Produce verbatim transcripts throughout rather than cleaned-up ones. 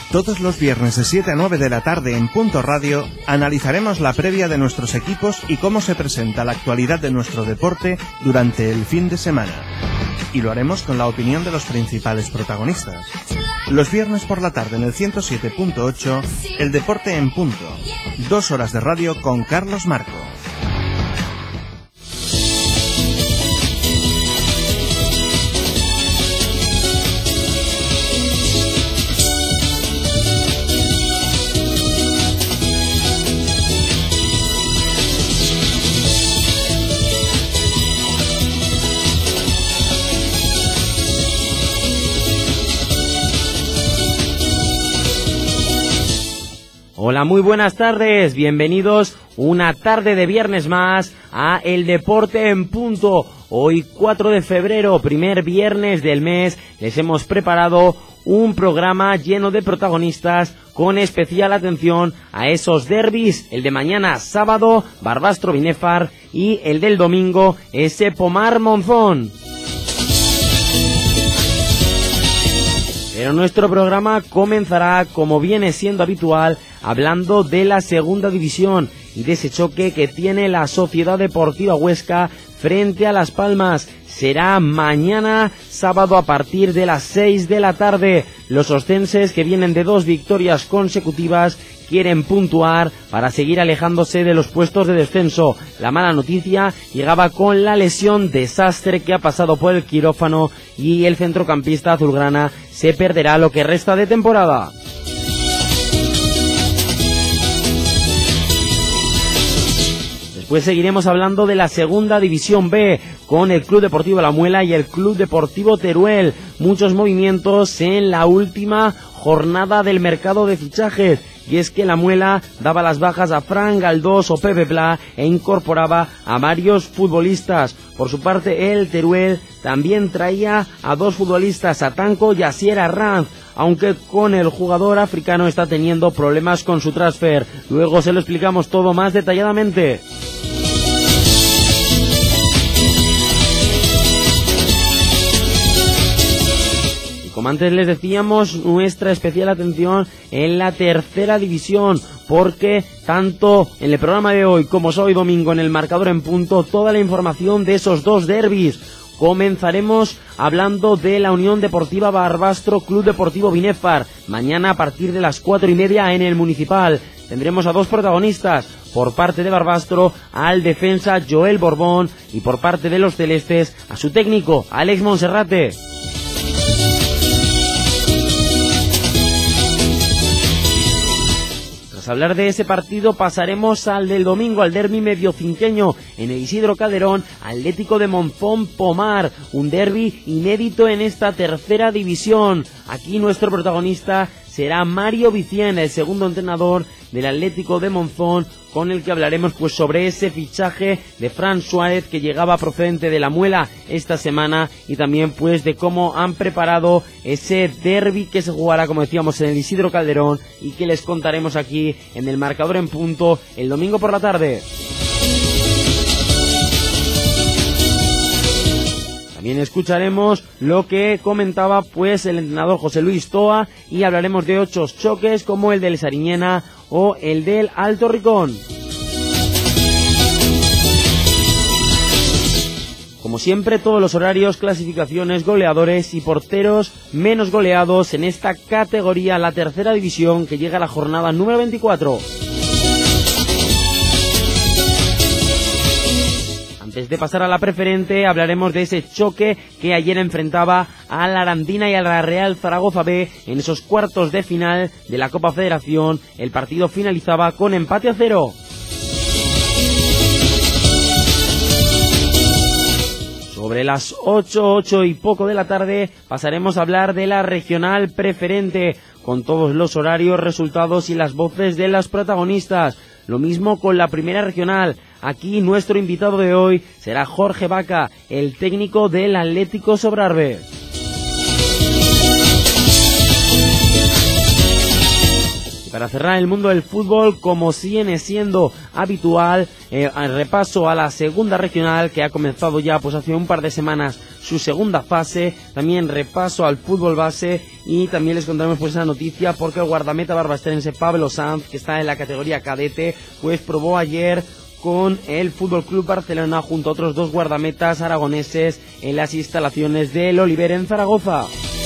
Todos los viernes de siete a nueve de la tarde en Punto Radio analizaremos la previa de nuestros equipos y cómo se presenta la actualidad de nuestro deporte durante el fin de semana. Y lo haremos con la opinión de los principales protagonistas. Los viernes por la tarde en el ciento siete punto ocho, El Deporte en Punto. Dos horas de radio con Carlos Marco. Hola, muy buenas tardes, bienvenidos una tarde de viernes más a El Deporte en Punto. Hoy cuatro de febrero, primer viernes del mes, les hemos preparado un programa lleno de protagonistas con especial atención a esos derbis, el de mañana sábado, Barbastro-Binefar, y el del domingo, ese Pomar-Monzón. Pero nuestro programa comenzará, como viene siendo habitual, hablando de la segunda división y de ese choque que tiene la Sociedad Deportiva Huesca frente a Las Palmas. Será mañana sábado a partir de las seis de la tarde. Los oscenses, que vienen de dos victorias consecutivas, quieren puntuar para seguir alejándose de los puestos de descenso. La mala noticia llegaba con la lesión desastre que ha pasado por el quirófano y el centrocampista azulgrana se perderá lo que resta de temporada. Pues seguiremos hablando de la segunda división B con el Club Deportivo La Muela y el Club Deportivo Teruel. Muchos movimientos en la última jornada del mercado de fichajes. Y es que La Muela daba las bajas a Fran Galdós o Pepe Pla e incorporaba a varios futbolistas. Por su parte, el Teruel también traía a dos futbolistas, a Tanco y a Sierra Ranz, aunque con el jugador africano está teniendo problemas con su transfer. Luego se lo explicamos todo más detalladamente. Como antes les decíamos, nuestra especial atención en la tercera división, porque tanto en el programa de hoy como hoy domingo en el Marcador en Punto, toda la información de esos dos derbis. Comenzaremos hablando de la Unión Deportiva Barbastro Club Deportivo Binefar, mañana a partir de las cuatro y media en el Municipal. Tendremos a dos protagonistas, por parte de Barbastro al defensa Joel Borbón y por parte de los celestes a su técnico Alex Monserrate. Hablar de ese partido pasaremos al del domingo, al derbi mediocinqueño en el Isidro Calderón, Atlético de Monzón Pomar, un derbi inédito en esta tercera división. Aquí nuestro protagonista será Mario Vicien, el segundo entrenador del Atlético de Monzón, con el que hablaremos pues sobre ese fichaje de Fran Suárez que llegaba procedente de La Muela esta semana, y también pues de cómo han preparado ese derbi que se jugará, como decíamos, en el Isidro Calderón y que les contaremos aquí en el Marcador en Punto el domingo por la tarde. También escucharemos lo que comentaba pues el entrenador José Luis Toa y hablaremos de ocho choques como el del Sariñena o el del Alto Ricón. Como siempre, todos los horarios, clasificaciones, goleadores y porteros menos goleados en esta categoría, la tercera división, que llega a la jornada número veinticuatro. Antes de pasar a la preferente, hablaremos de ese choque que ayer enfrentaba a la Arandina y a la Real Zaragoza B en esos cuartos de final de la Copa Federación. El partido finalizaba con empate a cero. Sobre las ocho, ocho y poco de la tarde pasaremos a hablar de la regional preferente, con todos los horarios, resultados y las voces de las protagonistas. Lo mismo con la primera regional. Aquí nuestro invitado de hoy será Jorge Vaca, el técnico del Atlético Sobrarbe. Para cerrar el mundo del fútbol, como viene siendo habitual, eh, al repaso a la segunda regional, que ha comenzado ya pues hace un par de semanas su segunda fase. También repaso al fútbol base y también les contaremos pues esa noticia porque el guardameta barbastrense Pablo Sanz, que está en la categoría cadete, pues probó ayer con el F C Barcelona junto a otros dos guardametas aragoneses en las instalaciones del Oliver en Zaragoza.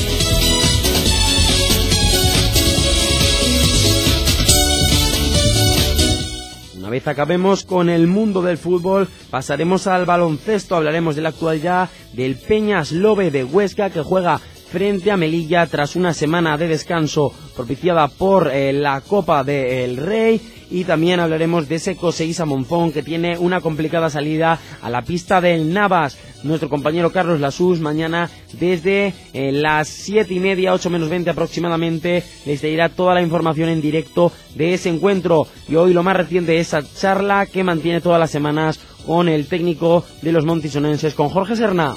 Una vez acabemos con el mundo del fútbol, pasaremos al baloncesto. Hablaremos de la actualidad del Peñas Lobe de Huesca, que juega frente a Melilla tras una semana de descanso propiciada por eh, la Copa del Rey. Y también hablaremos de ese Coseísa Monzón, que tiene una complicada salida a la pista del Navas. Nuestro compañero Carlos Lasús mañana desde eh, las siete y media, ocho menos veinte aproximadamente, les traerá toda la información en directo de ese encuentro. Y hoy lo más reciente es esa charla que mantiene todas las semanas con el técnico de los montisonenses, con Jorge Serna.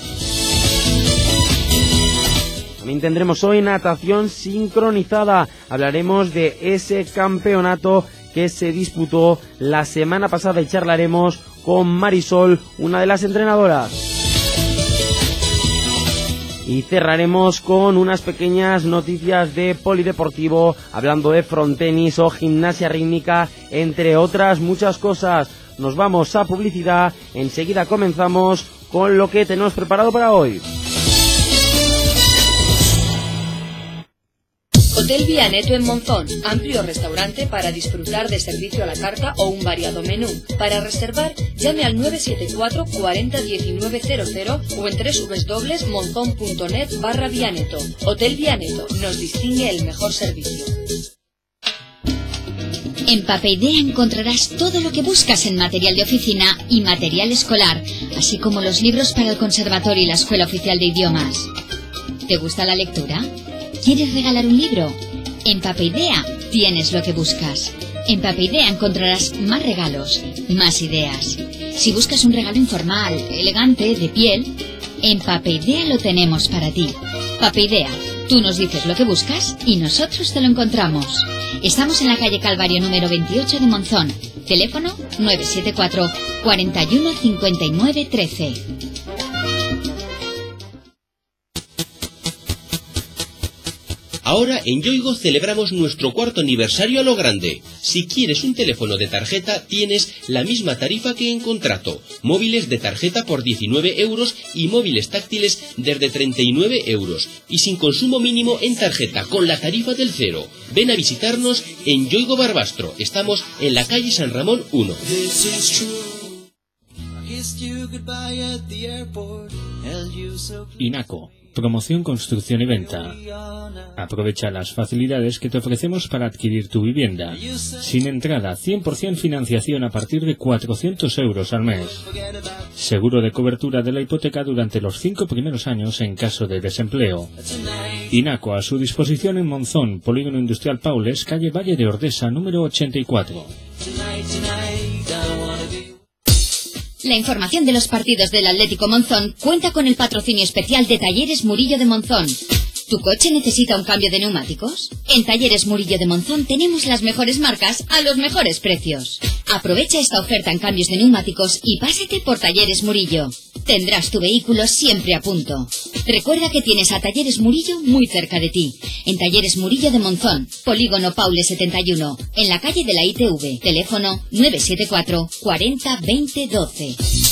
También tendremos hoy natación sincronizada. Hablaremos de ese campeonato que se disputó la semana pasada y charlaremos con Marisol, una de las entrenadoras. Y cerraremos con unas pequeñas noticias de polideportivo, hablando de frontenis o gimnasia rítmica, entre otras muchas cosas. Nos vamos a publicidad, enseguida comenzamos con lo que tenemos preparado para hoy. Hotel Vianeto en Monzón, amplio restaurante para disfrutar de servicio a la carta o un variado menú. Para reservar, llame al nueve siete cuatro cuarenta diecinueve cero cero o en www.monzon.net barra Vianeto. Hotel Vianeto, nos distingue el mejor servicio. En Papeidea encontrarás todo lo que buscas en material de oficina y material escolar, así como los libros para el conservatorio y la Escuela Oficial de Idiomas. ¿Te gusta la lectura? ¿Quieres regalar un libro? En Papeidea tienes lo que buscas. En Papeidea encontrarás más regalos, más ideas. Si buscas un regalo informal, elegante, de piel, en Papeidea lo tenemos para ti. Papeidea, tú nos dices lo que buscas y nosotros te lo encontramos. Estamos en la calle Calvario número veintiocho de Monzón. Teléfono nueve siete cuatro cuarenta y uno cincuenta y nueve trece. Ahora en Yoigo celebramos nuestro cuarto aniversario a lo grande. Si quieres un teléfono de tarjeta, tienes la misma tarifa que en contrato. Móviles de tarjeta por diecinueve euros y móviles táctiles desde treinta y nueve euros. Y sin consumo mínimo en tarjeta, con la tarifa del cero. Ven a visitarnos en Yoigo Barbastro. Estamos en la calle San Ramón uno. Inaco. Promoción, construcción y venta. Aprovecha las facilidades que te ofrecemos para adquirir tu vivienda. Sin entrada, cien por ciento financiación a partir de cuatrocientos euros al mes. Seguro de cobertura de la hipoteca durante los cinco primeros años en caso de desempleo. Inaco, a su disposición en Monzón, Polígono Industrial Paules, calle Valle de Ordesa, número ochenta y cuatro. La información de los partidos del Atlético Monzón cuenta con el patrocinio especial de Talleres Murillo de Monzón. ¿Tu coche necesita un cambio de neumáticos? En Talleres Murillo de Monzón tenemos las mejores marcas a los mejores precios. Aprovecha esta oferta en cambios de neumáticos y pásate por Talleres Murillo. Tendrás tu vehículo siempre a punto. Recuerda que tienes a Talleres Murillo muy cerca de ti. En Talleres Murillo de Monzón, Polígono Paule setenta y uno, en la calle de la I T V. Teléfono nueve siete cuatro cuarenta veinte doce.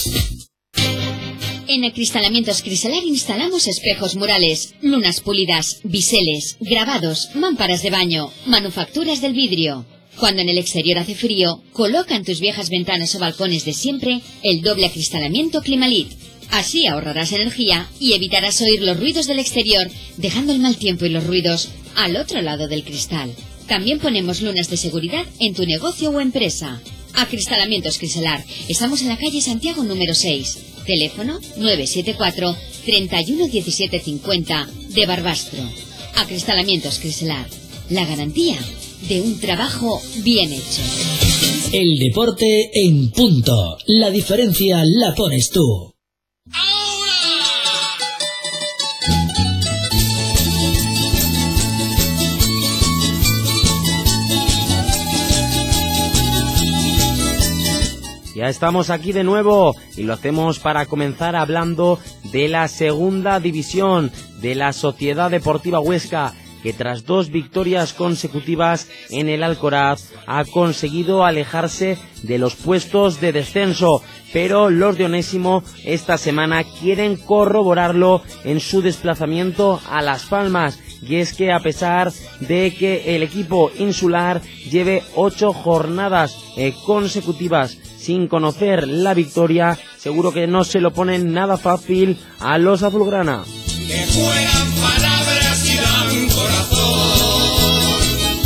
En Acristalamientos Crisalar instalamos espejos murales, lunas pulidas, biseles, grabados, mámparas de baño, manufacturas del vidrio. Cuando en el exterior hace frío, coloca en tus viejas ventanas o balcones de siempre el doble acristalamiento Climalit. Así ahorrarás energía y evitarás oír los ruidos del exterior, dejando el mal tiempo y los ruidos al otro lado del cristal. También ponemos lunas de seguridad en tu negocio o empresa. Acristalamientos Crisalar. Estamos en la calle Santiago número seis. Teléfono nueve siete cuatro treinta y uno diecisiete cincuenta de Barbastro. Acristalamientos Crisalar. La garantía de un trabajo bien hecho. El deporte en punto. La diferencia la pones tú. Ya estamos aquí de nuevo y lo hacemos para comenzar hablando de la segunda división de la Sociedad Deportiva Huesca, que tras dos victorias consecutivas en el Alcoraz ha conseguido alejarse de los puestos de descenso, pero los de Onésimo esta semana quieren corroborarlo en su desplazamiento a Las Palmas, y es que a pesar de que el equipo insular lleve ocho jornadas eh, consecutivas sin conocer la victoria, seguro que no se lo ponen nada fácil a los azulgrana. Que juegan palabras y dan corazón.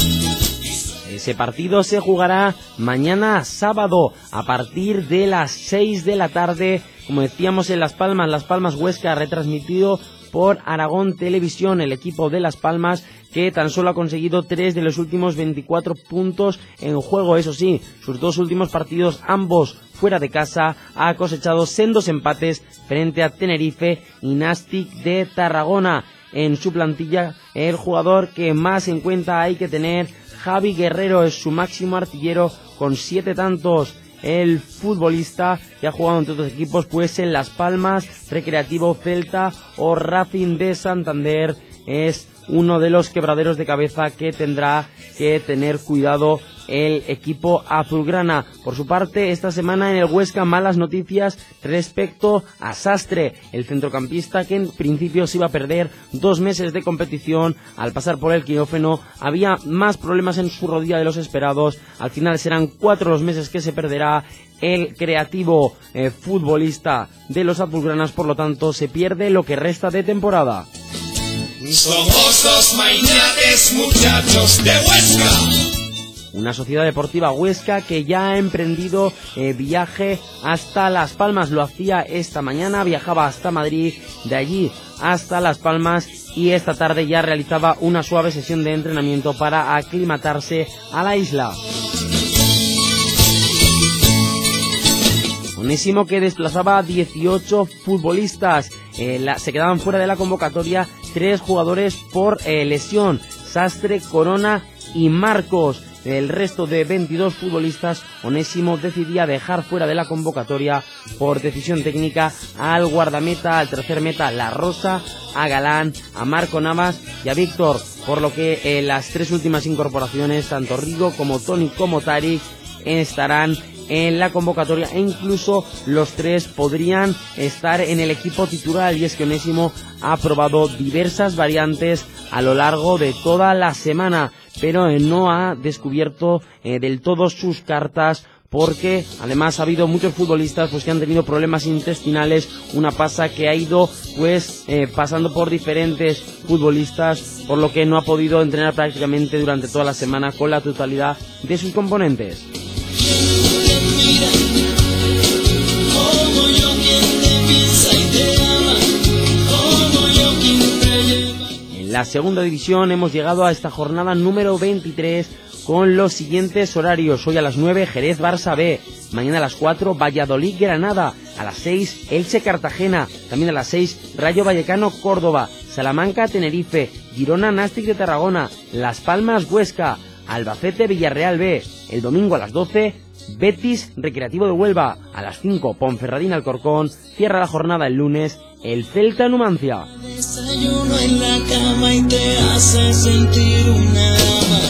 Ese partido se jugará mañana sábado a partir de las seis de la tarde, como decíamos, en Las Palmas. Las Palmas Huesca, retransmitido por Aragón Televisión. El equipo de Las Palmas, que tan solo ha conseguido tres de los últimos veinticuatro puntos en juego. Eso sí, sus dos últimos partidos, ambos fuera de casa, ha cosechado sendos empates frente a Tenerife y Nastic de Tarragona. En su plantilla, el jugador que más en cuenta hay que tener, Javi Guerrero, es su máximo artillero con siete tantos. El futbolista que ha jugado entre otros equipos, pues en Las Palmas, Recreativo Celta o Racing de Santander, es uno de los quebraderos de cabeza que tendrá que tener cuidado el equipo azulgrana. Por su parte, esta semana en el Huesca, malas noticias respecto a Sastre, el centrocampista que en principio se iba a perder dos meses de competición. Al pasar por el quirófano había más problemas en su rodilla de los esperados. Al final serán cuatro los meses que se perderá el creativo eh, futbolista de los azulgranas. Por lo tanto, se pierde lo que resta de temporada. Somos los mainates, muchachos de Huesca. Una Sociedad Deportiva Huesca que ya ha emprendido eh, viaje hasta Las Palmas. Lo hacía esta mañana, viajaba hasta Madrid, de allí hasta Las Palmas, y esta tarde ya realizaba una suave sesión de entrenamiento para aclimatarse a la isla. Onésimo, que desplazaba a dieciocho futbolistas. Eh, la, se quedaban fuera de la convocatoria tres jugadores por eh, lesión: Sastre, Corona y Marcos. El resto de veintidós futbolistas, Onésimo decidía dejar fuera de la convocatoria por decisión técnica al guardameta, al tercer meta La Rosa, a Galán, a Marco Navas y a Víctor, por lo que eh, las tres últimas incorporaciones, tanto Rigo como Tony como Tarik, estarán en la convocatoria, e incluso los tres podrían estar en el equipo titular. Y es que Onésimo ha probado diversas variantes a lo largo de toda la semana, pero eh, no ha descubierto eh, del todo sus cartas, porque además ha habido muchos futbolistas pues que han tenido problemas intestinales, una pasa que ha ido pues eh, pasando por diferentes futbolistas, por lo que no ha podido entrenar prácticamente durante toda la semana con la totalidad de sus componentes. En la segunda división hemos llegado a esta jornada número veintitrés con los siguientes horarios. Hoy a las nueve, Jerez Barça B. Mañana a las cuatro, Valladolid Granada. A las seis, Elche Cartagena. También a las seis, Rayo Vallecano Córdoba. Salamanca Tenerife. Girona Nastic de Tarragona. Las Palmas Huesca. Albacete Villarreal B. El domingo a las doce, Betis Recreativo de Huelva. A las cinco, Ponferradina Alcorcón. Cierra la jornada el lunes el Celta Numancia. Desayuno en la cama y te hace sentir una dama.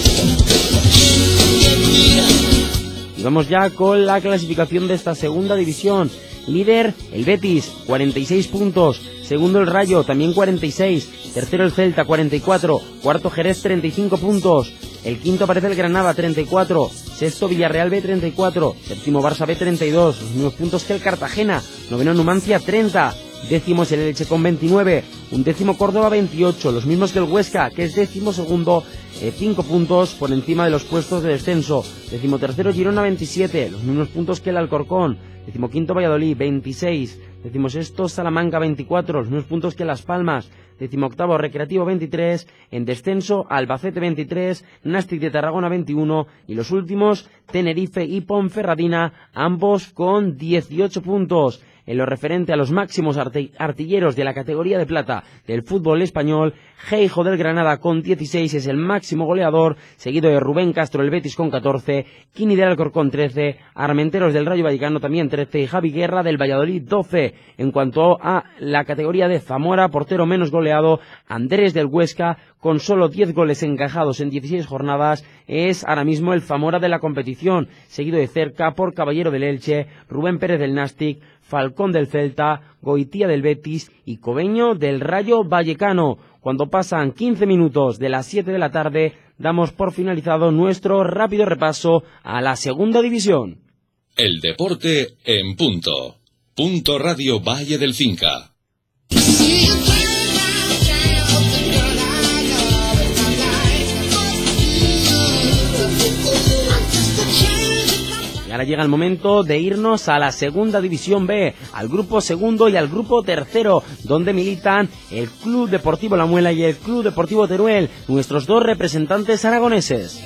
Y vamos ya con la clasificación de esta segunda división. Líder el Betis, cuarenta y seis puntos. Segundo el Rayo, también cuarenta y seis. Tercero el Celta, cuarenta y cuatro. Cuarto Jerez, treinta y cinco puntos. El quinto aparece el Granada, treinta y cuatro. Sexto Villarreal B, treinta y cuatro. Séptimo Barça B, treinta y dos. Los mismos puntos que el Cartagena. Noveno Numancia, treinta. Décimo es el Elche con veintinueve. Un décimo Córdoba, veintiocho. Los mismos que el Huesca, que es décimo segundo, eh, cinco puntos por encima de los puestos de descenso. Décimo tercero Girona, veintisiete. Los mismos puntos que el Alcorcón. Décimo quinto Valladolid, veintiséis. Décimo sexto Salamanca, veinticuatro. Los mismos puntos que Las Palmas. Décimo octavo Recreativo, veintitrés. En descenso Albacete, veintitrés. Nastic de Tarragona, veintiuno. Y los últimos Tenerife y Ponferradina, ambos con dieciocho puntos. en lo referente a los máximos artilleros de la categoría de plata del fútbol español, Geijo del Granada con dieciséis es el máximo goleador, seguido de Rubén Castro del Betis con catorce, Quini del Alcorcón trece, Armenteros del Rayo Vallecano también trece y Javi Guerra del Valladolid doce. En cuanto a la categoría de Zamora, portero menos goleado, Andrés del Huesca con solo diez goles encajados en dieciséis jornadas, es ahora mismo el Zamora de la competición, seguido de cerca por Caballero del Elche, Rubén Pérez del Nastic, Falcón del Celta, Goitía del Betis y Cobeño del Rayo Vallecano. Cuando pasan quince minutos de las siete de la tarde, damos por finalizado nuestro rápido repaso a la segunda división. El deporte en punto. Punto Radio Valle del Cinca. Ahora llega el momento de irnos a la segunda división B, al grupo segundo y al grupo tercero, donde militan el Club Deportivo La Muela y el Club Deportivo Teruel, nuestros dos representantes aragoneses.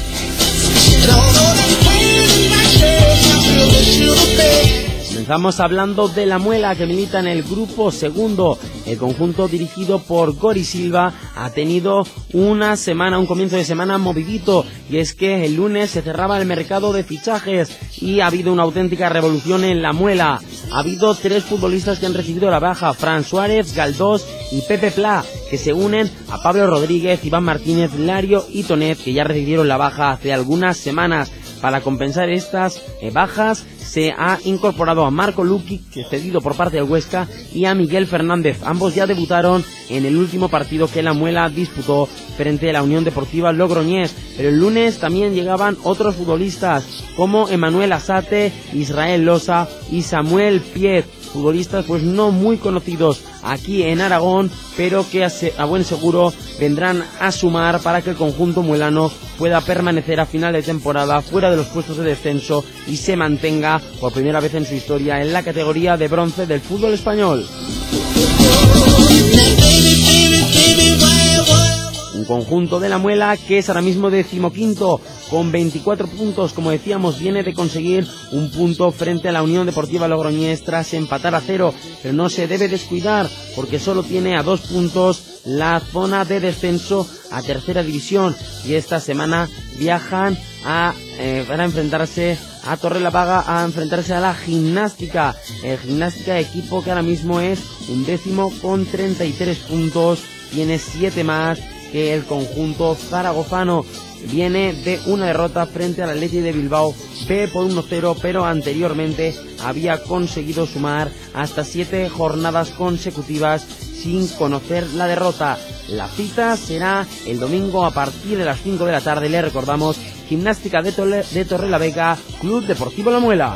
Comenzamos hablando de La Muela, que milita en el grupo segundo. El conjunto dirigido por Gori Silva ha tenido una semana, un comienzo de semana movidito, y es que el lunes se cerraba el mercado de fichajes y ha habido una auténtica revolución en La Muela. Ha habido tres futbolistas que han recibido la baja: Fran Suárez, Galdós y Pepe Pla, que se unen a Pablo Rodríguez, Iván Martínez, Lario y Tonet, que ya recibieron la baja hace algunas semanas. Para compensar estas eh, bajas, se ha incorporado a Marco Lukic, cedido por parte del Huesca, y a Miguel Fernández. Ambos ya debutaron en el último partido que La Muela disputó frente a la Unión Deportiva Logroñés. Pero el lunes también llegaban otros futbolistas, como Emanuel Asate, Israel Losa y Samuel Piet, futbolistas pues no muy conocidos aquí en Aragón, pero que a, se, a buen seguro vendrán a sumar para que el conjunto muelano pueda permanecer a final de temporada fuera de los puestos de descenso y se mantenga por primera vez en su historia en la categoría de bronce del fútbol español. Un conjunto de La Muela que es ahora mismo decimoquinto con veinticuatro puntos, como decíamos, viene de conseguir un punto frente a la Unión Deportiva Logroñés tras empatar a cero, pero no se debe descuidar porque solo tiene a dos puntos la zona de descenso a tercera división, y esta semana viajan a, eh, para enfrentarse a Torrelavega, a enfrentarse a la Gimnástica, el Gimnástica, equipo que ahora mismo es un décimo con treinta y tres puntos, tiene siete más que el conjunto zaragozano. Viene de una derrota frente al Athletic de Bilbao B por uno cero, pero anteriormente había conseguido sumar hasta siete jornadas consecutivas sin conocer la derrota. La cita será el domingo a partir de las cinco de la tarde. Le recordamos: Gimnástica de, Tole- de Torrelavega, Club Deportivo La Muela.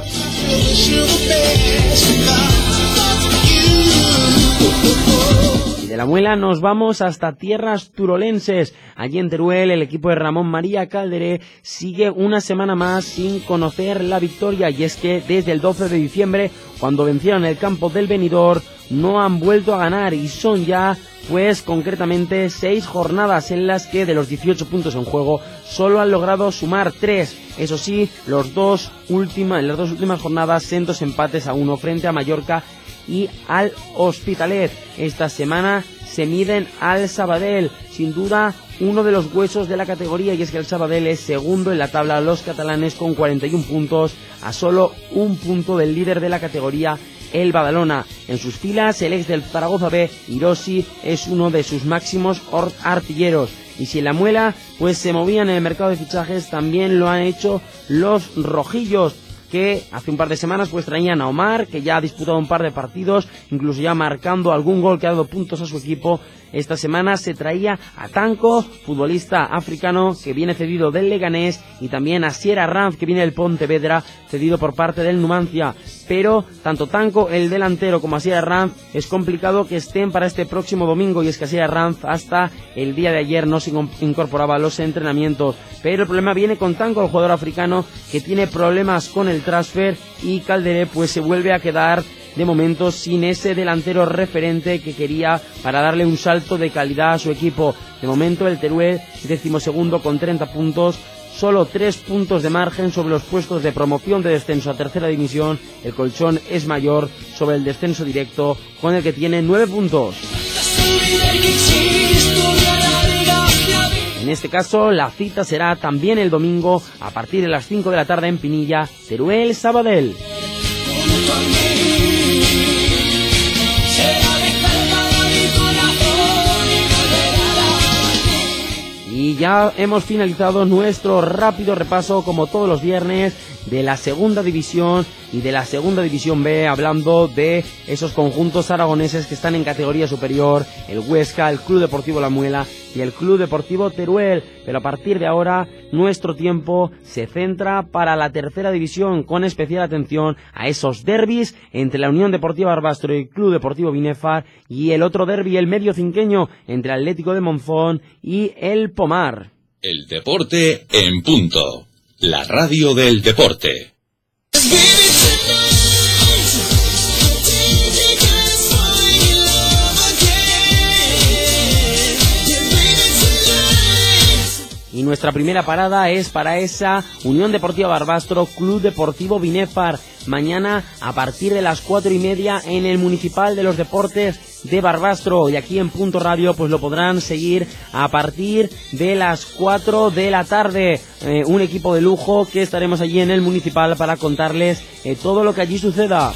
De La Muela nos vamos hasta tierras turolenses. Allí en Teruel, el equipo de Ramón María Calderé sigue una semana más sin conocer la victoria, y es que desde el doce de diciembre, cuando vencieron el campo del Benidorm, no han vuelto a ganar, y son ya pues concretamente seis jornadas en las que de los dieciocho puntos en juego solo han logrado sumar tres. Eso sí, los dos última, en las dos últimas jornadas, sendos empates a uno frente a Mallorca y al Hospitalet. Esta semana se miden al Sabadell, sin duda uno de los huesos de la categoría, y es que el Sabadell es segundo en la tabla, los catalanes con cuarenta y un puntos, a solo un punto del líder de la categoría, el Badalona. En sus filas, el ex del Zaragoza B, Hiroshi, es uno de sus máximos artilleros. Y si en La Muela pues se movían en el mercado de fichajes, también lo han hecho los rojillos, que hace un par de semanas pues traían a Omar, que ya ha disputado un par de partidos, incluso ya marcando algún gol que ha dado puntos a su equipo. Esta semana se traía a Tanco, futbolista africano que viene cedido del Leganés, y también a Sierra Ranz, que viene del Pontevedra, cedido por parte del Numancia. Pero tanto Tanco, el delantero, como a Sierra Ranz es complicado que estén para este próximo domingo, y es que a Sierra Ranz hasta el día de ayer no se incorporaba a los entrenamientos. Pero el problema viene con Tanco, el jugador africano, que tiene problemas con el transfer, y Calderé pues se vuelve a quedar de momento sin ese delantero referente que quería para darle un salto de calidad a su equipo. De momento el Teruel, decimosegundo con treinta puntos, solo tres puntos de margen sobre los puestos de promoción de descenso a tercera división. El colchón es mayor sobre el descenso directo, con el que tiene nueve puntos. En este caso, la cita será también el domingo a partir de las cinco de la tarde en Pinilla, Teruel Sabadell. Y ya hemos finalizado nuestro rápido repaso, como todos los viernes, de la segunda división y de la segunda división B, hablando de esos conjuntos aragoneses que están en categoría superior, el Huesca, el Club Deportivo La Muela y el Club Deportivo Teruel. Pero a partir de ahora nuestro tiempo se centra para la tercera división, con especial atención a esos derbis entre la Unión Deportiva Barbastro y el Club Deportivo Binefar, y el otro derbi, el medio cinqueño, entre Atlético de Monzón y el Pomar. El deporte en punto. La radio del deporte. Y nuestra primera parada es para esa Unión Deportiva Barbastro, Club Deportivo Binefar. Mañana a partir de las cuatro y media en el Municipal de los Deportes de Barbastro. Y aquí en Punto Radio pues lo podrán seguir a partir de las cuatro de la tarde. Eh, un equipo de lujo que estaremos allí en el Municipal para contarles eh, todo lo que allí suceda.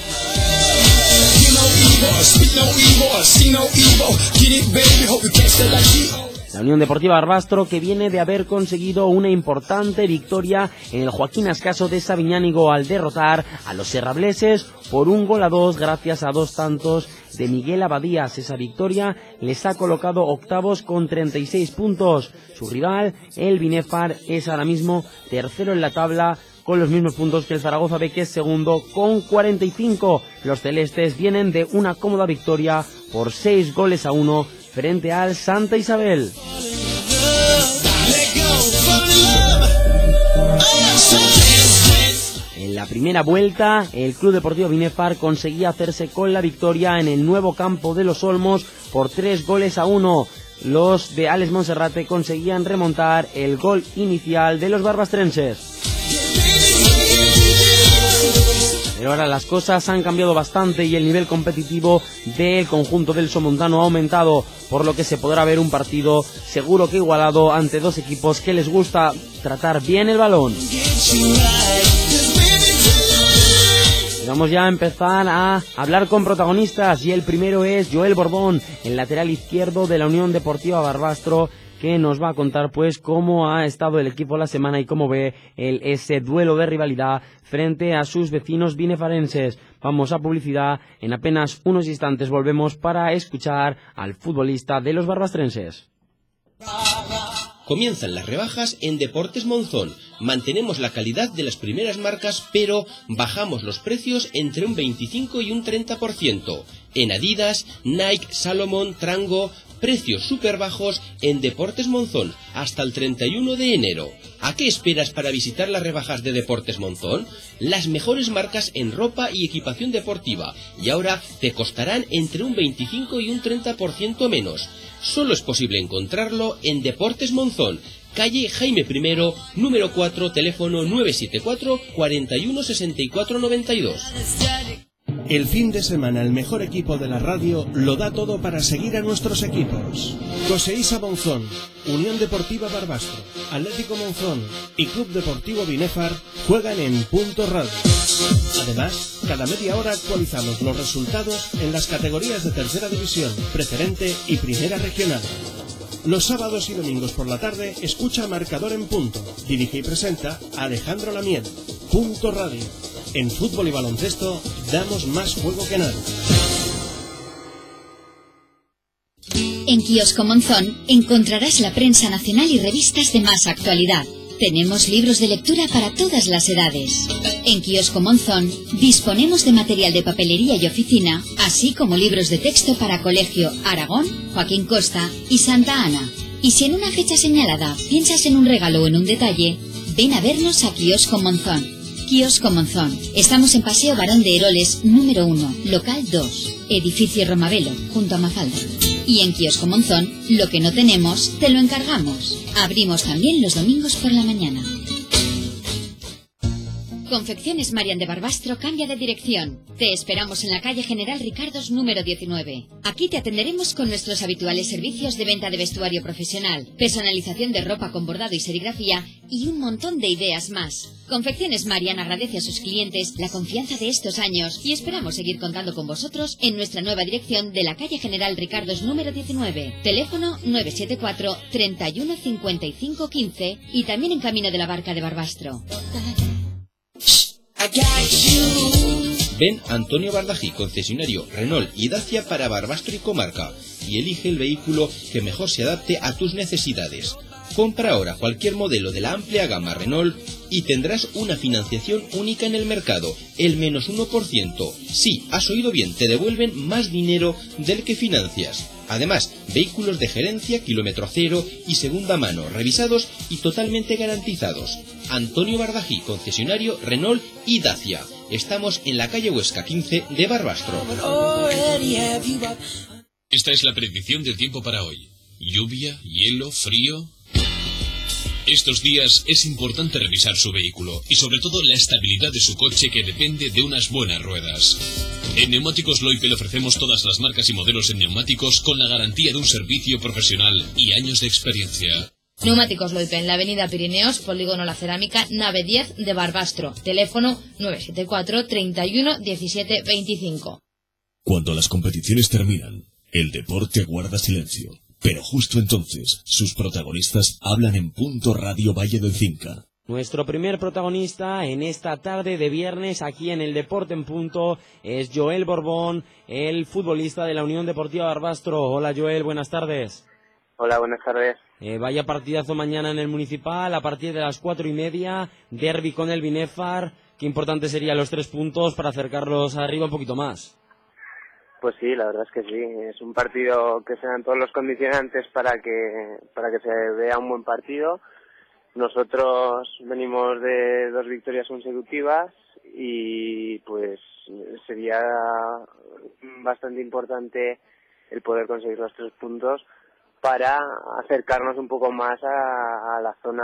La Unión Deportiva Barbastro, que viene de haber conseguido una importante victoria en el Joaquín Ascaso de Sabiñánigo al derrotar a los serrableses por un gol a dos gracias a dos tantos de Miguel Abadías. Esa victoria les ha colocado octavos con treinta y seis puntos. Su rival, el Binefar, es ahora mismo tercero en la tabla con los mismos puntos que el Zaragoza B, que es segundo, con cuarenta y cinco. Los celestes vienen de una cómoda victoria por seis goles a uno frente al Santa Isabel. En la primera vuelta, el Club Deportivo Binefar conseguía hacerse con la victoria en el nuevo campo de los Olmos por tres goles a uno. Los de Alex Monserrate conseguían remontar el gol inicial de los barbastrenses. Pero ahora las cosas han cambiado bastante y el nivel competitivo del conjunto del somontano ha aumentado, por lo que se podrá ver un partido seguro que igualado ante dos equipos que les gusta tratar bien el balón. Vamos ya a empezar a hablar con protagonistas, y el primero es Joel Borbón, el lateral izquierdo de la Unión Deportiva Barbastro, que nos va a contar pues cómo ha estado el equipo la semana y cómo ve el, ese duelo de rivalidad frente a sus vecinos binefarenses. Vamos a publicidad, en apenas unos instantes volvemos para escuchar al futbolista de los barbastrenses. Comienzan las rebajas en Deportes Monzón. Mantenemos la calidad de las primeras marcas, pero bajamos los precios entre un veinticinco y un treinta por ciento. En Adidas, Nike, Salomon, Trango, precios súper bajos en Deportes Monzón hasta el treinta y uno de enero. ¿A qué esperas para visitar las rebajas de Deportes Monzón? Las mejores marcas en ropa y equipación deportiva, y ahora te costarán entre un veinticinco y un treinta por ciento menos. Solo es posible encontrarlo en Deportes Monzón, calle Jaime I, número cuatro, teléfono nueve siete cuatro, cuatro uno, seis cuatro nueve dos. El fin de semana el mejor equipo de la radio lo da todo para seguir a nuestros equipos. Coseísa Monzón, Unión Deportiva Barbastro, Atlético Monzón y Club Deportivo Binefar juegan en Punto Radio. Además, cada media hora actualizamos los resultados en las categorías de Tercera División, Preferente y Primera Regional. Los sábados y domingos por la tarde escucha Marcador en Punto. Dirige y presenta Alejandro Lamiel. Punto Radio. En fútbol y baloncesto damos más juego que nadie. En Kiosco Monzón encontrarás la prensa nacional y revistas de más actualidad. Tenemos libros de lectura para todas las edades. En Kiosco Monzón disponemos de material de papelería y oficina, así como libros de texto para Colegio Aragón, Joaquín Costa y Santa Ana. Y si en una fecha señalada piensas en un regalo o en un detalle, ven a vernos a Kiosco Monzón. Kiosco Monzón. Estamos en Paseo Barón de Heroles, número uno, local dos, edificio Romavelo, junto a Mafalda. Y en Kiosco Monzón, lo que no tenemos, te lo encargamos. Abrimos también los domingos por la mañana. Confecciones Marian de Barbastro cambia de dirección. Te esperamos en la calle General Ricardos número diecinueve. Aquí te atenderemos con nuestros habituales servicios de venta de vestuario profesional, personalización de ropa con bordado y serigrafía y un montón de ideas más. Confecciones Marian agradece a sus clientes la confianza de estos años y esperamos seguir contando con vosotros en nuestra nueva dirección de la calle General Ricardos número diecinueve. Teléfono nueve siete cuatro, treinta y uno, cincuenta y cinco, quince y también en Camino de la Barca de Barbastro. Ven Antonio Bardají, concesionario Renault y Dacia para Barbastro y comarca, y elige el vehículo que mejor se adapte a tus necesidades. Compra ahora cualquier modelo de la amplia gama Renault y tendrás una financiación única en el mercado, el menos uno por ciento. Sí, has oído bien, te devuelven más dinero del que financias. Además, vehículos de gerencia, kilómetro cero y segunda mano, revisados y totalmente garantizados. Antonio Bardají, concesionario Renault y Dacia. Estamos en la calle Huesca quince de Barbastro. Esta es la predicción del tiempo para hoy. Lluvia, hielo, frío. Estos días es importante revisar su vehículo y sobre todo la estabilidad de su coche, que depende de unas buenas ruedas. En Neumáticos Loipe le ofrecemos todas las marcas y modelos en neumáticos con la garantía de un servicio profesional y años de experiencia. Neumáticos Loipe en la avenida Pirineos, Polígono La Cerámica, nave diez de Barbastro. Teléfono nueve siete cuatro, treinta y uno, diecisiete, veinticinco. Cuando las competiciones terminan, el deporte guarda silencio. Pero justo entonces, sus protagonistas hablan en Punto Radio Valle del Cinca. Nuestro primer protagonista en esta tarde de viernes aquí en el Deporte en Punto es Joel Borbón, el futbolista de la Unión Deportiva Barbastro. Hola Joel, buenas tardes. Hola, buenas tardes. Eh, vaya partidazo mañana en el Municipal a partir de las cuatro y media, derbi con el Binefar. Qué importante serían los tres puntos para acercarlos arriba un poquito más. Pues sí, la verdad es que sí. Es un partido que se dan todos los condicionantes para que para que se vea un buen partido. Nosotros venimos de dos victorias consecutivas y pues sería bastante importante el poder conseguir los tres puntos para acercarnos un poco más a, a la zona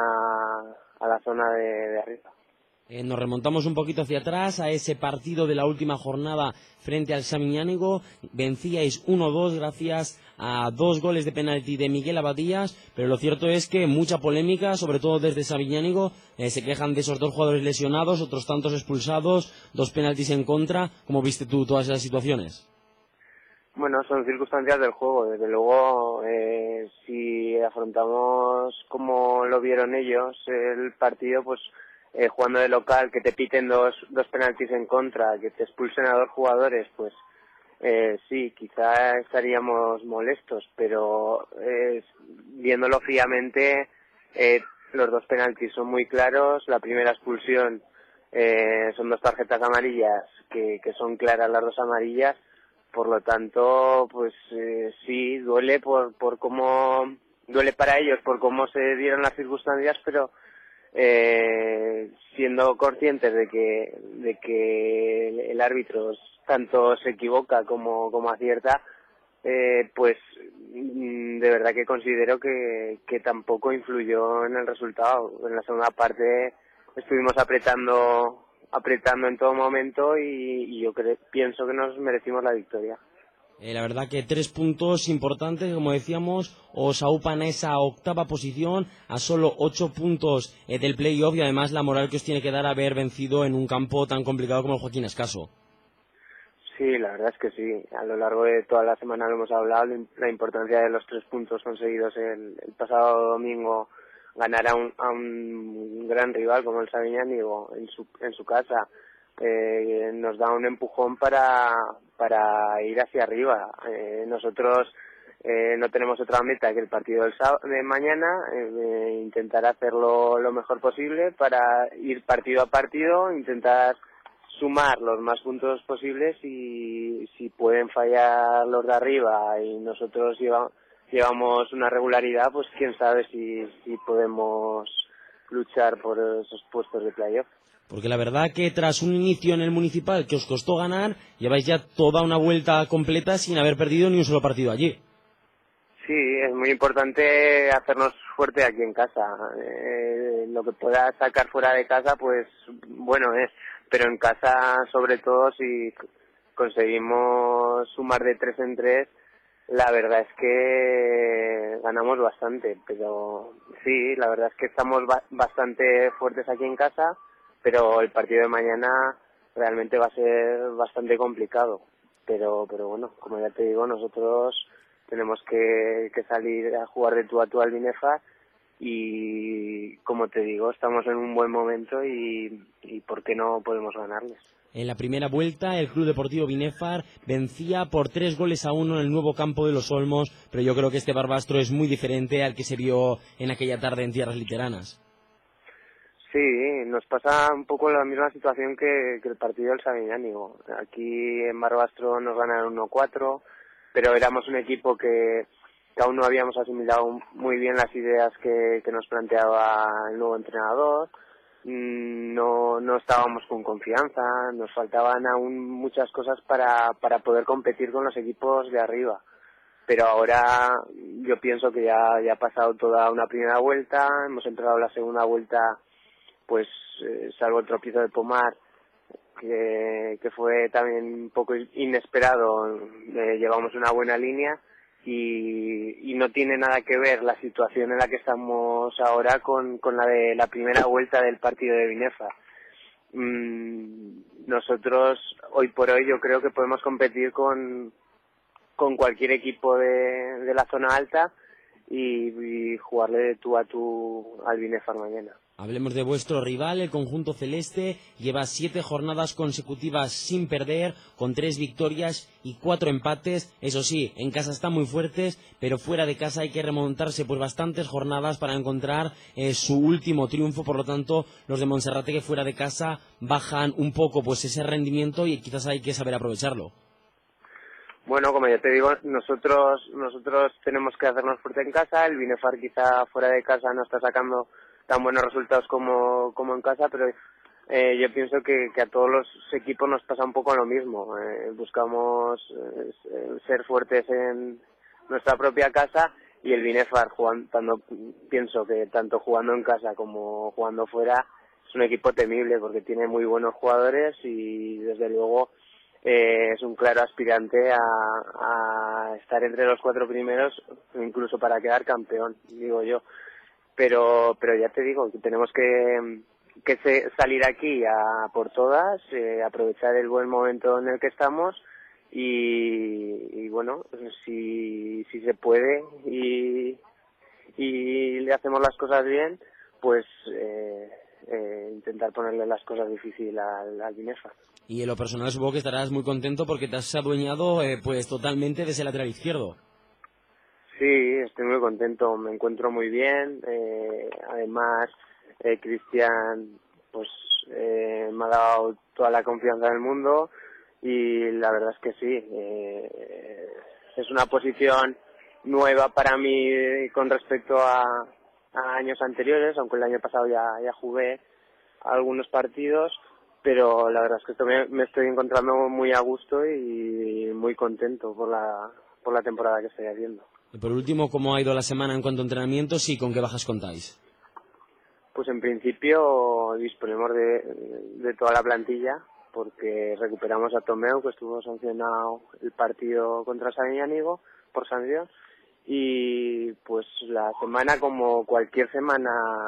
a la zona de, de arriba. Eh, nos remontamos un poquito hacia atrás a ese partido de la última jornada frente al Samiñánigo. Vencíais uno dos gracias a dos goles de penalti de Miguel Abadías, pero lo cierto es que mucha polémica, sobre todo desde Samiñánigo. Eh, se quejan de esos dos jugadores lesionados, otros tantos expulsados, dos penaltis en contra. ¿Cómo viste tú todas esas situaciones? Bueno, son circunstancias del juego. Desde luego, eh, si afrontamos como lo vieron ellos el partido, pues Eh, jugando de local, que te piten dos dos penaltis en contra, que te expulsen a dos jugadores, pues eh, sí, quizá estaríamos molestos, pero eh, viéndolo fríamente, eh, los dos penaltis son muy claros. La primera expulsión eh, son dos tarjetas amarillas, que, que son claras las dos amarillas, por lo tanto, pues eh, sí, duele por, por cómo, duele para ellos por cómo se dieron las circunstancias, pero Eh, siendo conscientes de que de que el árbitro tanto se equivoca como como acierta, eh, pues de verdad que considero que, que tampoco influyó en el resultado. En la segunda parte estuvimos apretando apretando en todo momento y, y yo creo, pienso que nos merecimos la victoria. Eh, la verdad que tres puntos importantes, como decíamos, os aupan a esa octava posición, a solo ocho puntos eh, del play-off, y además la moral que os tiene que dar haber vencido en un campo tan complicado como el Joaquín Escaso. Sí, la verdad es que sí. A lo largo de toda la semana lo hemos hablado, la importancia de los tres puntos conseguidos el, el pasado domingo, ganar a un, a un gran rival como el Sabiñánigo en su, en su casa. Eh, nos da un empujón para para ir hacia arriba. Eh, nosotros eh, no tenemos otra meta que el partido del sábado, de mañana, eh, intentar hacerlo lo mejor posible para ir partido a partido, intentar sumar los más puntos posibles, y si pueden fallar los de arriba y nosotros lleva, llevamos una regularidad, pues quién sabe si, si podemos luchar por esos puestos de playoff. Porque la verdad que tras un inicio en el Municipal que os costó ganar, lleváis ya toda una vuelta completa sin haber perdido ni un solo partido allí. Sí, es muy importante hacernos fuerte aquí en casa. Eh, lo que pueda sacar fuera de casa, pues bueno es, pero en casa sobre todo si conseguimos sumar de tres en tres, la verdad es que ganamos bastante, pero sí, la verdad es que estamos ba- bastante fuertes aquí en casa, pero el partido de mañana realmente va a ser bastante complicado. Pero, pero bueno, como ya te digo, nosotros tenemos que, que salir a jugar de tú a tú al Binefar y, como te digo, estamos en un buen momento y, y ¿por qué no podemos ganarles? En la primera vuelta, el Club Deportivo Binefar vencía por tres goles a uno en el nuevo campo de los Olmos, pero yo creo que este Barbastro es muy diferente al que se vio en aquella tarde en tierras literanas. Sí, nos pasa un poco la misma situación que, que el partido del Sabiñánigo. Aquí en Barbastro nos ganaron uno cuatro, pero éramos un equipo que, que aún no habíamos asimilado muy bien las ideas que, que nos planteaba el nuevo entrenador. No, no estábamos con confianza, nos faltaban aún muchas cosas para, para poder competir con los equipos de arriba. Pero ahora yo pienso que ya, ya ha pasado toda una primera vuelta, hemos entrado la segunda vuelta, pues eh, salvo el tropiezo de Pomar, que, que fue también un poco inesperado, eh, llevamos una buena línea y, y no tiene nada que ver la situación en la que estamos ahora con, con la de la primera vuelta del partido de Binefar. Mm, nosotros hoy por hoy yo creo que podemos competir con, con cualquier equipo de, de la zona alta y, y jugarle de tú a tú al Binefar mañana. Hablemos de vuestro rival, el conjunto celeste lleva siete jornadas consecutivas sin perder, con tres victorias y cuatro empates. Eso sí, en casa están muy fuertes, pero fuera de casa hay que remontarse por bastantes jornadas para encontrar eh, su último triunfo. Por lo tanto, los de Monserrate que fuera de casa bajan un poco pues ese rendimiento y quizás hay que saber aprovecharlo. Bueno, como ya te digo, nosotros nosotros tenemos que hacernos fuerte en casa. El Binefar quizá fuera de casa no está sacando tan buenos resultados como, como en casa, pero eh, yo pienso que, que a todos los equipos nos pasa un poco lo mismo. Eh, buscamos eh, ser fuertes en nuestra propia casa y el Binefar, jugando, tanto, pienso que tanto jugando en casa como jugando fuera, es un equipo temible porque tiene muy buenos jugadores y desde luego eh, es un claro aspirante a, a estar entre los cuatro primeros, incluso para quedar campeón, digo yo. Pero pero ya te digo que tenemos que, que se, salir aquí a por todas, eh, aprovechar el buen momento en el que estamos y, y bueno, si, si se puede y, y le hacemos las cosas bien, pues eh, eh, intentar ponerle las cosas difíciles al, al Binefar. Y en lo personal supongo que estarás muy contento porque te has adueñado eh, pues totalmente de ese lateral izquierdo. Sí, estoy muy contento, me encuentro muy bien, eh, además eh, Cristian pues eh, me ha dado toda la confianza del mundo y la verdad es que sí, eh, es una posición nueva para mí con respecto a, a años anteriores, aunque el año pasado ya, ya jugué algunos partidos, pero la verdad es que esto me, me estoy encontrando muy a gusto y muy contento por la, por la temporada que estoy haciendo. Y por último, ¿cómo ha ido la semana en cuanto a entrenamientos y con qué bajas contáis? Pues en principio disponemos de, de toda la plantilla porque recuperamos a Tomeu, que estuvo sancionado el partido contra Sabiñánigo por sanción, y pues la semana, como cualquier semana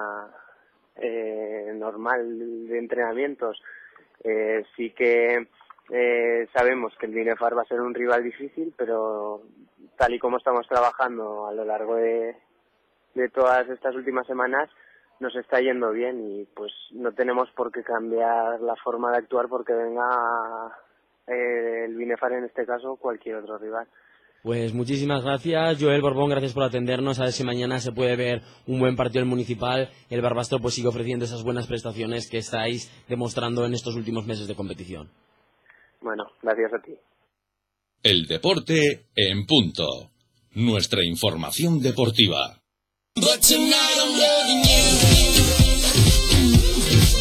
eh, normal de entrenamientos, eh, sí que eh, sabemos que el Binefar va a ser un rival difícil, pero tal y como estamos trabajando a lo largo de, de todas estas últimas semanas, nos está yendo bien y pues no tenemos por qué cambiar la forma de actuar porque venga eh, el Binefar, en este caso, cualquier otro rival. Pues muchísimas gracias, Joel Borbón, gracias por atendernos. A ver si mañana se puede ver un buen partido del Municipal. El Barbastro pues sigue ofreciendo esas buenas prestaciones que estáis demostrando en estos últimos meses de competición. Bueno, gracias a ti. El deporte en punto. Nuestra información deportiva.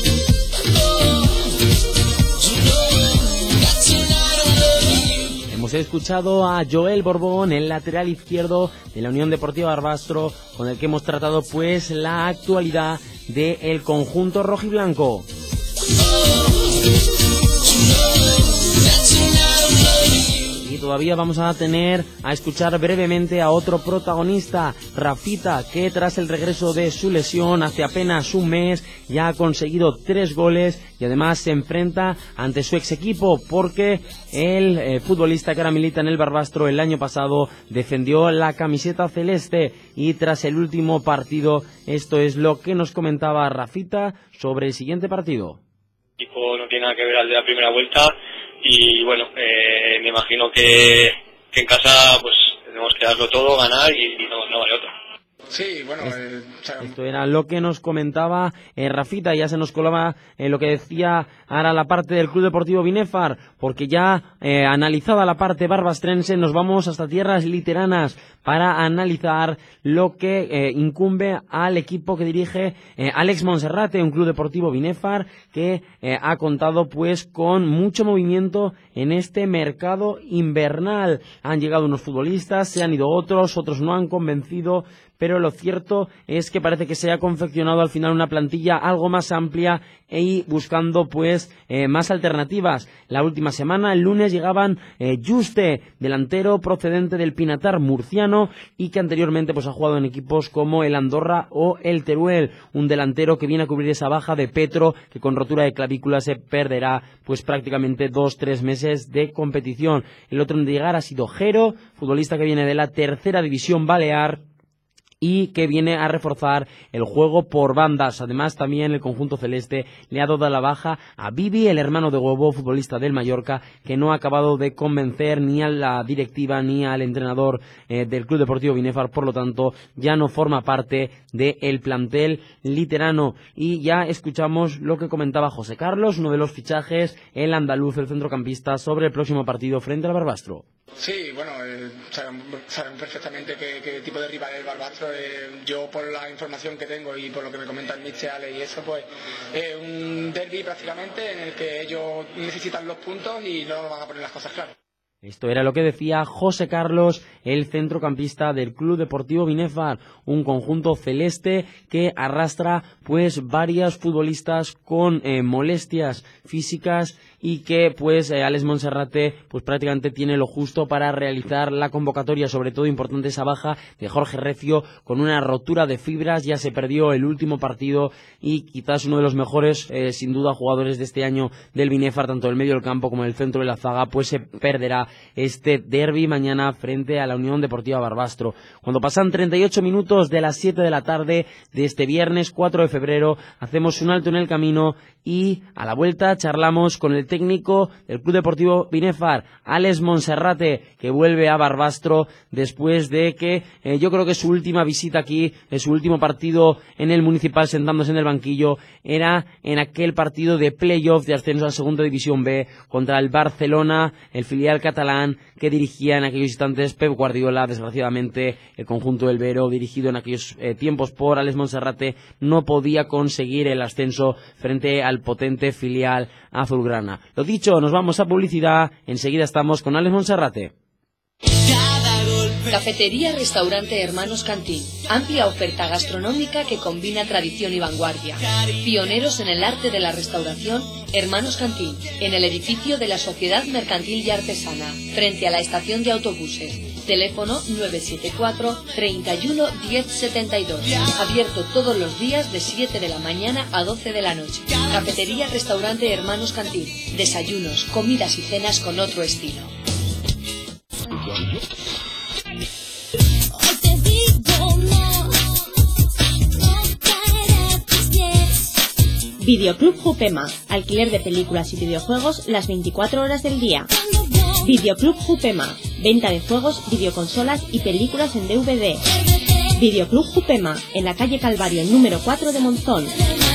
Hemos Pues he escuchado a Joel Borbón, el lateral izquierdo de la Unión Deportiva Barbastro, con el que hemos tratado pues la actualidad del conjunto rojiblanco. Y todavía vamos a tener a escuchar brevemente a otro protagonista, Rafita, que tras el regreso de su lesión hace apenas un mes ya ha conseguido tres goles y además se enfrenta ante su ex equipo porque el eh, futbolista que ahora milita en el Barbastro el año pasado defendió la camiseta celeste y tras el último partido esto es lo que nos comentaba Rafita sobre el siguiente partido. El equipo no tiene nada que ver al de la primera vuelta. Y bueno, eh, me imagino que, que en casa pues tenemos que darlo todo, ganar y, y no, no vale otra. Sí, bueno, eh, o sea, esto era lo que nos comentaba eh, Rafita, ya se nos colaba eh, lo que decía ahora la parte del Club Deportivo Binefar, porque ya eh, analizada la parte barbastrense nos vamos hasta tierras literanas para analizar lo que eh, incumbe al equipo que dirige eh, Alex Monserrate, un Club Deportivo Binefar que eh, ha contado pues con mucho movimiento en este mercado invernal. Han llegado unos futbolistas, se han ido otros, otros no han convencido, pero lo cierto es que parece que se ha confeccionado al final una plantilla algo más amplia y buscando pues eh, más alternativas. La última semana, el lunes, llegaban eh, Juste, delantero procedente del Pinatar murciano y que anteriormente pues ha jugado en equipos como el Andorra o el Teruel, un delantero que viene a cubrir esa baja de Petro, que con rotura de clavícula se perderá pues prácticamente dos, tres meses de competición. El otro en llegar ha sido Jero, futbolista que viene de la tercera división balear y que viene a reforzar el juego por bandas. Además, también el conjunto celeste le ha dado la baja a Bibi, el hermano de Huevo, futbolista del Mallorca, que no ha acabado de convencer ni a la directiva ni al entrenador eh, del Club Deportivo Binefar, por lo tanto, ya no forma parte del plantel literano. Y ya escuchamos lo que comentaba José Carlos, uno de los fichajes, el andaluz, el centrocampista, sobre el próximo partido frente al Barbastro. Sí, bueno, eh, saben, saben perfectamente qué, qué tipo de rival es el Barbastro. Eh, yo, por la información que tengo y por lo que me comenta el Miche, Ale y eso, pues es eh, un derbi prácticamente en el que ellos necesitan los puntos y no van a poner las cosas claras. Esto era lo que decía José Carlos, el centrocampista del Club Deportivo Binefar, un conjunto celeste que arrastra pues varias futbolistas con eh, molestias físicas y que pues eh, Alex Monserrate pues prácticamente tiene lo justo para realizar la convocatoria. Sobre todo importante esa baja de Jorge Recio con una rotura de fibras, ya se perdió el último partido y quizás uno de los mejores eh, sin duda jugadores de este año del Binefar, tanto del medio del campo como del centro de la zaga, pues se perderá este derbi mañana frente a la Unión Deportiva Barbastro. Cuando pasan treinta y ocho minutos de las siete de la tarde de este viernes cuatro de febrero, hacemos un alto en el camino y a la vuelta charlamos con el técnico del Club Deportivo Binefar, Alex Monserrate, que vuelve a Barbastro después de que eh, yo creo que su última visita aquí, eh, su último partido en el Municipal sentándose en el banquillo, era en aquel partido de playoff de ascenso a Segunda División B contra el Barcelona, el filial catalán que dirigía en aquellos instantes Pep Guardiola. Desgraciadamente el conjunto del Vero, dirigido en aquellos eh, tiempos por Alex Monserrate, no podía conseguir el ascenso frente al potente filial azulgrana. Lo dicho, nos vamos a publicidad, enseguida estamos con Alex Monserrate. Cafetería Restaurante Hermanos Cantín. Amplia oferta gastronómica que combina tradición y vanguardia. Pioneros en el arte de la restauración, Hermanos Cantín, en el edificio de la Sociedad Mercantil y Artesana, frente a la estación de autobuses. Teléfono nueve siete cuatro, treinta y uno, diez setenta y dos. Abierto todos los días de siete de la mañana a doce de la noche. Cafetería Restaurante Hermanos Cantín. Desayunos, comidas y cenas con otro estilo. Videoclub Jupema, alquiler de películas y videojuegos las veinticuatro horas del día. Videoclub Jupema, venta de juegos, videoconsolas y películas en D V D. Videoclub Jupema, en la calle Calvario número cuatro de Monzón.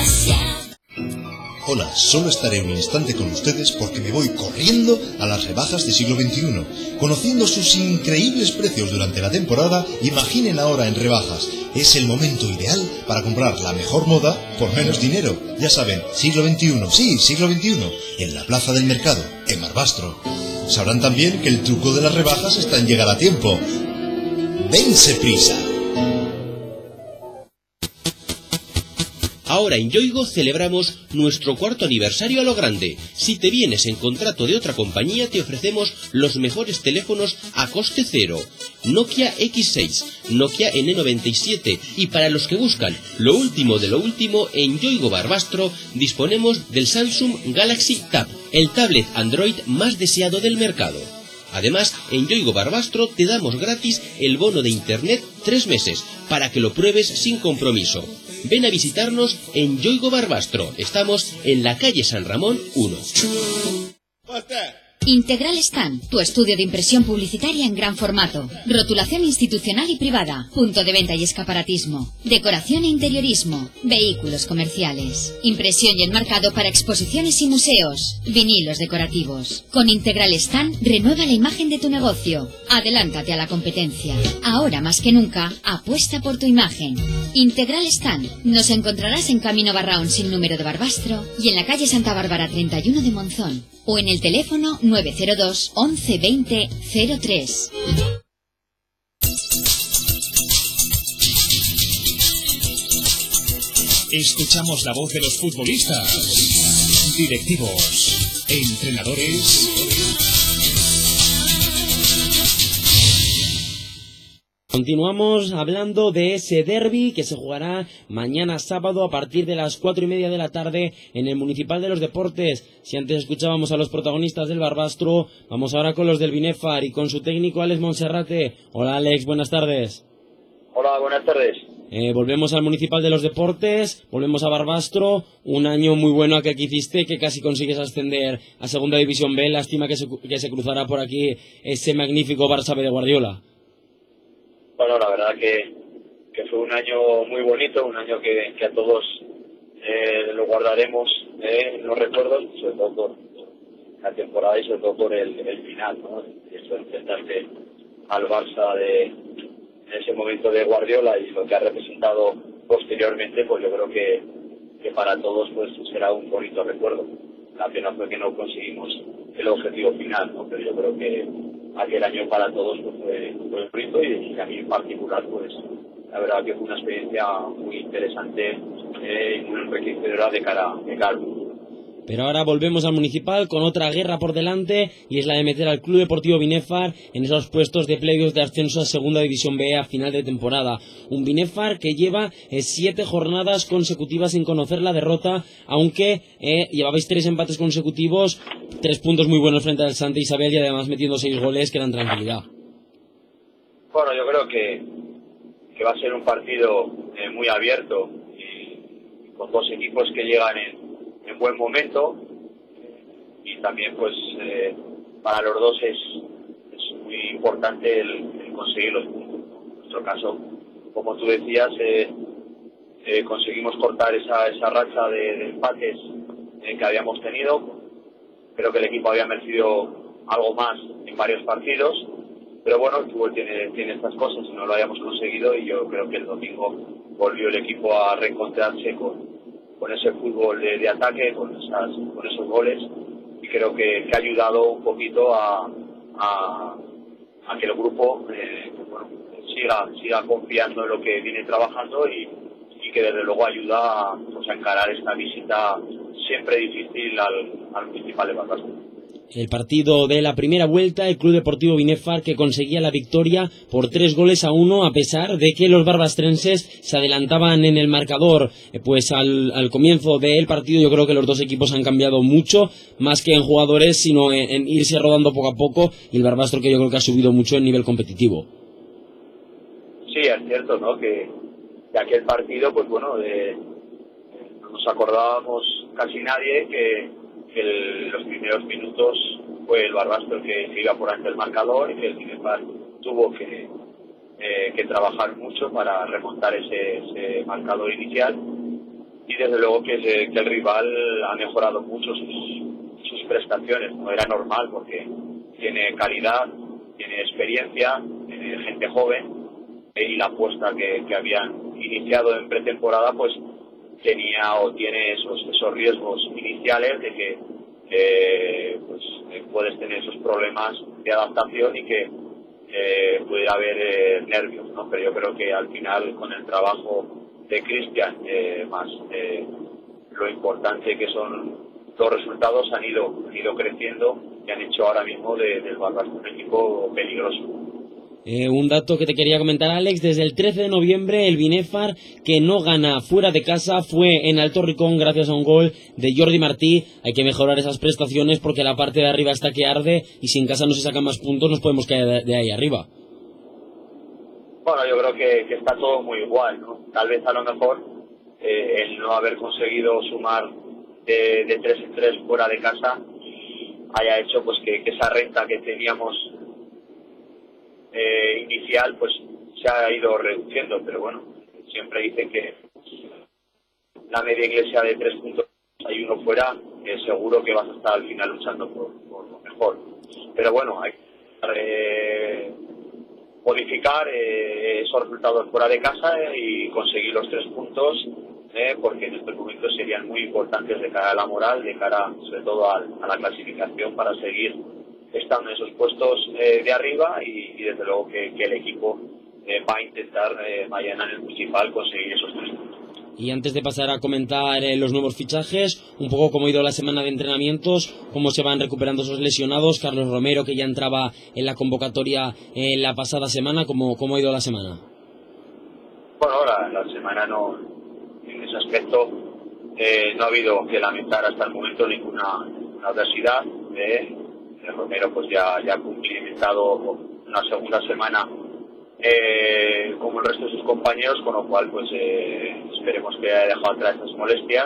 Hola, solo estaré un instante con ustedes porque me voy corriendo a las rebajas de siglo veintiuno. Conociendo sus increíbles precios durante la temporada, imaginen ahora en rebajas. Es el momento ideal para comprar la mejor moda por menos dinero. Ya saben, siglo veintiuno, sí, siglo veintiuno, en la Plaza del Mercado, en Barbastro. sabrán también que el truco de las rebajas está en llegar a tiempo. ¡Dense prisa! Ahora en Yoigo celebramos nuestro cuarto aniversario a lo grande. Si te vienes en contrato de otra compañía, te ofrecemos los mejores teléfonos a coste cero. Nokia equis seis, Nokia ene noventa y siete y para los que buscan lo último de lo último, en Yoigo Barbastro disponemos del Samsung Galaxy Tab, el tablet Android más deseado del mercado. Además, en Yoigo Barbastro te damos gratis el bono de internet tres meses para que lo pruebes sin compromiso. Ven a visitarnos en Yoigo Barbastro. Estamos en la calle San Ramón uno. Integral Scan, tu estudio de impresión publicitaria en gran formato, rotulación institucional y privada, punto de venta y escaparatismo, decoración e interiorismo, vehículos comerciales, impresión y enmarcado para exposiciones y museos, vinilos decorativos. Con Integral Scan, renueva la imagen de tu negocio. Adelántate a la competencia. Ahora más que nunca, apuesta por tu imagen. Integral Scan, nos encontrarás en Camino Barraón sin número de Barbastro y en la calle Santa Bárbara treinta y uno de Monzón, o en el teléfono nueve cero dos, once, veinte, cero tres. Escuchamos la voz de los futbolistas, directivos, entrenadores. Continuamos hablando de ese derbi que se jugará mañana sábado a partir de las cuatro y media de la tarde en el Municipal de los Deportes. Si antes escuchábamos a los protagonistas del Barbastro, vamos ahora con los del Binefar y con su técnico Alex Monserrate. Hola Alex, buenas tardes. Hola, buenas tardes. Eh, volvemos al Municipal de los Deportes, volvemos a Barbastro, un año muy bueno aquel que hiciste, que casi consigues ascender a Segunda División B. Lástima que se, que se cruzará por aquí ese magnífico Barça B de Guardiola. Bueno, la verdad que, que fue un año muy bonito, un año que, que a todos eh, lo guardaremos eh, en los recuerdos, sobre todo por la temporada y sobre todo por el, el final, ¿no? Eso de enfrentarte al Barça de, en ese momento de Guardiola y lo que ha representado posteriormente, pues yo creo que, que para todos pues será un bonito recuerdo. La pena fue que no conseguimos el objetivo final, ¿no? Pero yo creo que aquel año para todos pues, fue, fue bonito y, y a mí en particular pues la verdad que fue una experiencia muy interesante eh, y muy enriquecedora de cara, de cara al futuro. Pero ahora volvemos al Municipal con otra guerra por delante y es la de meter al Club Deportivo Binefar en esos puestos de playoffs de ascenso a Segunda División B a final de temporada. Un Binefar que lleva eh, siete jornadas consecutivas sin conocer la derrota, aunque eh, llevabais tres empates consecutivos, tres puntos muy buenos frente al Santa Isabel y además metiendo seis goles que dan tranquilidad. Bueno, yo creo que, que va a ser un partido eh, muy abierto y con dos equipos que llegan en en buen momento y también pues eh, para los dos es, es muy importante el, el conseguir los puntos. En nuestro caso, como tú decías, eh, eh, conseguimos cortar esa, esa racha de, de empates eh, que habíamos tenido. Creo que el equipo había merecido algo más en varios partidos, pero bueno, el fútbol tiene, tiene estas cosas y no lo habíamos conseguido y yo creo que el domingo volvió el equipo a reencontrarse con con ese fútbol de, de ataque, con, esas, con esos goles, y creo que, que ha ayudado un poquito a, a, a que el grupo eh, bueno, siga, siga confiando en lo que viene trabajando y, y que desde luego ayuda a, pues, a encarar esta visita siempre difícil al, al Municipal de Barbastro. El partido de la primera vuelta, el Club Deportivo Binefar que conseguía la victoria por tres goles a uno a pesar de que los barbastrenses se adelantaban en el marcador. Pues al, al comienzo del partido yo creo que los dos equipos han cambiado mucho, más que en jugadores, sino en, en irse rodando poco a poco, y el Barbastro que yo creo que ha subido mucho en nivel competitivo. Sí, es cierto, ¿no? Que de aquel partido, pues bueno, de, no nos acordábamos casi nadie que que el, los primeros minutos fue el Barbastro que, que iba por ante el marcador y que el Binefar tuvo que, eh, que trabajar mucho para remontar ese, ese marcador inicial y desde luego que, que el rival ha mejorado mucho sus, sus prestaciones. No era normal porque tiene calidad, tiene experiencia, tiene gente joven eh, y la apuesta que, que habían iniciado en pretemporada pues tenía o tiene esos, esos riesgos iniciales de que eh, pues eh, puedes tener esos problemas de adaptación y que eh, pudiera haber eh, nervios, ¿no? Pero yo creo que al final, con el trabajo de Cristian, eh, más eh, lo importante que son los resultados, han ido, han ido creciendo y han hecho ahora mismo de, del Barbastro un equipo peligroso. Eh, un dato que te quería comentar, Alex: desde el trece de noviembre el Binefar, que no gana fuera de casa, fue en Alto Ricón gracias a un gol de Jordi Martí. Hay que mejorar esas prestaciones porque la parte de arriba está que arde, y si en casa no se sacan más puntos nos podemos caer de, de ahí arriba. Bueno, yo creo que, que está todo muy igual, ¿no? Tal vez a lo mejor eh, el no haber conseguido sumar de, de tres en tres fuera de casa haya hecho pues que, que esa renta que teníamos Eh, inicial pues se ha ido reduciendo, pero bueno, siempre dicen que la media iglesia de tres puntos hay uno fuera, eh, seguro que vas a estar al final luchando por, por lo mejor, pero bueno, hay que eh, modificar eh, esos resultados fuera de casa eh, y conseguir los tres puntos, eh, porque en estos momentos serían muy importantes de cara a la moral, de cara sobre todo a, a la clasificación, para seguir estando en esos puestos eh, de arriba y, y desde luego que, que el equipo eh, va a intentar eh, mañana en el municipal conseguir esos tres puntos. Y antes de pasar a comentar eh, los nuevos fichajes, un poco cómo ha ido la semana de entrenamientos, cómo se van recuperando esos lesionados. Carlos Romero, que ya entraba en la convocatoria eh, la pasada semana, ¿cómo, cómo ha ido la semana? Bueno, ahora la semana no, en ese aspecto eh, no ha habido que lamentar hasta el momento ninguna, ninguna adversidad. Eh, Romero pues ya, ya ha cumplimentado una segunda semana eh, como el resto de sus compañeros, con lo cual pues eh, esperemos que haya dejado atrás esas molestias.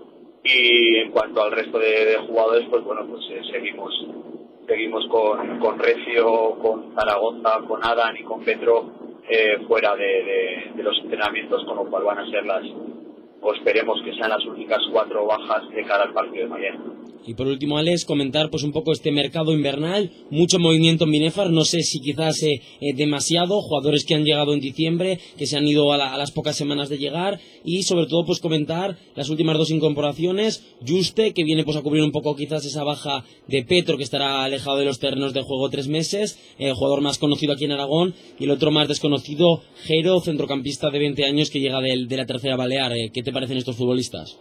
Y en cuanto al resto de, de jugadores, pues bueno, pues eh, seguimos seguimos con, con Recio, con Zaragoza, con Adán y con Petro eh, fuera de, de, de los entrenamientos, con lo cual van a ser las, o esperemos que sean las únicas cuatro bajas de cara al partido de mañana. Y por último, Alex, comentar pues un poco este mercado invernal, mucho movimiento en Binefar, no sé si quizás eh, eh, demasiado, jugadores que han llegado en diciembre, que se han ido a, la, a las pocas semanas de llegar, y sobre todo pues comentar las últimas dos incorporaciones. Juste, que viene pues a cubrir un poco quizás esa baja de Petro, que estará alejado de los terrenos de juego tres meses, eh, jugador más conocido aquí en Aragón, y el otro más desconocido, Jero, centrocampista de veinte años que llega del, de la tercera balear. Eh, ¿Qué te parecen estos futbolistas?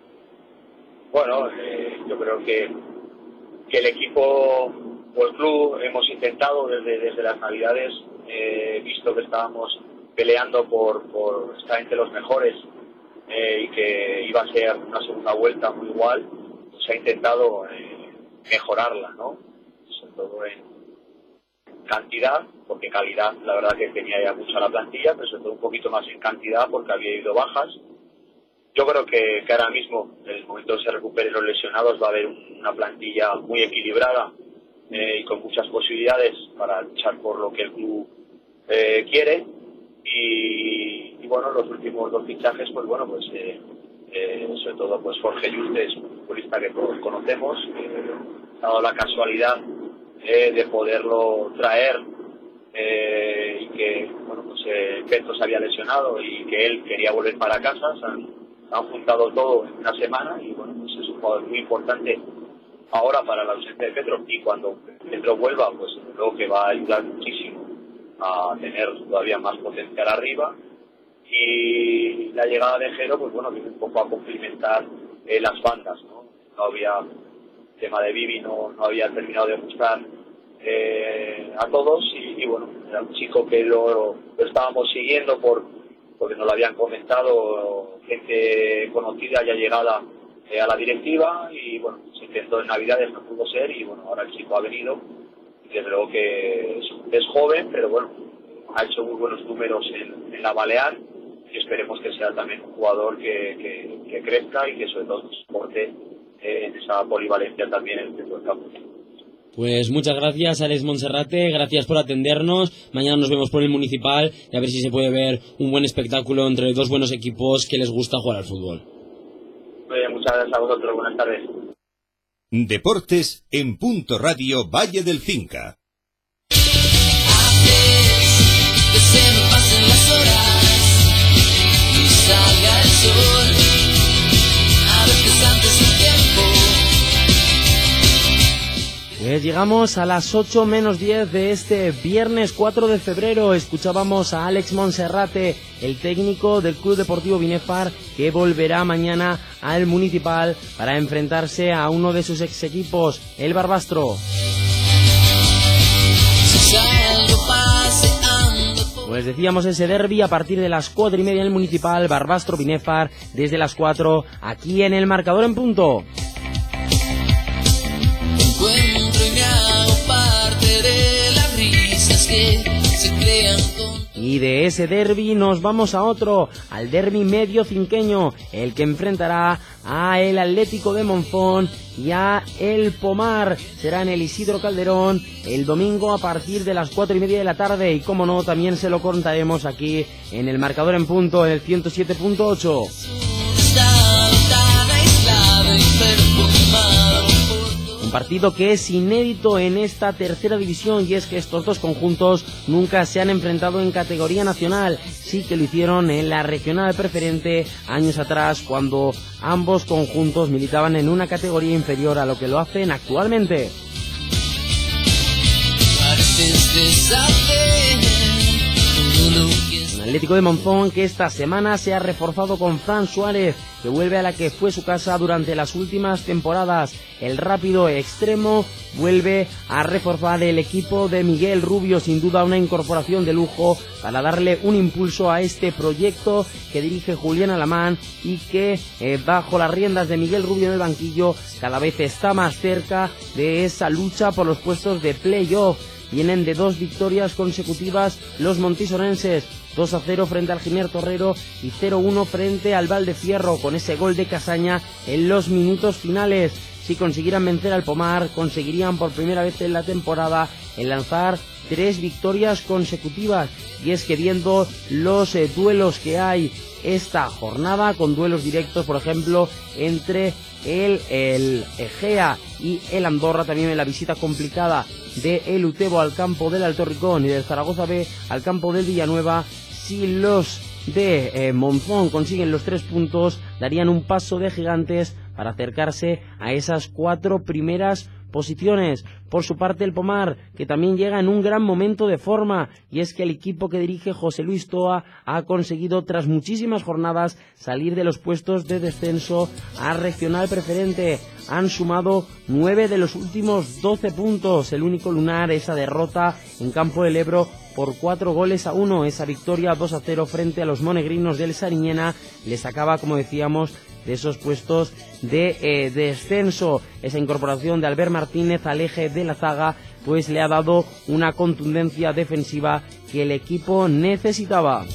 Bueno, eh, yo creo que, que el equipo o el club hemos intentado desde, desde las Navidades, eh, visto que estábamos peleando por, por estar entre los mejores eh, y que iba a ser una segunda vuelta muy igual, pues se ha intentado eh, mejorarla, ¿no? Sobre todo en cantidad, porque calidad la verdad que tenía ya mucha la plantilla, pero sobre todo un poquito más en cantidad porque había habido bajas. Yo creo que, que ahora mismo, en el momento que se recuperen los lesionados, va a haber una plantilla muy equilibrada eh, y con muchas posibilidades para luchar por lo que el club eh, quiere. Y, y bueno, los últimos dos fichajes, pues bueno, pues eh, eh, sobre todo pues Jorge Juste es un futbolista que todos conocemos, eh, ha dado la casualidad eh, de poderlo traer eh, y que bueno, pues eh, Petro se había lesionado y que él quería volver para casa. O sea, han juntado todo en una semana y bueno, pues es un jugador muy importante ahora para la ausencia de Petro, y cuando Petro vuelva, pues creo que va a ayudar muchísimo a tener todavía más potencial arriba. Y la llegada de Jero, pues bueno, viene un poco a complementar eh, las bandas, ¿no? No había, el tema de Vivi no, no había terminado de gustar eh, a todos y, y bueno, era un chico que lo, lo estábamos siguiendo por porque nos lo habían comentado gente conocida ya llegada eh, a la directiva, y bueno, se intentó en Navidades, no pudo ser, y bueno, ahora el chico ha venido y desde luego que es, es joven, pero bueno, ha hecho muy buenos números en, en la Balear, y esperemos que sea también un jugador que, que, que crezca y que sobre todo nos soporte eh, en esa polivalencia también en el centro del campo. Pues muchas gracias, Alex Monserrate, gracias por atendernos. Mañana nos vemos por el Municipal y a ver si se puede ver un buen espectáculo entre dos buenos equipos que les gusta jugar al fútbol. Oye, muchas gracias a vosotros, buenas tardes. Deportes en Punto Radio Valle del Cinca. Que se me pasen las horas y salga el sol, a veces antes del tiempo. Pues llegamos a las ocho menos diez de este viernes cuatro de febrero. Escuchábamos a Alex Monserrate, el técnico del Club Deportivo Binefar, que volverá mañana al Municipal para enfrentarse a uno de sus ex equipos, el Barbastro. Pues decíamos ese derbi a partir de las cuatro y media en el Municipal, Barbastro Binefar, desde las cuatro, aquí en el Marcador en Punto. Encuentro y me hago parte de las risas que se crean con... Y de ese derbi nos vamos a otro, al derbi medio cinqueño, el que enfrentará a el Atlético de Monzón y a el Pomar. Será en el Isidro Calderón el domingo a partir de las cuatro y media de la tarde, y como no, también se lo contaremos aquí en el Marcador en Punto, en el ciento siete punto ocho. Un partido que es inédito en esta tercera división, y es que estos dos conjuntos nunca se han enfrentado en categoría nacional. Sí que lo hicieron en la regional preferente años atrás, cuando ambos conjuntos militaban en una categoría inferior a lo que lo hacen actualmente. Un Atlético de Monzón que esta semana se ha reforzado con Fran Suárez, que vuelve a la que fue su casa durante las últimas temporadas. El rápido extremo vuelve a reforzar el equipo de Miguel Rubio, sin duda una incorporación de lujo para darle un impulso a este proyecto que dirige Julián Alamán, y que eh, bajo las riendas de Miguel Rubio en el banquillo cada vez está más cerca de esa lucha por los puestos de playoff. Vienen de dos victorias consecutivas los montisorenses, dos a cero frente al Giner Torrero y cero uno frente al Valdefierro, con ese gol de Casaña en los minutos finales. Si consiguieran vencer al Pomar, conseguirían por primera vez en la temporada el lanzar tres victorias consecutivas. Y es que viendo los eh, duelos que hay esta jornada, con duelos directos, por ejemplo, entre el, el Egea y el Andorra, también en la visita complicada de el Utebo al campo del Alto Ricón y del Zaragoza B al campo del Villanueva, si los de eh, Monzón consiguen los tres puntos, darían un paso de gigantes para acercarse a esas cuatro primeras posiciones. Por su parte, el Pomar, que también llega en un gran momento de forma, y es que el equipo que dirige José Luis Toa ha conseguido tras muchísimas jornadas salir de los puestos de descenso a regional preferente. Han sumado nueve de los últimos doce puntos. El único lunar, esa derrota en campo del Ebro por cuatro goles a uno, esa victoria dos a cero frente a los monegrinos del Sariñena, les sacaba, como decíamos, de esos puestos de eh, descenso. Esa incorporación de Albert Martínez al eje de la zaga pues le ha dado una contundencia defensiva que el equipo necesitaba.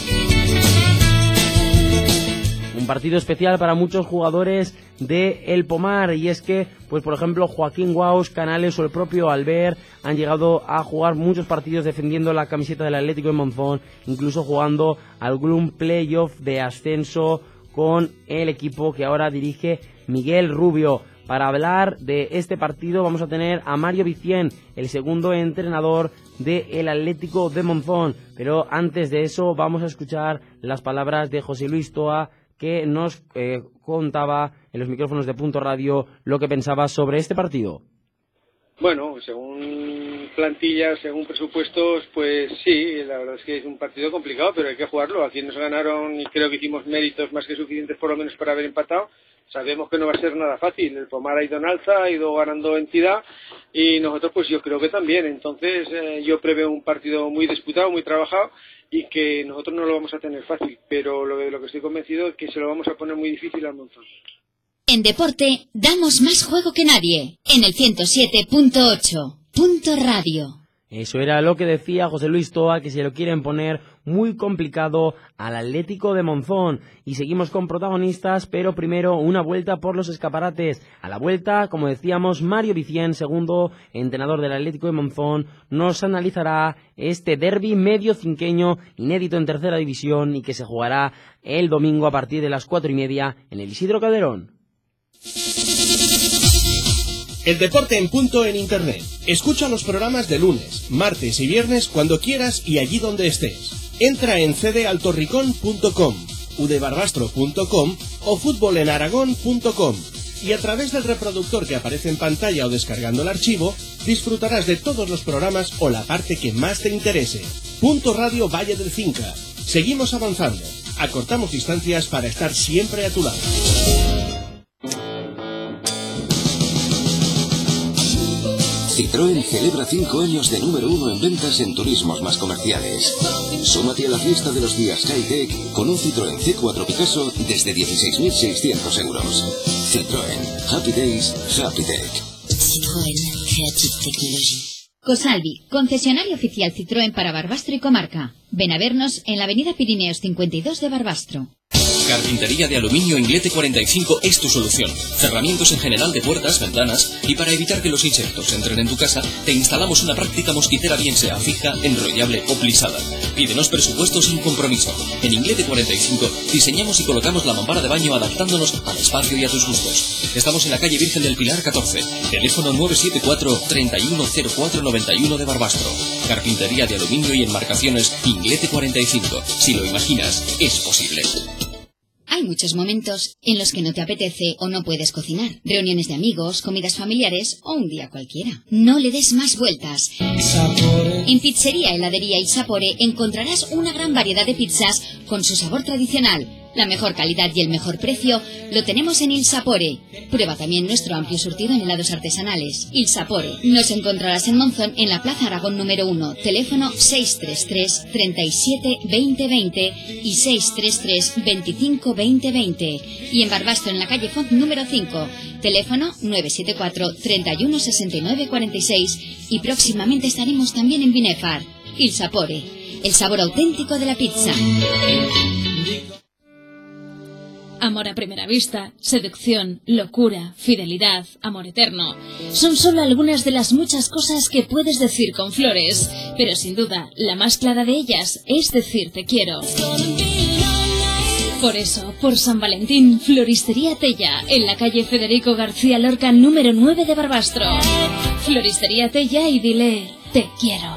Un partido especial para muchos jugadores de El Pomar, y es que, pues por ejemplo, Joaquín Guaus, Canales o el propio Albert han llegado a jugar muchos partidos defendiendo la camiseta del Atlético de Monzón, incluso jugando algún playoff de ascenso con el equipo que ahora dirige Miguel Rubio. Para hablar de este partido vamos a tener a Mario Vicien, el segundo entrenador del Atlético de Monzón. Pero antes de eso vamos a escuchar las palabras de José Luis Toa, que nos eh, contaba en los micrófonos de Punto Radio lo que pensaba sobre este partido. Bueno, según plantillas, según presupuestos, pues sí, la verdad es que es un partido complicado, pero hay que jugarlo. Aquí nos ganaron y creo que hicimos méritos más que suficientes por lo menos para haber empatado. Sabemos que no va a ser nada fácil. El Pomar ha ido en alza, ha ido ganando entidad, y nosotros pues yo creo que también. Entonces eh, yo preveo un partido muy disputado, muy trabajado, y que nosotros no lo vamos a tener fácil, pero lo de lo que estoy convencido es que se lo vamos a poner muy difícil al Monzón. En deporte damos más juego que nadie. En el ciento siete punto ocho. Punto Radio. Eso era lo que decía José Luis Toa, que se lo quieren poner muy complicado al Atlético de Monzón. Y seguimos con protagonistas, pero primero una vuelta por los escaparates. A la vuelta, como decíamos, Mario Vicien, segundo entrenador del Atlético de Monzón, nos analizará este derbi medio cinqueño inédito en tercera división y que se jugará el domingo a partir de las cuatro y media en el Isidro Calderón. El deporte en punto en Internet. Escucha los programas de lunes, martes y viernes cuando quieras y allí donde estés. Entra en c d altorricón punto com, u d barbastro punto com o futbolenaragón punto com y a través del reproductor que aparece en pantalla o descargando el archivo, disfrutarás de todos los programas o la parte que más te interese. Punto Radio Valle del Cinca. Seguimos avanzando. Acortamos distancias para estar siempre a tu lado. Citroën celebra cinco años de número uno en ventas en turismos más comerciales. Súmate a la fiesta de los días Hightech con un Citroën C cuatro Picasso desde dieciséis mil seiscientos euros. Citroën. Happy Days, Happy Tech. Citroën Creative Technology. Cosalvi, concesionario oficial Citroën para Barbastro y comarca. Ven a vernos en la avenida Pirineos cincuenta y dos de Barbastro. Carpintería de aluminio Inglete cuarenta y cinco es tu solución. Cerramientos en general de puertas, ventanas, y para evitar que los insectos entren en tu casa, te instalamos una práctica mosquitera, bien sea fija, enrollable o plisada. Pídenos presupuesto sin compromiso. En Inglete cuarenta y cinco diseñamos y colocamos la mampara de baño adaptándonos al espacio y a tus gustos. Estamos en la calle Virgen del Pilar catorce. Teléfono nueve siete cuatro, treinta y uno cero cuatro noventa y uno de Barbastro. Carpintería de aluminio y enmarcaciones Inglete cuarenta y cinco. Si lo imaginas, es posible. Hay muchos momentos en los que no te apetece o no puedes cocinar. Reuniones de amigos, comidas familiares o un día cualquiera. No le des más vueltas. En Pizzería Heladería Il Sapore encontrarás una gran variedad de pizzas con su sabor tradicional. La mejor calidad y el mejor precio lo tenemos en Il Sapore. Prueba también nuestro amplio surtido en helados artesanales. Il Sapore. Nos encontrarás en Monzón en la Plaza Aragón número uno. Teléfono seis tres tres, treinta y siete, veinte veinte y seis tres tres, veinticinco, veinte veinte. Y en Barbastro en la calle Font número cinco. Teléfono nueve siete cuatro, treinta y uno, sesenta y nueve, cuarenta y seis. Y próximamente estaremos también en Binefar. Il Sapore. El sabor auténtico de la pizza. Amor a primera vista, seducción, locura, fidelidad, amor eterno. Son solo algunas de las muchas cosas que puedes decir con flores, pero sin duda, la más clara de ellas es decir te quiero. Por eso, por San Valentín, Floristería Tella, en la calle Federico García Lorca número nueve de Barbastro. Floristería Tella y dile te quiero.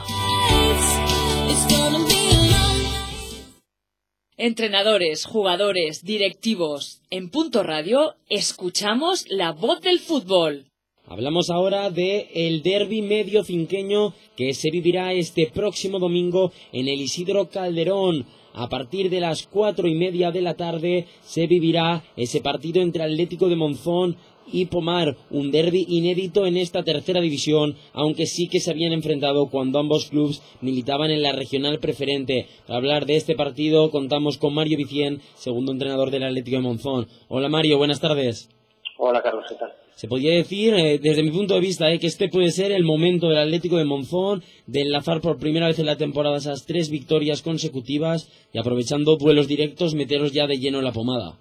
Entrenadores, jugadores, directivos, en Punto Radio escuchamos la voz del fútbol. Hablamos ahora de el derbi medio cinqueño que se vivirá este próximo domingo en el Isidro Calderón. A partir de las cuatro y media de la tarde se vivirá ese partido entre Atlético de Monzón y Pomar, un derbi inédito en esta tercera división, aunque sí que se habían enfrentado cuando ambos clubes militaban en la regional preferente. Para hablar de este partido contamos con Mario Vicien, segundo entrenador del Atlético de Monzón. Hola Mario, buenas tardes. Hola Carlos, ¿qué tal? Se podría decir, eh, desde mi punto de vista, eh, que este puede ser el momento del Atlético de Monzón de enlazar por primera vez en la temporada esas tres victorias consecutivas y, aprovechando duelos directos, meteros ya de lleno en la pomada.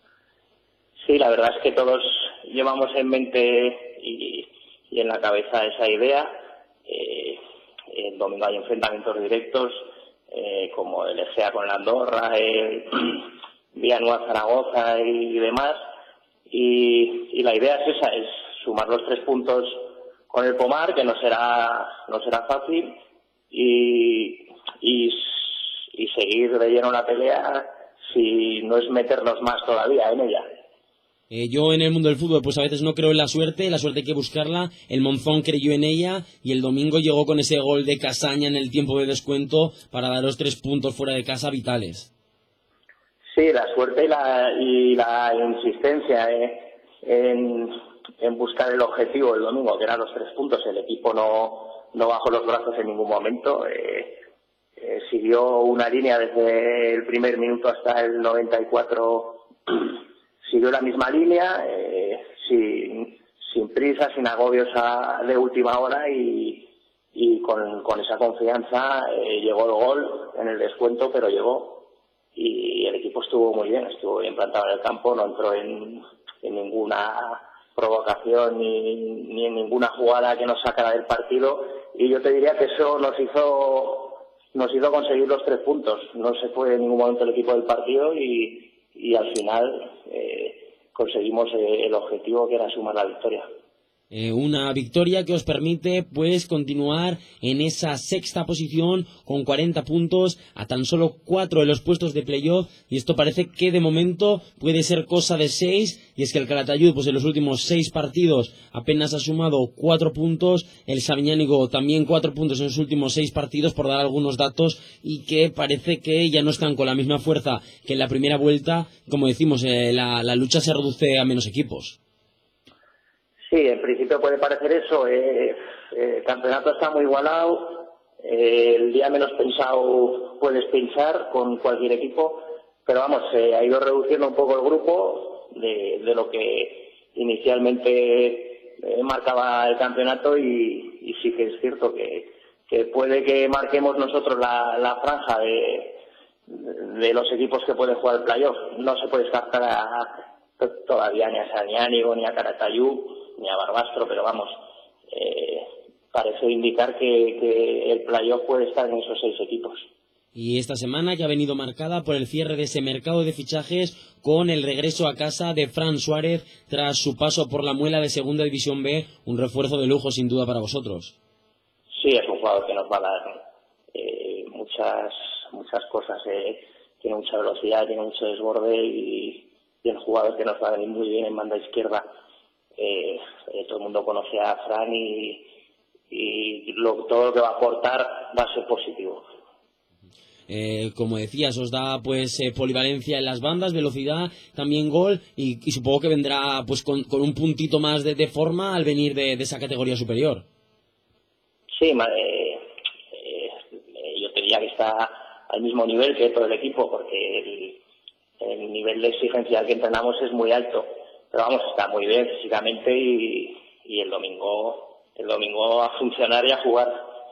Sí, la verdad es que todos llevamos en mente y, y en la cabeza esa idea. Eh, el domingo hay enfrentamientos directos, eh, como el Egea con la Andorra, el Villanueva Zaragoza y demás. Y, y la idea es esa, es sumar los tres puntos con el Pomar, que no será no será fácil, y, y, y seguir de lleno la pelea, si no es meternos más todavía en ella. Eh, yo en el mundo del fútbol pues a veces no creo en la suerte, la suerte hay que buscarla. El Monzón creyó en ella y el domingo llegó con ese gol de Casaña en el tiempo de descuento para daros tres puntos fuera de casa vitales. Sí, la suerte y la, y la insistencia eh, en, en buscar el objetivo el domingo, que eran los tres puntos. El equipo no, no bajó los brazos en ningún momento. Eh, eh, siguió una línea desde el primer minuto hasta el noventa y cuatro. Siguió la misma línea, eh, sin, sin prisa, sin agobios a, de última hora y, y con, con esa confianza eh, llegó el gol en el descuento, pero llegó. Y el equipo estuvo muy bien, estuvo bien plantado en el campo, no entró en, en ninguna provocación ni, ni en ninguna jugada que nos sacara del partido, y yo te diría que eso nos hizo nos hizo conseguir los tres puntos. No se fue en ningún momento el equipo del partido y, y al final eh, conseguimos eh, el objetivo, que era sumar la victoria. Eh, una victoria que os permite pues continuar en esa sexta posición con cuarenta puntos a tan solo cuatro de los puestos de playoff, y esto parece que de momento puede ser cosa de seis, y es que el Calatayud pues en los últimos seis partidos apenas ha sumado cuatro puntos, el Sabiñánigo también cuatro puntos en los últimos seis partidos, por dar algunos datos, y que parece que ya no están con la misma fuerza que en la primera vuelta. Como decimos, eh, la, la lucha se reduce a menos equipos. Sí, en principio puede parecer eso. Eh, el campeonato está muy igualado. Eh, el día menos pensado puedes pinchar con cualquier equipo, pero vamos, eh, ha ido reduciendo un poco el grupo de, de lo que inicialmente eh, marcaba el campeonato, y, y sí que es cierto que, que puede que marquemos nosotros la, la franja de, de los equipos que pueden jugar el playoff. No se puede descartar a, todavía ni a Sabiñánigo, ni a Calatayud, ni a Barbastro, pero vamos, eh, parece indicar que, que el playoff puede estar en esos seis equipos. Y esta semana que ha venido marcada por el cierre de ese mercado de fichajes con el regreso a casa de Fran Suárez tras su paso por la Muela de Segunda División B, un refuerzo de lujo sin duda para vosotros. Sí, es un jugador que nos va a dar eh, muchas muchas cosas, eh. Tiene mucha velocidad, tiene mucho desborde, y, y es un jugador que nos va a venir muy bien en banda izquierda. Eh, eh, todo el mundo conoce a Fran, y, y lo, todo lo que va a aportar va a ser positivo. Eh, como decías, os da pues eh, polivalencia en las bandas, velocidad, también gol, y, y supongo que vendrá pues con, con un puntito más de, de forma al venir de, de esa categoría superior. Sí, eh, eh, yo te diría que está al mismo nivel que todo el equipo, porque el, el nivel de exigencia que entrenamos es muy alto. Pero vamos, está muy bien físicamente, y, y el domingo el domingo a funcionar y a jugar.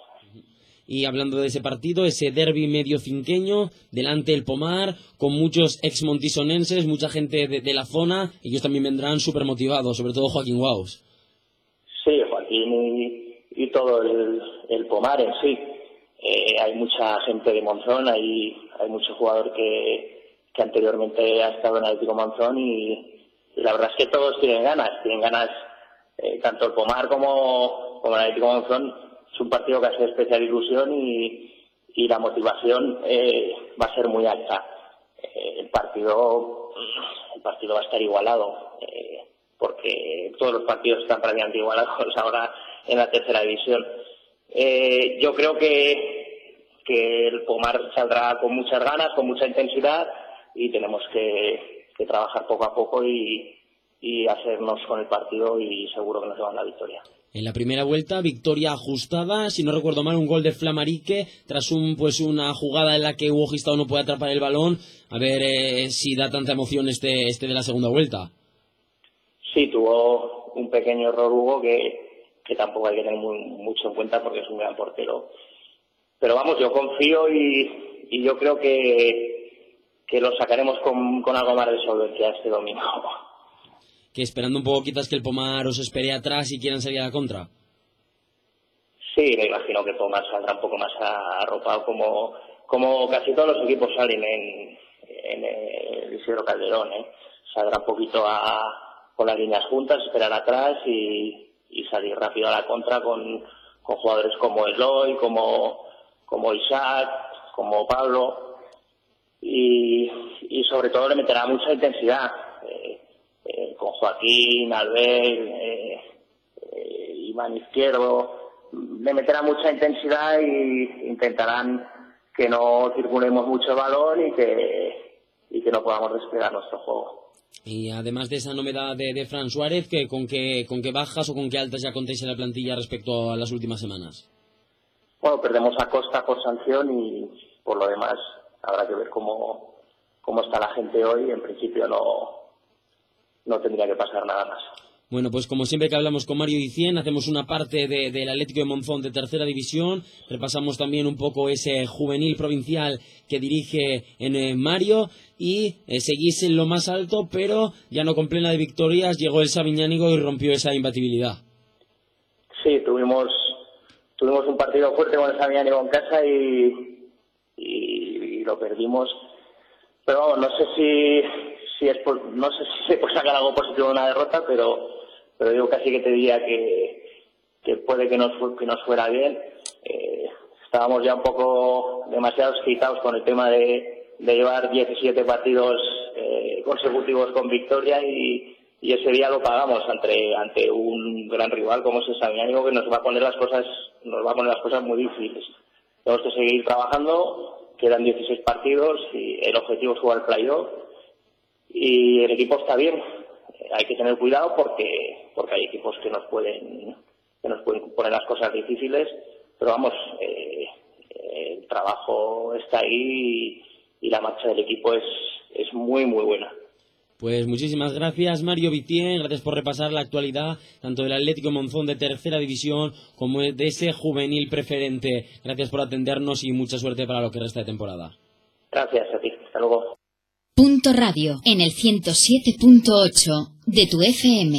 Y hablando de ese partido, ese derbi medio cinqueño, delante el Pomar, con muchos ex montisonenses, mucha gente de, de la zona, ellos también vendrán súper motivados, sobre todo Joaquín Guaus. Sí, Joaquín y, y todo el, el Pomar en sí. Eh, hay mucha gente de Monzón, hay, hay mucho jugador que, que anteriormente ha estado en Atlético Monzón, y Y la verdad es que todos tienen ganas, tienen ganas, eh, tanto el Pomar como, como el Atlético Monzón. Es un partido que hace especial ilusión, y, y la motivación eh, va a ser muy alta. Eh, el partido el partido va a estar igualado, eh, porque todos los partidos están prácticamente igualados ahora en la tercera división. Eh, yo creo que, que el Pomar saldrá con muchas ganas, con mucha intensidad, y tenemos que que trabajar poco a poco y, y hacernos con el partido, y seguro que nos llevan la victoria. En la primera vuelta, victoria ajustada, si no recuerdo mal, un gol de Flamarique tras un pues una jugada en la que Hugo Gistao no puede atrapar el balón. A ver eh, si da tanta emoción este este de la segunda vuelta. Sí, tuvo un pequeño error Hugo que, que tampoco hay que tener muy, mucho en cuenta, porque es un gran portero. Pero vamos, yo confío, y, y yo creo que que lo sacaremos con, con algo más de solvencia este domingo. Que esperando un poco quizás que el Pomar os espere atrás y quieran salir a la contra. Sí, me imagino que el Pomar saldrá un poco más arropado, como, como casi todos los equipos salen en, en el Isidro Calderón, ¿eh? Saldrá un poquito a, con las líneas juntas, esperar atrás y, y salir rápido a la contra con, con jugadores como Eloy, como, como Isaac, como Pablo. Y, y sobre todo le meterá mucha intensidad, eh, eh, con Joaquín, Albert, eh, eh, Iván Izquierdo, le meterá mucha intensidad, y intentarán que no circulemos mucho el balón, y que, y que no podamos desplegar nuestro juego. Y además de esa novedad de, de Fran Suárez, que con qué con qué bajas o con qué altas ya contéis en la plantilla respecto a las últimas semanas. Bueno, perdemos a Costa por sanción, y por lo demás habrá que ver cómo, cómo está la gente hoy. En principio no, no tendría que pasar nada más. Bueno, pues como siempre que hablamos con Mario Dicien, hacemos una parte de, del Atlético de Monzón de tercera división, repasamos también un poco ese juvenil provincial que dirige en eh, Mario, y eh, seguís en lo más alto, pero ya no con plena de victorias, llegó el Sabiñánigo y rompió esa imbatibilidad. Sí, tuvimos tuvimos un partido fuerte con el Sabiñánigo en casa, y, y, y lo perdimos, pero vamos, no sé si, si es por, no sé si se puede sacar algo positivo de una derrota, pero pero yo casi que te diría que, que puede que nos, que nos fuera bien. Eh, estábamos ya un poco demasiado excitados con el tema de, de llevar diecisiete partidos eh, consecutivos con victoria y, y ese día lo pagamos ante ante un gran rival como es el San Iñigo, que nos va a poner las cosas nos va a poner las cosas muy difíciles. Tenemos que seguir trabajando, quedan dieciséis partidos y el objetivo es jugar el playoff y el equipo está bien. Hay que tener cuidado porque porque hay equipos que nos pueden que nos pueden poner las cosas difíciles, pero vamos, eh, el trabajo está ahí y, y la marcha del equipo es es muy muy buena. Pues muchísimas gracias, Mario Vitien, gracias por repasar la actualidad tanto del Atlético Monzón de tercera división como de ese juvenil preferente. Gracias por atendernos y mucha suerte para lo que resta de temporada. Gracias a ti, hasta luego. Punto Radio, en el ciento siete punto ocho de tu F M.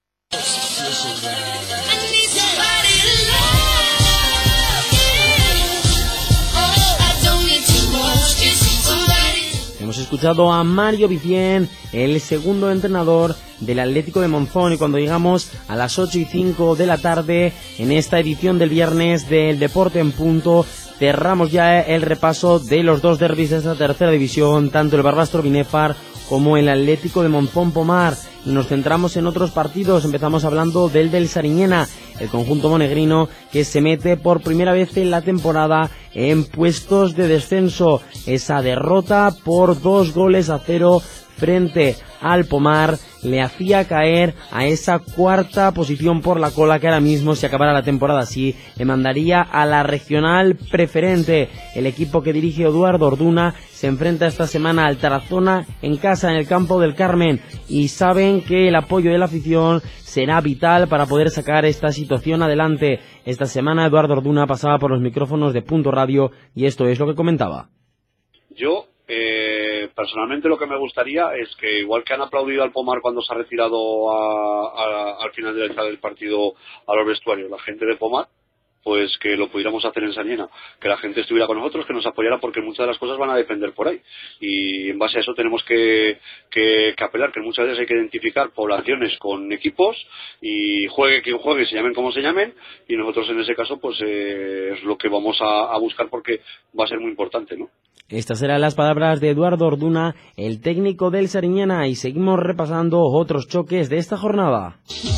Hemos escuchado a Mario Vicien, el segundo entrenador del Atlético de Monzón, y cuando llegamos a las ocho y cinco de la tarde en esta edición del viernes del Deporte en Punto, cerramos ya el repaso de los dos derbis de esta tercera división, tanto el Barbastro Binefar como el Atlético de Monzón Pomar, y nos centramos en otros partidos. Empezamos hablando del del Sariñena, el conjunto monegrino que se mete por primera vez en la temporada en puestos de descenso. Esa derrota por dos goles a cero frente al Pomar le hacía caer a esa cuarta posición por la cola, que ahora mismo, si acabara la temporada así, le mandaría a la regional preferente. El equipo que dirige Eduardo Orduna se enfrenta esta semana al Tarazona en casa, en el campo del Carmen, y saben que el apoyo de la afición será vital para poder sacar esta situación adelante. Esta semana Eduardo Orduna pasaba por los micrófonos de Punto Radio y esto es lo que comentaba. Yo Eh, personalmente lo que me gustaría es que, igual que han aplaudido al Pomar cuando se ha retirado a, a, al final del, del partido a los vestuarios, la gente de Pomar, pues que lo pudiéramos hacer en Sariñena, que la gente estuviera con nosotros, que nos apoyara, porque muchas de las cosas van a depender por ahí, y en base a eso tenemos que, que, que apelar, que muchas veces hay que identificar poblaciones con equipos, y juegue quien juegue, se llamen como se llamen, y nosotros en ese caso pues eh, es lo que vamos a, a buscar, porque va a ser muy importante, ¿no? Estas eran las palabras de Eduardo Orduna, el técnico del Sariñena, y seguimos repasando otros choques de esta jornada.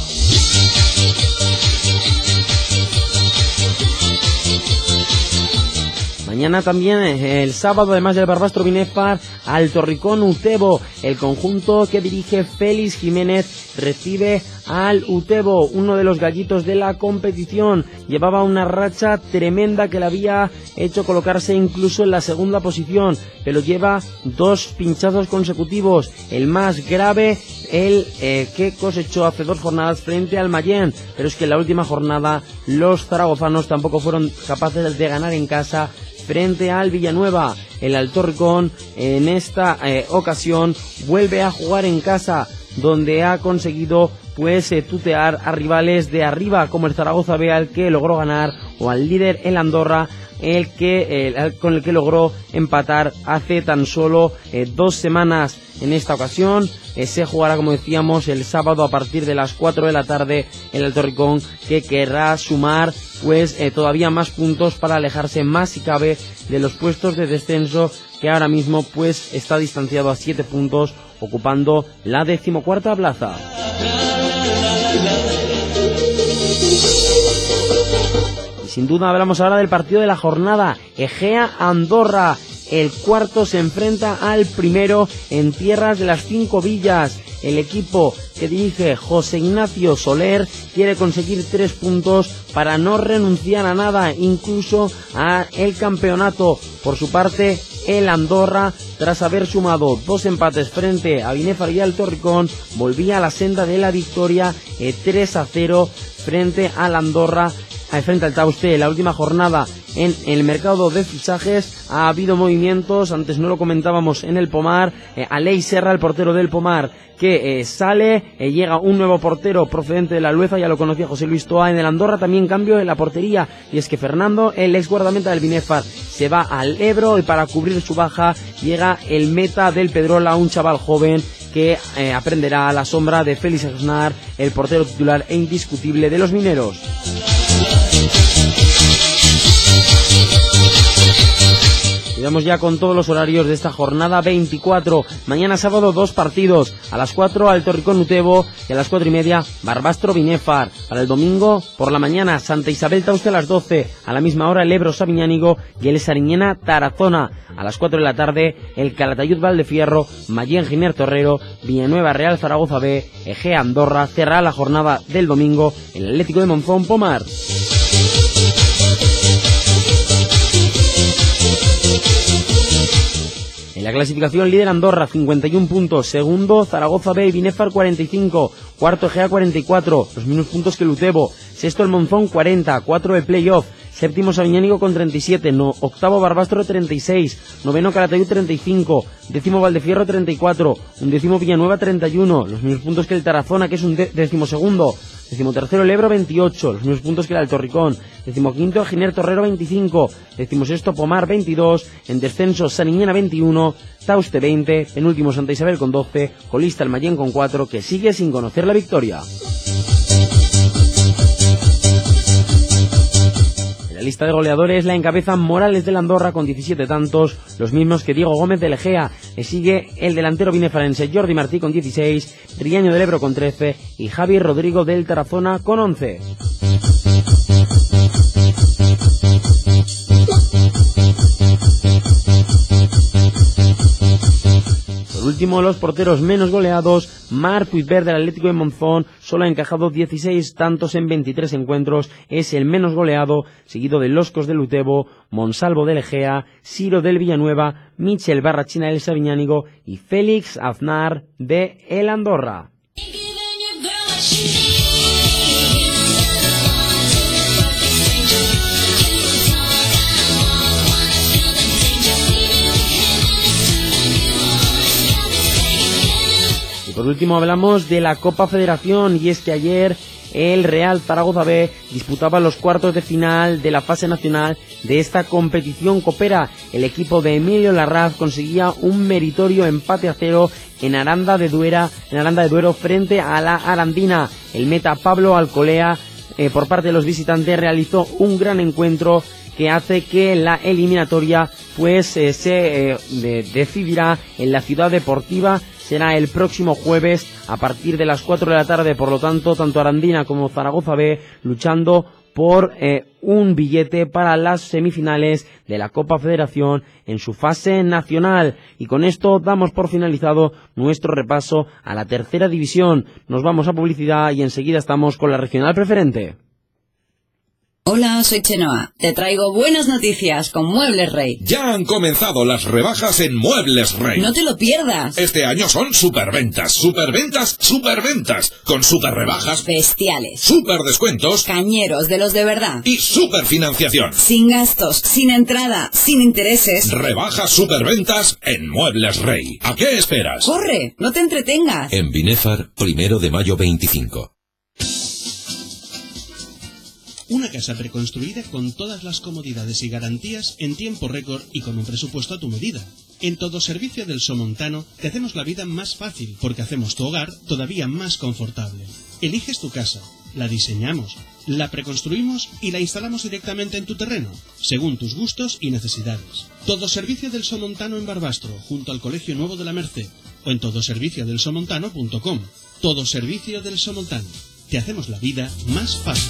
Mañana también, el sábado, además del Barbastro Binefar, al Torricón Utebo. El conjunto que dirige Félix Jiménez recibe al Utebo, uno de los gallitos de la competición. Llevaba una racha tremenda que le había hecho colocarse incluso en la segunda posición, pero lleva dos pinchazos consecutivos. El más grave, el eh, que cosechó hace dos jornadas frente al Mayén, pero es que en la última jornada los zaragozanos tampoco fueron capaces de ganar en casa frente al Villanueva. El Altorricón en esta eh, ocasión vuelve a jugar en casa, donde ha conseguido pues eh, tutear a rivales de arriba como el Zaragoza B, al que logró ganar, o al líder el Andorra, el que eh, con el que logró empatar hace tan solo eh, dos semanas. En esta ocasión eh, se jugará, como decíamos, el sábado a partir de las cuatro de la tarde el Altorricón, que querrá sumar pues eh, todavía más puntos para alejarse más si cabe de los puestos de descenso, que ahora mismo pues está distanciado a siete puntos, ocupando la decimocuarta plaza. Y sin duda hablamos ahora del partido de la jornada, Egea Andorra. El cuarto se enfrenta al primero en tierras de las cinco villas. El equipo que dirige José Ignacio Soler quiere conseguir tres puntos para no renunciar a nada, incluso a el campeonato. Por su parte, el Andorra, tras haber sumado dos empates frente a Binefar y al Torricón, volvía a la senda de la victoria, eh, tres a cero frente al Andorra, eh, frente al Tauste. La última jornada en el mercado de fichajes ha habido movimientos, antes no lo comentábamos en el Pomar, eh, Aleix Serra, el portero del Pomar, que eh, sale, eh, llega un nuevo portero procedente de la Lueza, ya lo conocía José Luis Toa. En el Andorra también cambio en la portería, y es que Fernando, el ex guardameta del Binefar, se va al Ebro, y para cubrir su baja llega el meta del Pedrola, un chaval joven que eh, aprenderá a la sombra de Félix Aznar, el portero titular e indiscutible de los mineros. Vamos ya con todos los horarios de esta jornada veinticuatro. Mañana sábado dos partidos. A las cuatro Alto Ricón Utebo y a las cuatro y media Barbastro Binefar. Para el domingo por la mañana Santa Isabel Tauste a las doce. A la misma hora el Ebro Sabiñánigo y el Sariñena Tarazona. A las cuatro de la tarde el Calatayud Valdefierro, Mallén Giner Torrero, Villanueva Real Zaragoza B, Egea Andorra. Cerrará la jornada del domingo el Atlético de Monzón Pomar. En la clasificación líder Andorra, cincuenta y un puntos. Segundo, Zaragoza B y Binefar, cuarenta y cinco. Cuarto, Egea, cuarenta y cuatro. Los mismos puntos que el Utebo. Sexto, el Monzón, cuarenta. Cuatro de playoff. Séptimo, Sabiñánigo con treinta y siete. No, octavo, Barbastro, treinta y seis. Noveno, Calatayud, treinta y cinco. Décimo, Valdefierro, treinta y cuatro. Undécimo, Villanueva, treinta y uno. Los mismos puntos que el Tarazona, que es un décimo segundo. Décimo tercero, el Ebro, veintiocho. Los mismos puntos que el Alto Ricón. Décimo quinto, Giner Torrero, veinticinco. Décimo sexto, Pomar, veintidós. En descenso, Sariñena, veintiuno. Tauste, veinte. Penúltimo, Santa Isabel con doce. Colista, el Mallén con cuatro, que sigue sin conocer la victoria. La lista de goleadores la encabezan Morales del Andorra con diecisiete tantos, los mismos que Diego Gómez del Egea. Le sigue el delantero binefarense Jordi Martí con dieciséis, Triaño del Ebro con trece y Javi Rodrigo del Tarazona con once. Por último, los porteros menos goleados. Marc Puigvert del Atlético de Monzón solo ha encajado dieciséis tantos en veintitrés encuentros, es el menos goleado, seguido de Loscos del Utebo, Monsalvo del Egea, Siro del Villanueva, Michel Barrachina del Sabiñánigo y Félix Aznar de el Andorra. Por último hablamos de la Copa Federación, y es que ayer el Real Zaragoza B disputaba los cuartos de final de la fase nacional de esta competición copera. El equipo de Emilio Larraz conseguía un meritorio empate a cero en Aranda de Duero, en Aranda de Duero frente a la Arandina. El meta Pablo Alcolea eh, por parte de los visitantes realizó un gran encuentro que hace que la eliminatoria pues eh, se eh, de, decidirá en la Ciudad Deportiva. Será el próximo jueves a partir de las cuatro de la tarde, por lo tanto, tanto Arandina como Zaragoza B luchando por eh, un billete para las semifinales de la Copa Federación en su fase nacional. Y con esto damos por finalizado nuestro repaso a la tercera división. Nos vamos a publicidad y enseguida estamos con la regional preferente. Hola, soy Chenoa. Te traigo buenas noticias con Muebles Rey. Ya han comenzado las rebajas en Muebles Rey. No te lo pierdas. Este año son superventas, superventas, superventas, con super rebajas bestiales, super descuentos, cañeros de los de verdad y super financiación. Sin gastos, sin entrada, sin intereses. Rebajas superventas en Muebles Rey. ¿A qué esperas? ¡Corre! ¡No te entretengas! En Binefar, primero de mayo veinticinco. Una casa preconstruida con todas las comodidades y garantías en tiempo récord y con un presupuesto a tu medida. En Todo Servicio del Somontano te hacemos la vida más fácil porque hacemos tu hogar todavía más confortable. Eliges tu casa, la diseñamos, la preconstruimos y la instalamos directamente en tu terreno, según tus gustos y necesidades. Todo Servicio del Somontano en Barbastro, junto al Colegio Nuevo de la Merced, o en todo servicio del somontano punto com. Todo Servicio del Somontano. Te hacemos la vida más fácil.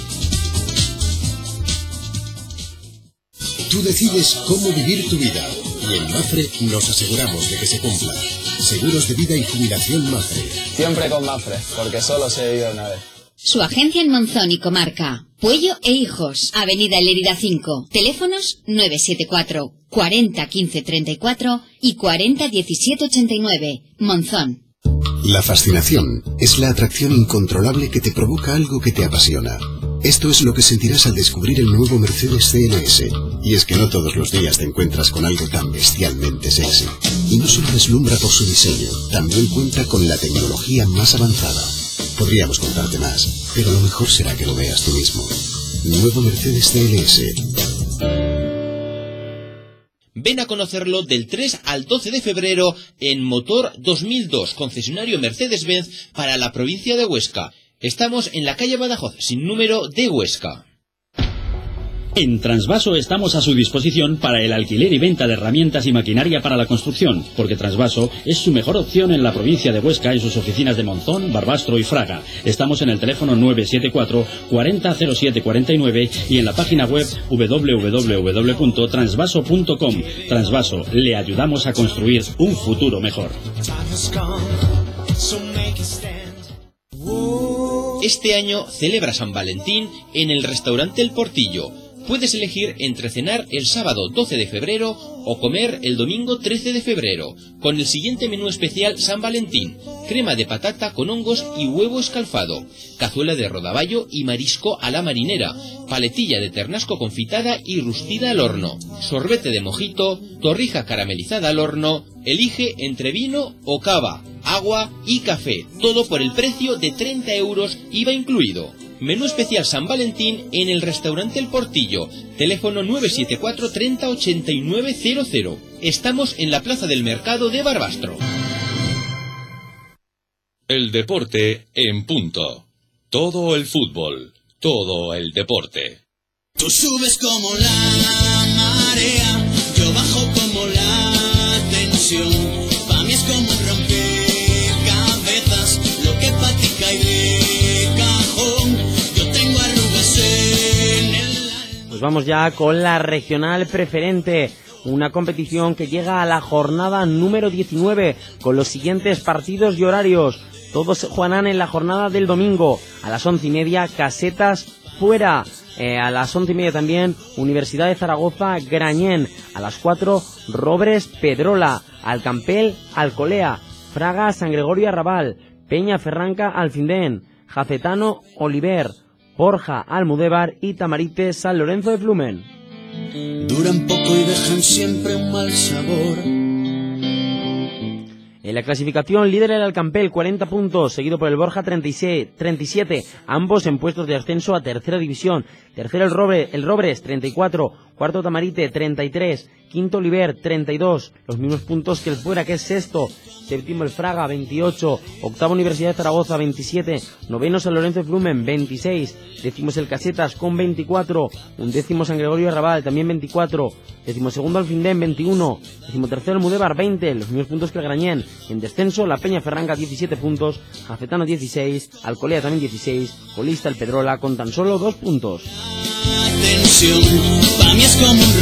Tú decides cómo vivir tu vida y en Mafre nos aseguramos de que se cumpla. Seguros de vida y jubilación Mafre. Siempre con Mafre, porque solo se vive una vez. Su agencia en Monzón y comarca. Puello e Hijos, Avenida Lérida cinco. Teléfonos nueve siete cuatro, cuarenta, quince, treinta y cuatro y cuarenta, diecisiete, ochenta y nueve. Monzón. La fascinación es la atracción incontrolable que te provoca algo que te apasiona. Esto es lo que sentirás al descubrir el nuevo Mercedes C L S. Y es que no todos los días te encuentras con algo tan bestialmente sexy. Y no solo deslumbra por su diseño, también cuenta con la tecnología más avanzada. Podríamos contarte más, pero lo mejor será que lo veas tú mismo. Nuevo Mercedes C L S. Ven a conocerlo del tres al doce de febrero en Motor dos mil dos, concesionario Mercedes-Benz para la provincia de Huesca. Estamos en la calle Badajoz, sin número, de Huesca. En Transvaso estamos a su disposición para el alquiler y venta de herramientas y maquinaria para la construcción, porque Transvaso es su mejor opción en la provincia de Huesca, en sus oficinas de Monzón, Barbastro y Fraga. Estamos en el teléfono nueve siete cuatro, cuarenta cero siete cuarenta y nueve y en la página web doble u doble u doble u punto transvaso punto com. Transvaso, le ayudamos a construir un futuro mejor. Este año celebra San Valentín en el restaurante El Portillo. Puedes elegir entre cenar el sábado doce de febrero o comer el domingo trece de febrero, con el siguiente menú especial San Valentín: crema de patata con hongos y huevo escalfado, cazuela de rodaballo y marisco a la marinera, paletilla de ternasco confitada y rustida al horno, sorbete de mojito, torrija caramelizada al horno. Elige entre vino o cava, agua y café, todo por el precio de treinta euros, I V A incluido. Menú especial San Valentín en el restaurante El Portillo. Teléfono nueve siete cuatro, treinta, ochenta y nueve cero cero. Estamos en la Plaza del Mercado de Barbastro. El deporte en punto. Todo el fútbol, todo el deporte. Tú subes como la marea, yo bajo como la tensión. Pa' mí es como un rompecabezas, lo que pa' ti cae de cajón. Yo tengo arrugas en el... Pues vamos ya con la regional preferente, una competición que llega a la jornada número diecinueve con los siguientes partidos y horarios. Todos se jugarán en la jornada del domingo. A las once y media, Casetas fuera. Eh, a las once y media también, Universidad de Zaragoza, Grañén. A las cuatro, Robres, Pedrola. Alcampel, Alcolea. Fraga, San Gregorio, Arrabal. Peña Ferranca, Alfindén. Jacetano, Oliver. Borja, Almudévar y Tamarite, San Lorenzo de Flumen. Duran poco y dejan siempre un mal sabor. En la clasificación, líder el Alcampel, cuarenta puntos, seguido por el Borja, treinta y siete, ambos en puestos de ascenso a tercera división. Tercero el, Robre, el Robres, treinta y cuatro, cuarto Tamarite, treinta y tres, quinto Oliver, treinta y dos, los mismos puntos que el Fuera, que es sexto. Séptimo el Fraga, veintiocho, octavo Universidad de Zaragoza, veintisiete, noveno San Lorenzo de Flumen, veintiséis, décimo el Casetas con veinticuatro, undécimo San Gregorio de Arrabal, también veinticuatro, décimo segundo Alfindén, veintiuno, décimo tercero Almudévar, veinte, los mismos puntos que el Grañén. En descenso, la Peña Ferranca, diecisiete puntos, Jacetano, dieciséis, Alcolea también dieciséis, colista el Pedrola con tan solo dos puntos. Atención, pa' mí es como un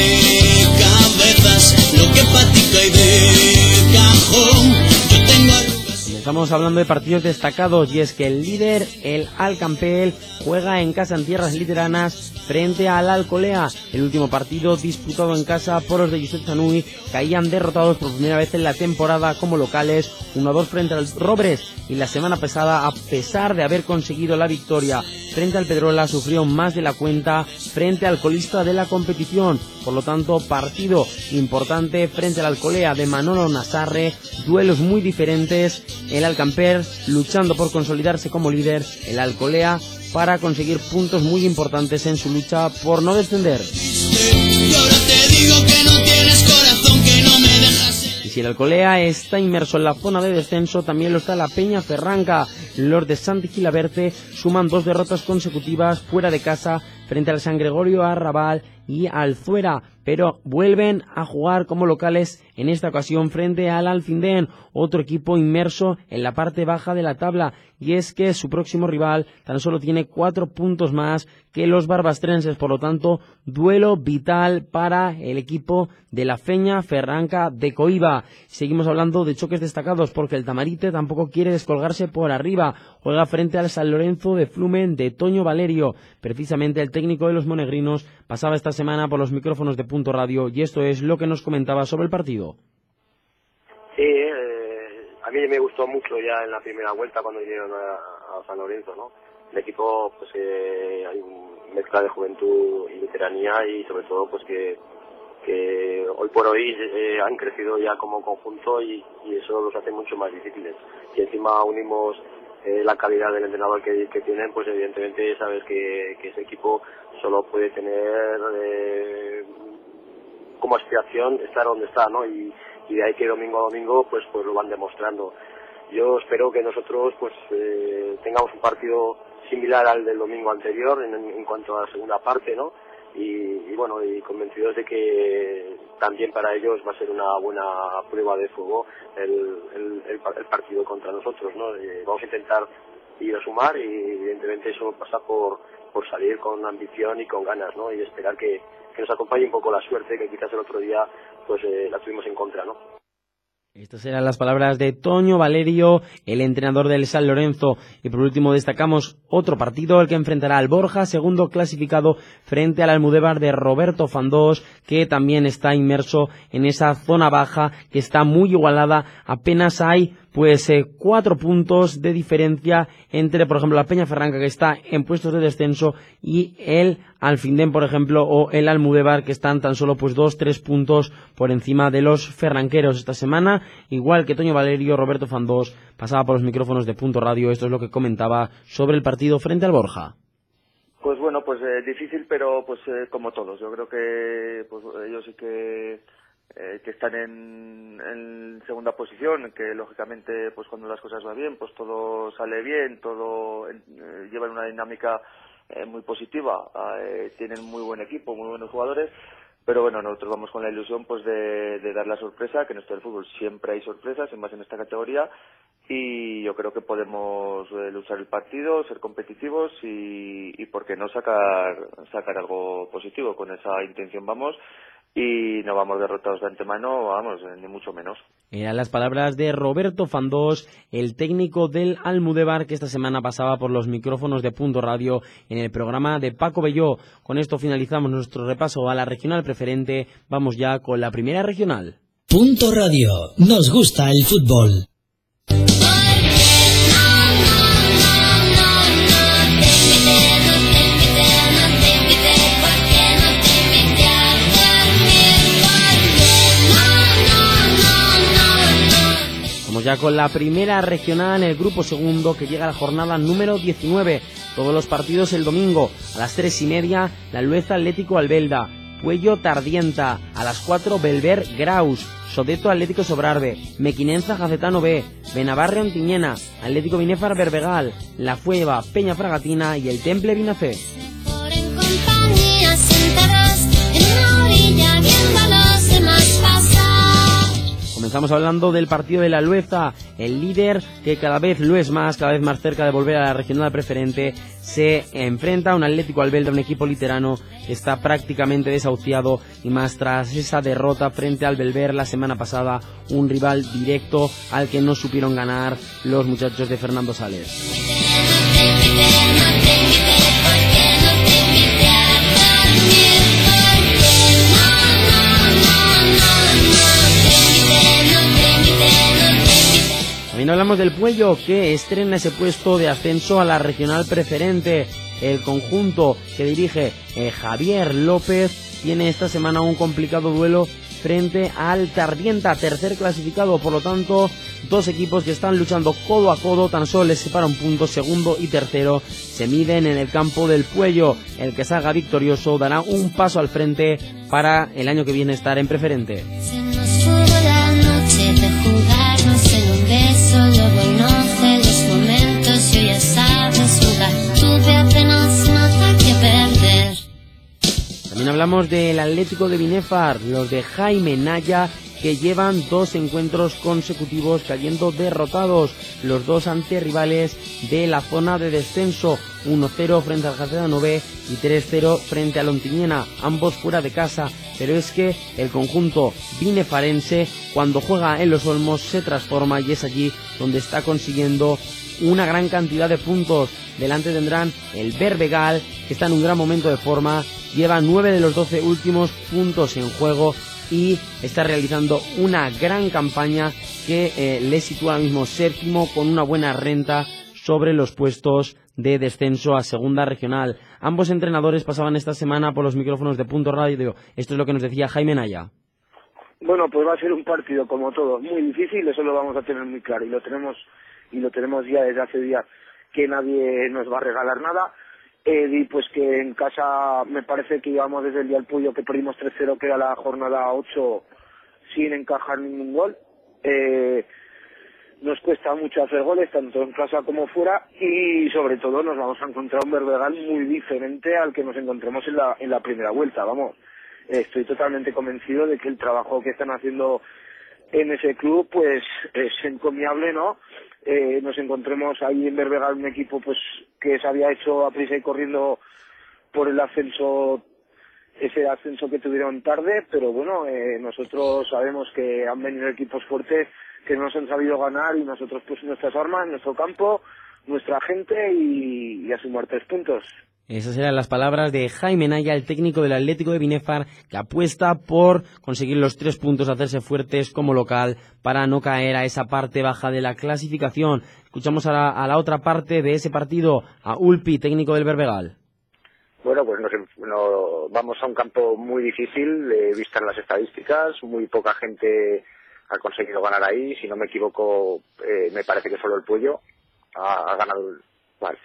rompecabezas, lo que pa' ti cae de cajón. Yo tengo arrugas. Estamos hablando de partidos destacados y es que el líder, el Alcampel, juega en casa en tierras literanas frente al Alcolea. El último partido disputado en casa por los de Josep Zanui caían derrotados por primera vez en la temporada como locales, uno a dos frente al Robres, y la semana pasada, a pesar de haber conseguido la victoria frente al Pedrola, sufrió más de la cuenta frente al colista de la competición. Por lo tanto, partido importante frente al Alcolea de Manolo Nazarre, duelos muy diferentes, el Alcamper luchando por consolidarse como líder, el Alcolea para conseguir puntos muy importantes en su lucha por no descender. Y ahora te digo que no tienes corazón, que no me dejas. Y si el Alcolea está inmerso en la zona de descenso, también lo está la Peña Ferranca. Los de Santi Gilaberte suman dos derrotas consecutivas fuera de casa frente al San Gregorio Arrabal y al Zuera, pero vuelven a jugar como locales en esta ocasión frente al Alfindén, otro equipo inmerso en la parte baja de la tabla, y es que su próximo rival tan solo tiene cuatro puntos más que los barbastrenses. Por lo tanto, duelo vital para el equipo de la Peña Ferranca de Coiba. Seguimos hablando de choques destacados porque el Tamarite tampoco quiere descolgarse por arriba, juega frente al San Lorenzo de Flumen de Toño Valerio. Precisamente el técnico de los monegrinos pasaba esta semana por los micrófonos de Punto Radio y esto es lo que nos comentaba sobre el partido. Sí, eh, a mí me gustó mucho ya en la primera vuelta cuando vinieron a, a San Lorenzo, ¿no? El equipo, pues eh, hay una mezcla de juventud y veteranía y sobre todo pues que, que hoy por hoy eh, han crecido ya como conjunto y, y eso los hace mucho más difíciles. Y encima unimos eh, la calidad del entrenador que, que tienen, pues evidentemente sabes que, que ese equipo solo puede tener eh, como aspiración estar donde está, ¿no? Y, y de ahí que domingo a domingo pues pues lo van demostrando. Yo espero que nosotros pues eh, tengamos un partido similar al del domingo anterior en, en cuanto a la segunda parte, ¿no? Y, y bueno, y convencidos de que también para ellos va a ser una buena prueba de fuego el, el, el, el partido contra nosotros, ¿no? Eh, vamos a intentar ir a sumar y evidentemente eso pasa por, por salir con ambición y con ganas, ¿no? Y esperar que, que nos acompañe un poco la suerte que quizás el otro día pues eh, la tuvimos en contra, ¿no? Estas eran las palabras de Toño Valerio, el entrenador del San Lorenzo. Y por último destacamos otro partido, el que enfrentará al Borja, segundo clasificado, frente al Almudévar de Roberto Fandós, que también está inmerso en esa zona baja, que está muy igualada. Apenas hay pues eh, cuatro puntos de diferencia entre, por ejemplo, la Peñaferranca, que está en puestos de descenso, y el Alfindén, por ejemplo, o el Almudévar, que están tan solo pues dos, tres puntos por encima de los ferranqueros. Esta semana, igual que Toño Valerio, Roberto Fandós pasaba por los micrófonos de Punto Radio. Esto es lo que comentaba sobre el partido frente al Borja. Pues bueno, pues eh, difícil, pero pues eh, como todos. Yo creo que pues ellos sí que eh, que están en, en segunda posición, que lógicamente pues cuando las cosas van bien, pues todo sale bien, todo eh, llevan una dinámica eh, muy positiva, eh, tienen muy buen equipo, muy buenos jugadores, pero bueno, nosotros vamos con la ilusión pues de, de dar la sorpresa, que en esto del fútbol siempre hay sorpresas, en más en esta categoría, y yo creo que podemos eh, luchar el partido, ser competitivos y, y por qué no sacar sacar algo positivo. Con esa intención vamos, y no vamos derrotados de antemano, vamos, ni mucho menos. Eran las palabras de Roberto Fandós, el técnico del Almudévar, que esta semana pasaba por los micrófonos de Punto Radio en el programa de Paco Belló. Con esto finalizamos nuestro repaso a la regional preferente. Vamos ya con la primera regional. Punto Radio. Nos gusta el fútbol. Vamos ya con la primera regional, el grupo segundo, que llega a la jornada número diecinueve. Todos los partidos el domingo. A las tres y media, la Lueza Atlético Albelda, Puello Tardienta. A las cuatro, Belver Graus, Sodeto Atlético Sobrarbe, Mequinenza Jacetano B, Benavarre Ontiñena, Atlético Binéfar Berbegal, La Fueva Peña Fragatina y el Temple Binafé. Comenzamos hablando del partido de la Lueza, el líder, que cada vez lo es más, cada vez más cerca de volver a la regional preferente, se enfrenta a un Atlético Albelda, un equipo literano que está prácticamente desahuciado, y más tras esa derrota frente al Belver la semana pasada, un rival directo al que no supieron ganar los muchachos de Fernando Sales. También hablamos del Puello, que estrena ese puesto de ascenso a la regional preferente. El conjunto que dirige eh, Javier López tiene esta semana un complicado duelo frente al Tardienta, tercer clasificado. Por lo tanto, dos equipos que están luchando codo a codo, tan solo les separa un punto. Segundo y tercero se miden en el campo del Puello. El que salga victorioso dará un paso al frente para el año que viene estar en preferente. También hablamos del Atlético de Binéfar, los de Jaime Naya, que llevan dos encuentros consecutivos cayendo derrotados, los dos ante rivales de la zona de descenso, uno cero frente al Jacetano B y tres cero frente al Ontiñena, ambos fuera de casa. Pero es que el conjunto binefarense, cuando juega en Los Olmos, se transforma, y es allí donde está consiguiendo una gran cantidad de puntos. Delante tendrán el Berbegal, que está en un gran momento de forma, lleva nueve de los doce últimos puntos en juego y está realizando una gran campaña que eh, le sitúa ahora mismo séptimo, con una buena renta sobre los puestos de descenso a segunda regional. Ambos entrenadores pasaban esta semana por los micrófonos de Punto Radio. Esto es lo que nos decía Jaime Naya. Bueno, pues va a ser un partido como todo, muy difícil, eso lo vamos a tener muy claro, y lo tenemos y lo tenemos ya desde hace días, que nadie nos va a regalar nada, Eh, di pues que en casa me parece que íbamos desde el día del Puyo, que perdimos tres cero, que era la jornada ocho, sin encajar ningún gol. Eh, nos cuesta mucho hacer goles, tanto en casa como fuera, y sobre todo nos vamos a encontrar un Berbegal muy diferente al que nos encontremos en la, en la primera vuelta, vamos. Eh, estoy totalmente convencido de que el trabajo que están haciendo en ese club pues es encomiable, ¿no? Eh, nos encontremos ahí en Berbegal un equipo pues que se había hecho a prisa y corriendo por el ascenso, ese ascenso que tuvieron tarde, pero bueno, eh, nosotros sabemos que han venido equipos fuertes que nos han sabido ganar, y nosotros pues nuestras armas, nuestro campo, nuestra gente, y, y a sumar tres puntos. Esas eran las palabras de Jaime Naya, el técnico del Atlético de Binefar, que apuesta por conseguir los tres puntos, hacerse fuertes como local para no caer a esa parte baja de la clasificación. Escuchamos a la, a la otra parte de ese partido, a Ulpi, técnico del Berbegal. Bueno, pues nos, no, vamos a un campo muy difícil, eh, vistas las estadísticas, muy poca gente ha conseguido ganar ahí, si no me equivoco, eh, me parece que solo el Puyo ha, ha ganado. Vale.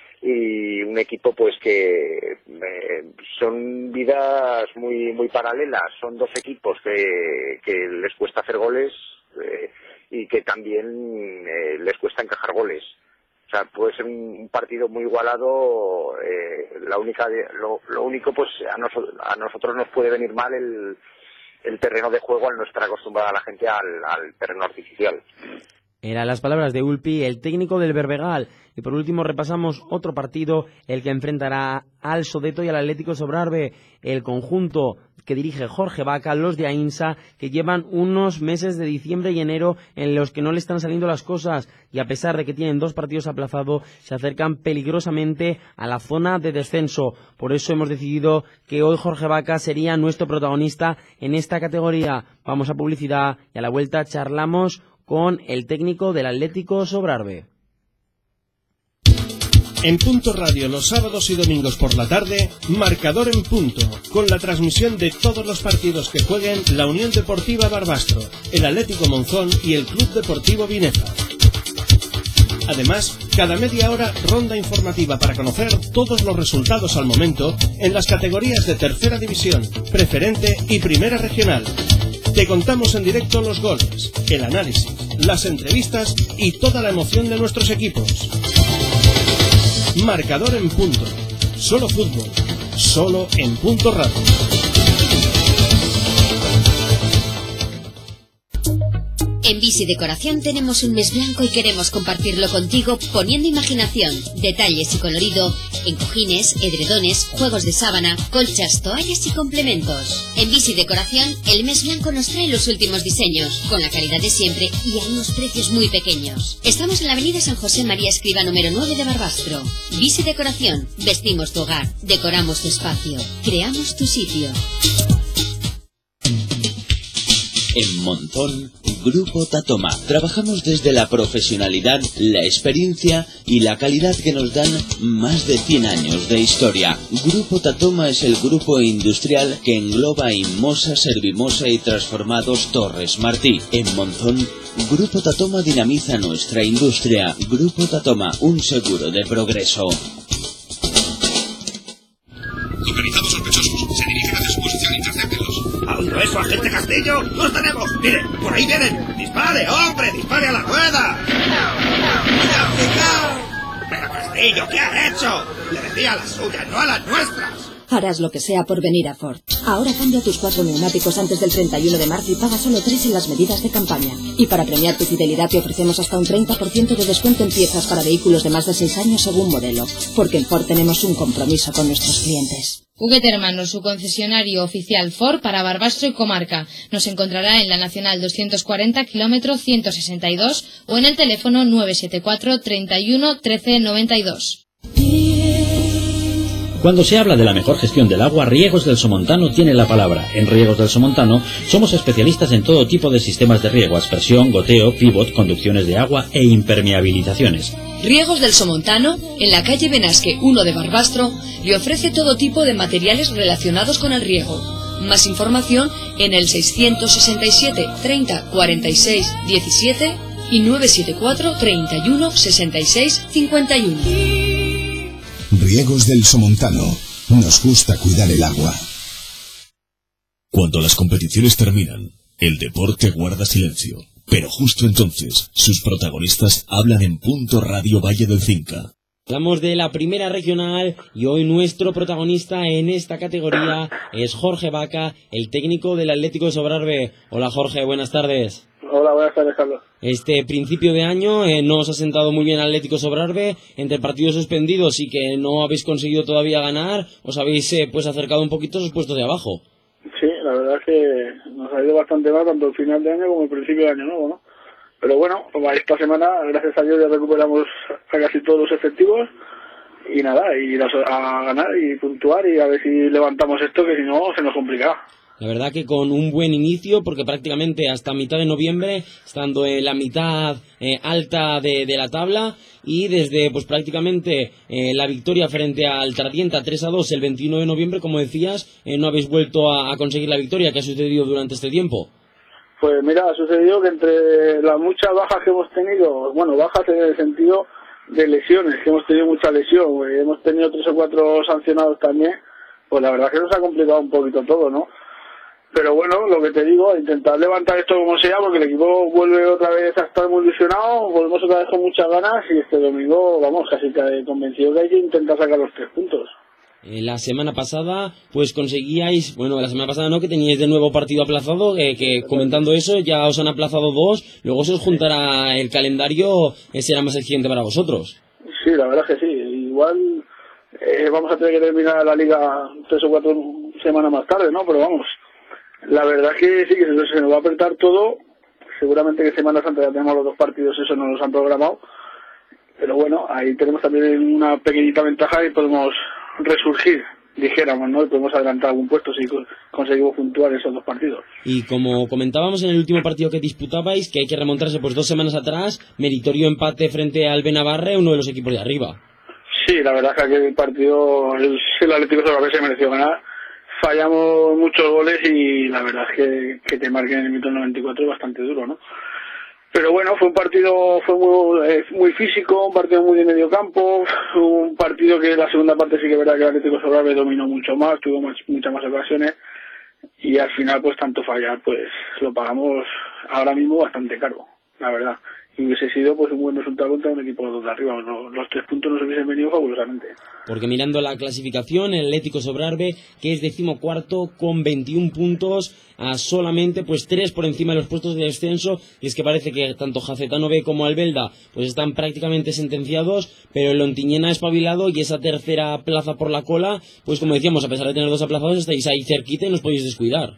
Y un equipo pues que eh, son vidas muy muy paralelas, son dos equipos que, que les cuesta hacer goles eh, y que también eh, les cuesta encajar goles. O sea, puede ser un, un partido muy igualado. Eh, la única lo, lo único pues a, noso, a nosotros nos puede venir mal el, el terreno de juego al no estar acostumbrada la gente al, al terreno artificial. Eran las palabras de Ulpi, el técnico del Berbegal. Y por último repasamos otro partido, el que enfrentará al Sodeto y al Atlético Sobrarbe, el conjunto que dirige Jorge Vaca, los de Ainsa, que llevan unos meses de diciembre y enero en los que no le están saliendo las cosas, y a pesar de que tienen dos partidos aplazados, se acercan peligrosamente a la zona de descenso. Por eso hemos decidido que hoy Jorge Vaca sería nuestro protagonista en esta categoría. Vamos a publicidad y a la vuelta charlamos con el técnico del Atlético Sobrarbe. En Punto Radio los sábados y domingos por la tarde, Marcador en Punto, con la transmisión de todos los partidos que jueguen la Unión Deportiva Barbastro, el Atlético Monzón y el Club Deportivo Binefar. Además, cada media hora ronda informativa para conocer todos los resultados al momento en las categorías de Tercera División, Preferente y Primera Regional. Te contamos en directo los goles, el análisis, las entrevistas y toda la emoción de nuestros equipos. Marcador en Punto. Solo fútbol. Solo en Punto Radio. En Visi Decoración tenemos un mes blanco y queremos compartirlo contigo poniendo imaginación, detalles y colorido en cojines, edredones, juegos de sábana, colchas, toallas y complementos. En Visi Decoración, el mes blanco nos trae los últimos diseños, con la calidad de siempre y a unos precios muy pequeños. Estamos en la avenida San José María Escriba número nueve de Barbastro. Visi Decoración, vestimos tu hogar, decoramos tu espacio, creamos tu sitio. En Monzón, Grupo Tatoma. Trabajamos desde la profesionalidad, la experiencia y la calidad que nos dan más de cien años de historia. Grupo Tatoma es el grupo industrial que engloba Inmosa, Servimosa y Transformados Torres Martí. En Monzón, Grupo Tatoma dinamiza nuestra industria. Grupo Tatoma, un seguro de progreso. Localizados sospechosos. Se dirigen hacia su posición. Intercéptenlos. ¿Ha oído eso, agente Castillo? ¡Los tenemos! ¡Mire, por ahí vienen! ¡Dispare, hombre! ¡Dispare a la rueda! ¡Cuidado, cuidado! ¡Pero Castillo, qué ha hecho! Le decía a las suyas, no a las nuestras. Harás lo que sea por venir a Ford. Ahora cambia tus cuatro neumáticos antes del treinta y uno de marzo y paga solo tres en las medidas de campaña. Y para premiar tu fidelidad te ofrecemos hasta un treinta por ciento de descuento en piezas para vehículos de más de seis años según modelo. Porque en Ford tenemos un compromiso con nuestros clientes. Huguet Hermanos, su concesionario oficial Ford para Barbastro y comarca. Nos encontrará en la Nacional doscientos cuarenta, kilómetro ciento sesenta y dos o en el teléfono nueve siete cuatro, treinta y uno, trece noventa y dos. Cuando se habla de la mejor gestión del agua, Riegos del Somontano tiene la palabra. En Riegos del Somontano somos especialistas en todo tipo de sistemas de riego, aspersión, goteo, pivot, conducciones de agua e impermeabilizaciones. Riegos del Somontano, en la calle Benasque uno de Barbastro, le ofrece todo tipo de materiales relacionados con el riego. Más información en el seiscientos sesenta y siete, treinta, cuarenta y seis, diecisiete y nueve siete cuatro, treinta y uno, sesenta y seis, cincuenta y uno. Riegos del Somontano. Nos gusta cuidar el agua. Cuando las competiciones terminan, el deporte guarda silencio. Pero justo entonces, sus protagonistas hablan en Punto Radio Valle del Cinca. Hablamos de la primera regional y hoy nuestro protagonista en esta categoría es Jorge Vaca, el técnico del Atlético de Sobrarbe. Hola Jorge, buenas tardes. Hola, buenas tardes, Carlos. Este principio de año eh, no os ha sentado muy bien Atlético Sobrarbe, entre partidos suspendidos y que no habéis conseguido todavía ganar, os habéis eh, pues acercado un poquito a esos puestos de abajo. Sí, la verdad es que nos ha ido bastante mal tanto el final de año como el principio de año nuevo, ¿no? Pero bueno, esta semana, gracias a Dios, ya recuperamos a casi todos los efectivos y nada, ir a, a ganar y puntuar y a ver si levantamos esto, que si no se nos complicará. La verdad que con un buen inicio, porque prácticamente hasta mitad de noviembre, estando en la mitad eh, alta de, de la tabla, y desde pues prácticamente eh, la victoria frente al Tradienta tres a dos el veintiuno de noviembre, como decías, eh, no habéis vuelto a, a conseguir la victoria. ¿Qué ha sucedido durante este tiempo? Pues mira, ha sucedido que entre las muchas bajas que hemos tenido, bueno, bajas en el sentido de lesiones, que hemos tenido mucha lesión, güey, hemos tenido tres o cuatro sancionados también, pues la verdad que nos ha complicado un poquito todo, ¿no? Pero bueno, lo que te digo, intentar levantar esto como sea, porque el equipo vuelve otra vez a estar muy ilusionado, volvemos otra vez con muchas ganas y este domingo, vamos, casi convencido que hay que intentar sacar los tres puntos. Eh, la semana pasada, pues conseguíais, bueno, la semana pasada no, que teníais de nuevo partido aplazado, eh, que comentando eso ya os han aplazado dos, luego se os juntará el calendario, eh, será más exigente para vosotros. Sí, la verdad es que sí, igual eh, vamos a tener que terminar la liga tres o cuatro semanas más tarde, ¿no? Pero vamos, la verdad es que sí, que se, se nos va a apretar todo, seguramente que Semana Santa ya tenemos los dos partidos, eso no los han programado, pero bueno, ahí tenemos también una pequeñita ventaja y podemos resurgir, dijéramos, ¿no? Y podemos adelantar algún puesto si conseguimos puntuar esos dos partidos. Y como comentábamos en el último partido que disputabais, que hay que remontarse pues dos semanas atrás, meritorio empate frente al Benabarre, uno de los equipos de arriba. Sí, la verdad es que aquel partido el, el Atlético de Sobrarbe se mereció ganar. Fallamos muchos goles y la verdad es que, que te marquen en el minuto noventa y cuatro es bastante duro, ¿no? Pero bueno, fue un partido fue muy, eh, muy físico, un partido muy de medio campo, un partido que la segunda parte sí que es verdad que el Atlético de Sobrarbe dominó mucho más, tuvo más, muchas más ocasiones y al final pues tanto fallar pues lo pagamos ahora mismo bastante caro, la verdad. Y hubiese sido pues un buen resultado contra un equipo de arriba, los, los tres puntos nos hubiesen venido fabulosamente. Porque mirando la clasificación, el Atlético Sobrarbe, que es decimocuarto con veintiún puntos, a solamente pues tres por encima de los puestos de descenso, y es que parece que tanto Jacetano B como Albelda pues están prácticamente sentenciados, pero el Ontiñena ha espabilado y esa tercera plaza por la cola, pues como decíamos, a pesar de tener dos aplazados, estáis ahí cerquita y no os podéis descuidar.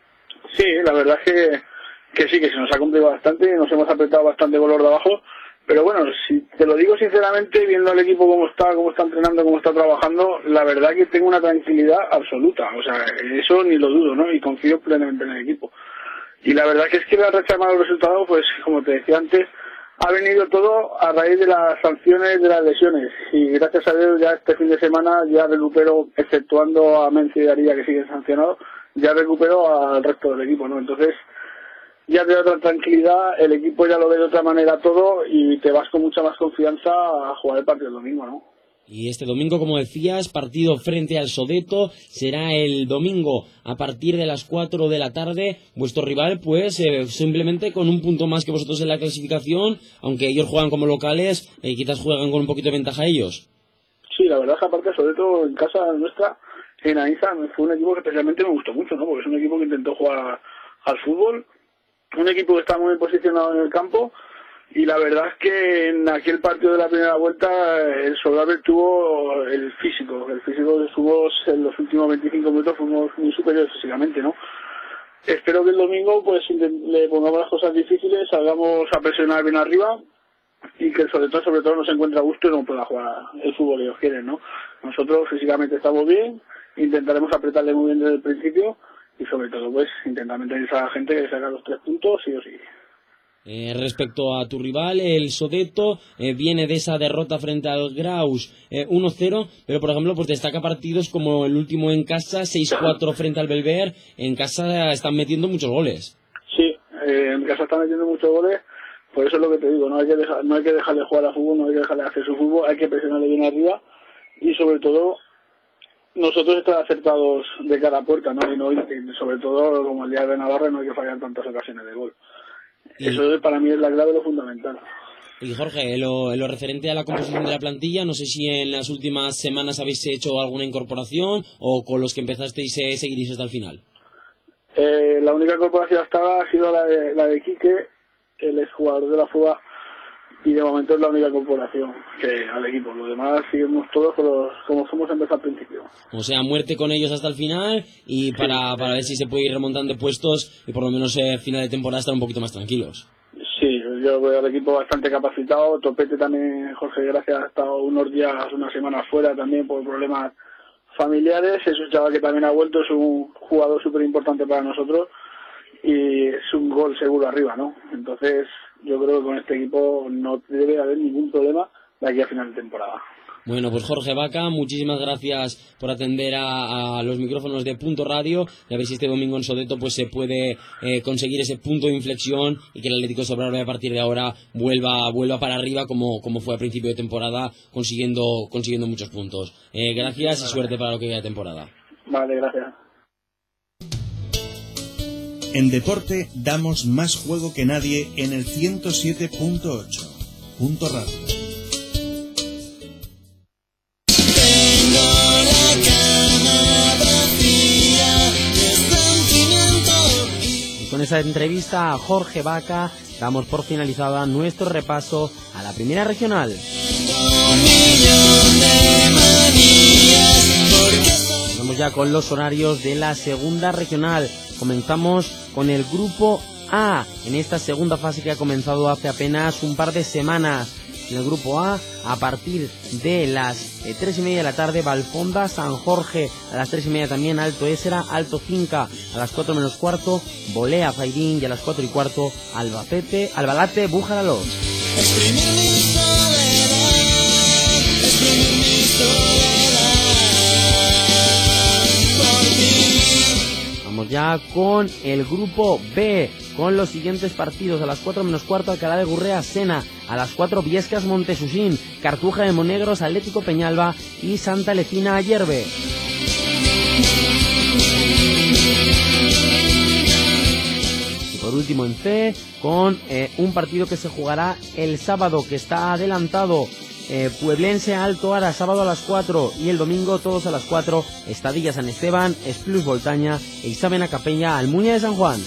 Sí, la verdad es que que sí, que se nos ha complicado bastante, nos hemos apretado bastante con los de abajo, pero bueno, si te lo digo sinceramente, viendo al equipo cómo está, cómo está entrenando, cómo está trabajando, la verdad que tengo una tranquilidad absoluta, o sea, eso ni lo dudo, ¿no? Y confío plenamente en el equipo. Y la verdad que es que la racha de malos resultados, pues como te decía antes, ha venido todo a raíz de las sanciones de las lesiones, y gracias a Dios ya este fin de semana ya recupero, exceptuando a Mencio y Aría que siguen sancionados, ya recupero al resto del equipo, ¿no? Entonces ya te da otra tranquilidad, el equipo ya lo ve de otra manera todo y te vas con mucha más confianza a jugar el partido el domingo, ¿no? Y este domingo, como decías, partido frente al Sodeto, será el domingo a partir de las cuatro de la tarde. Vuestro rival, pues, eh, simplemente con un punto más que vosotros en la clasificación, aunque ellos juegan como locales, eh, quizás juegan con un poquito de ventaja ellos. Sí, la verdad es que aparte, Sodeto, en casa nuestra, en Aiza, fue un equipo que especialmente me gustó mucho, ¿no? Porque es un equipo que intentó jugar al fútbol, un equipo que está muy bien posicionado en el campo y la verdad es que en aquel partido de la primera vuelta el Sobrarbe tuvo el físico, el físico que fuimos en los últimos veinticinco minutos fuimos muy superiores físicamente, ¿no? Espero que el domingo pues le pongamos las cosas difíciles, salgamos a presionar bien arriba y que el Sodeto sobre todo nos encuentre a gusto y no pueda jugar el fútbol que ellos quieren, ¿no? Nosotros físicamente estamos bien, intentaremos apretarle muy bien desde el principio y sobre todo pues intentar mentalizar a la gente que saca los tres puntos sí o sí. Eh, respecto a tu rival, el Sodeto eh, viene de esa derrota frente al Graus eh, uno cero, pero por ejemplo pues destaca partidos como el último en casa, seis cuatro frente al Belver. En casa están metiendo muchos goles. Sí, eh, en casa están metiendo muchos goles, por eso es lo que te digo, no hay que dejar, no hay que dejarle jugar a fútbol, no hay que dejarle hacer su fútbol, hay que presionarle bien arriba y sobre todo nosotros estar acertados de cara a puerta, ¿no? Y, no, y sobre todo, como el día de Navarra, no hay que fallar tantas ocasiones de gol. Y eso para mí es la clave, lo fundamental. Y Jorge, en lo, en lo referente a la composición de la plantilla, no sé si en las últimas semanas habéis hecho alguna incorporación o con los que empezasteis eh, seguiréis hasta el final. Eh, la única incorporación hasta ahora ha sido la de, la de Quique, el exjugador de la Fuga, y de momento es la única incorporación que al equipo. Los demás seguimos todos los, como somos empezado al principio. O sea, muerte con ellos hasta el final y para, para ver si se puede ir remontando puestos y por lo menos eh, final de temporada estar un poquito más tranquilos. Sí, yo veo al equipo bastante capacitado. Topete también, Jorge Gracia, ha estado unos días, unas semanas fuera también por problemas familiares. Es un chaval que también ha vuelto, es un jugador súper importante para nosotros y es un gol seguro arriba, ¿no? Entonces yo creo que con este equipo no debe haber ningún problema de aquí a final de temporada. Bueno, pues Jorge Vaca, muchísimas gracias por atender a, a los micrófonos de Punto Radio y a ver si este domingo en Sodeto pues se puede eh, conseguir ese punto de inflexión y que el Atlético Sobrarbe a partir de ahora vuelva vuelva para arriba como, como fue a principio de temporada consiguiendo consiguiendo muchos puntos. Eh, gracias y suerte para lo que queda de temporada. Vale, gracias. En deporte damos más juego que nadie en el ciento siete punto ocho. Punto Radio. Con esa entrevista a Jorge Vaca damos por finalizada nuestro repaso a la primera regional. Vamos ya con los horarios de la segunda regional. Comenzamos con el grupo A en esta segunda fase que ha comenzado hace apenas un par de semanas. En el grupo A, a partir de las eh, tres y media de la tarde, Valfonda, San Jorge. A las tres y media también, Alto Ésera, Alto Cinca. A las cuatro menos cuarto, Bolea, Fairín. Y a las cuatro y cuarto, Albacete, Albalate, Bújaralo. Vamos ya con el grupo B, con los siguientes partidos. A las cuatro menos cuarto, Alcalá de Gurrea, Sena. A las cuatro, Viescas, Montesusín, Cartuja de Monegros, Atlético Peñalba y Santa Lecina, Ayerbe. Y por último en C, con eh, un partido que se jugará el sábado, que está adelantado. Eh, Pueblense, Alto Ara, sábado a las cuatro, y el domingo todos a las cuatro, Estadilla, San Esteban, Esplus, Voltaña e Isabena, Capella, Almuña de San Juan.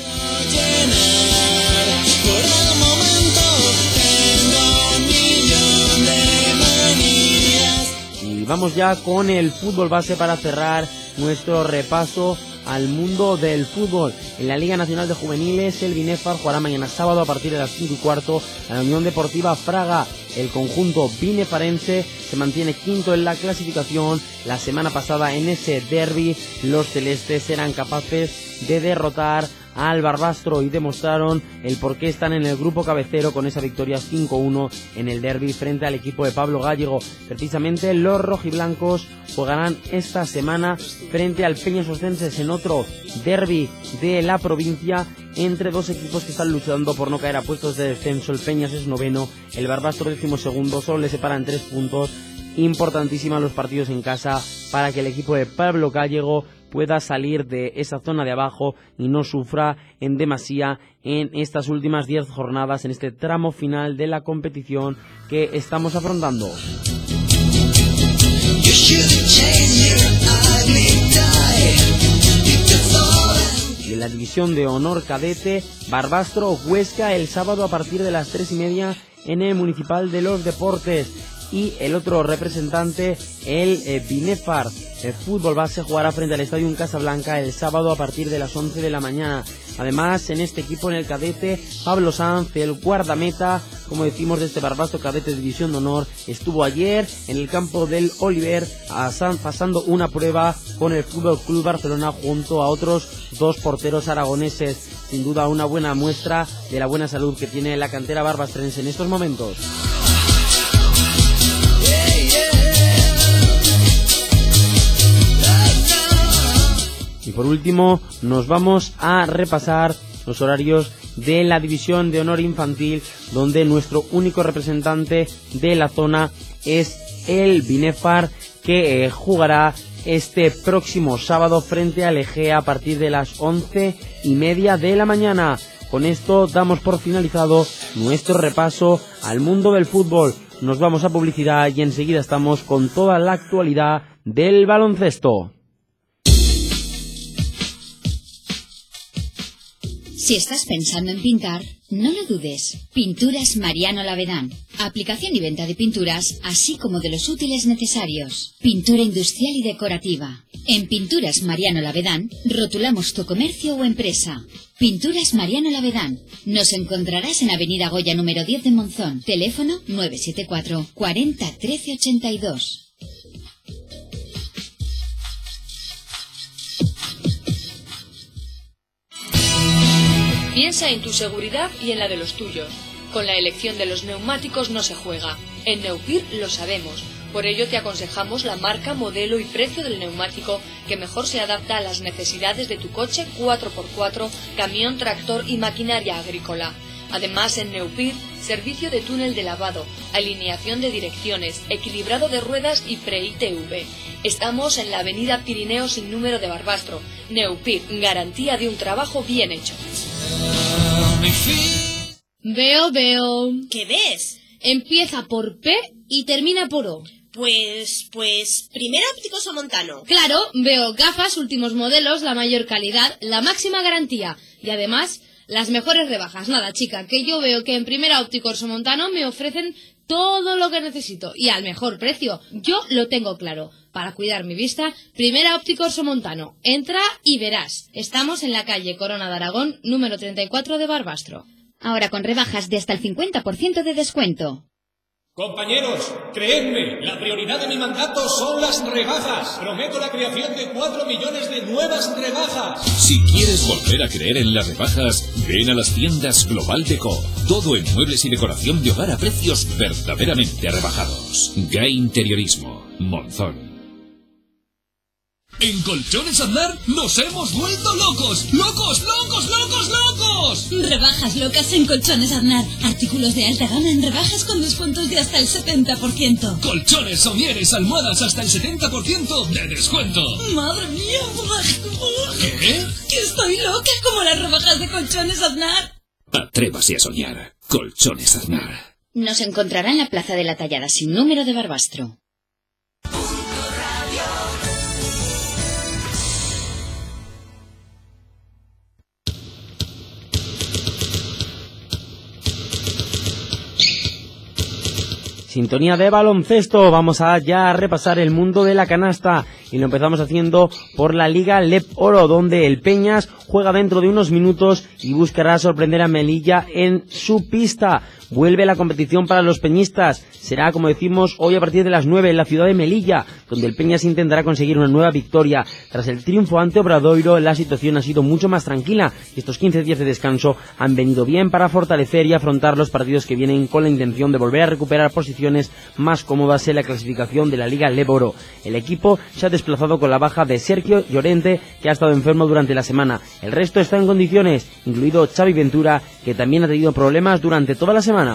Y vamos ya con el fútbol base para cerrar nuestro repaso al mundo del fútbol. En la Liga Nacional de Juveniles, el Binefar jugará mañana sábado a partir de las cinco y cuarto a la Unión Deportiva Fraga. El conjunto binefarense se mantiene quinto en la clasificación. La semana pasada en ese derbi los celestes eran capaces de derrotar al Barbastro y demostraron el por qué están en el grupo cabecero con esa victoria cinco uno en el derbi frente al equipo de Pablo Gallego. Precisamente los rojiblancos jugarán esta semana frente al Peñas Ostenses en otro derbi de la provincia entre dos equipos que están luchando por no caer a puestos de descenso. El Peñas es noveno, el Barbastro décimo segundo, solo le separan tres puntos. Importantísimas los partidos en casa para que el equipo de Pablo Gallego pueda salir de esa zona de abajo y no sufra en demasía en estas últimas diez jornadas, en este tramo final de la competición que estamos afrontando. Y en la división de honor cadete, Barbastro Huesca el sábado a partir de las tres y media en el Municipal de los Deportes. Y el otro representante, el eh, Binefar, el fútbol base, jugará frente al Estadio Casablanca el sábado a partir de las once de la mañana. Además, en este equipo, en el cadete, Pablo Sanz, el guardameta, como decimos, de este Barbastro cadete división de honor, estuvo ayer en el campo del Oliver a Sanz, pasando una prueba con el Fútbol Club Barcelona junto a otros dos porteros aragoneses. Sin duda una buena muestra de la buena salud que tiene la cantera barbastrense en estos momentos. Y por último nos vamos a repasar los horarios de la división de honor infantil, donde nuestro único representante de la zona es el Binefar que eh, jugará este próximo sábado frente al Egea a partir de las once y media de la mañana. Con esto damos por finalizado nuestro repaso al mundo del fútbol. Nos vamos a publicidad y enseguida estamos con toda la actualidad del baloncesto. Si estás pensando en pintar, no lo dudes. Pinturas Mariano Lavedán. Aplicación y venta de pinturas, así como de los útiles necesarios. Pintura industrial y decorativa. En Pinturas Mariano Lavedán, rotulamos tu comercio o empresa. Pinturas Mariano Lavedán. Nos encontrarás en Avenida Goya número diez de Monzón. Teléfono nueve siete cuatro, cuarenta, trece ochenta y dos. Piensa en tu seguridad y en la de los tuyos. Con la elección de los neumáticos no se juega. En Neupir lo sabemos. Por ello te aconsejamos la marca, modelo y precio del neumático que mejor se adapta a las necesidades de tu coche cuatro por cuatro, camión, tractor y maquinaria agrícola. Además, en Neupir, servicio de túnel de lavado, alineación de direcciones, equilibrado de ruedas y pre-I T V. Estamos en la avenida Pirineo sin número de Barbastro. Neupir, garantía de un trabajo bien hecho. Veo, veo. ¿Qué ves? Empieza por P y termina por O. Pues, pues, Primera Ópticos Somontano. Claro, veo gafas, últimos modelos, la mayor calidad, la máxima garantía y además las mejores rebajas. Nada, chica, que yo veo que en Primera Ópticos Somontano me ofrecen todo lo que necesito y al mejor precio. Yo lo tengo claro. Para cuidar mi vista, Primera Ópticos Somontano. Entra y verás. Estamos en la calle Corona de Aragón, número treinta y cuatro de Barbastro. Ahora con rebajas de hasta el cincuenta por ciento de descuento. Compañeros, creedme, la prioridad de mi mandato son las rebajas. Prometo la creación de cuatro millones de nuevas rebajas. Si quieres volver a creer en las rebajas, ven a las tiendas Global Deco. Todo en muebles y decoración de hogar a precios verdaderamente rebajados. Gay Interiorismo, Monzón. En Colchones Aznar nos hemos vuelto locos. ¡Locos, locos, locos, locos! Rebajas locas en Colchones Aznar. Artículos de alta gama en rebajas con descuentos de hasta el setenta por ciento. Colchones, somieres, almohadas hasta el setenta por ciento de descuento. ¡Madre mía! ¿Qué? ¡Que estoy loca como las rebajas de Colchones Aznar! Atrévase a soñar. Colchones Aznar. Nos encontrará en la Plaza de la Tallada sin número de Barbastro. Sintonía de baloncesto, vamos a ya repasar el mundo de la canasta y lo empezamos haciendo por la Liga Lep Oro, donde el Peñas juega dentro de unos minutos y buscará sorprender a Melilla en su pista. Vuelve la competición para los peñistas, será como decimos hoy a partir de las nueve en la ciudad de Melilla, donde el Peñas intentará conseguir una nueva victoria. Tras el triunfo ante Obradoiro, la situación ha sido mucho más tranquila y estos quince días de descanso han venido bien para fortalecer y afrontar los partidos que vienen con la intención de volver a recuperar posiciones más cómodas en la clasificación de la Liga Lep Oro. El equipo se ha desplazado con la baja de Sergio Llorente, que ha estado enfermo durante la semana. El resto está en condiciones, incluido Xavi Ventura, que también ha tenido problemas durante toda la semana.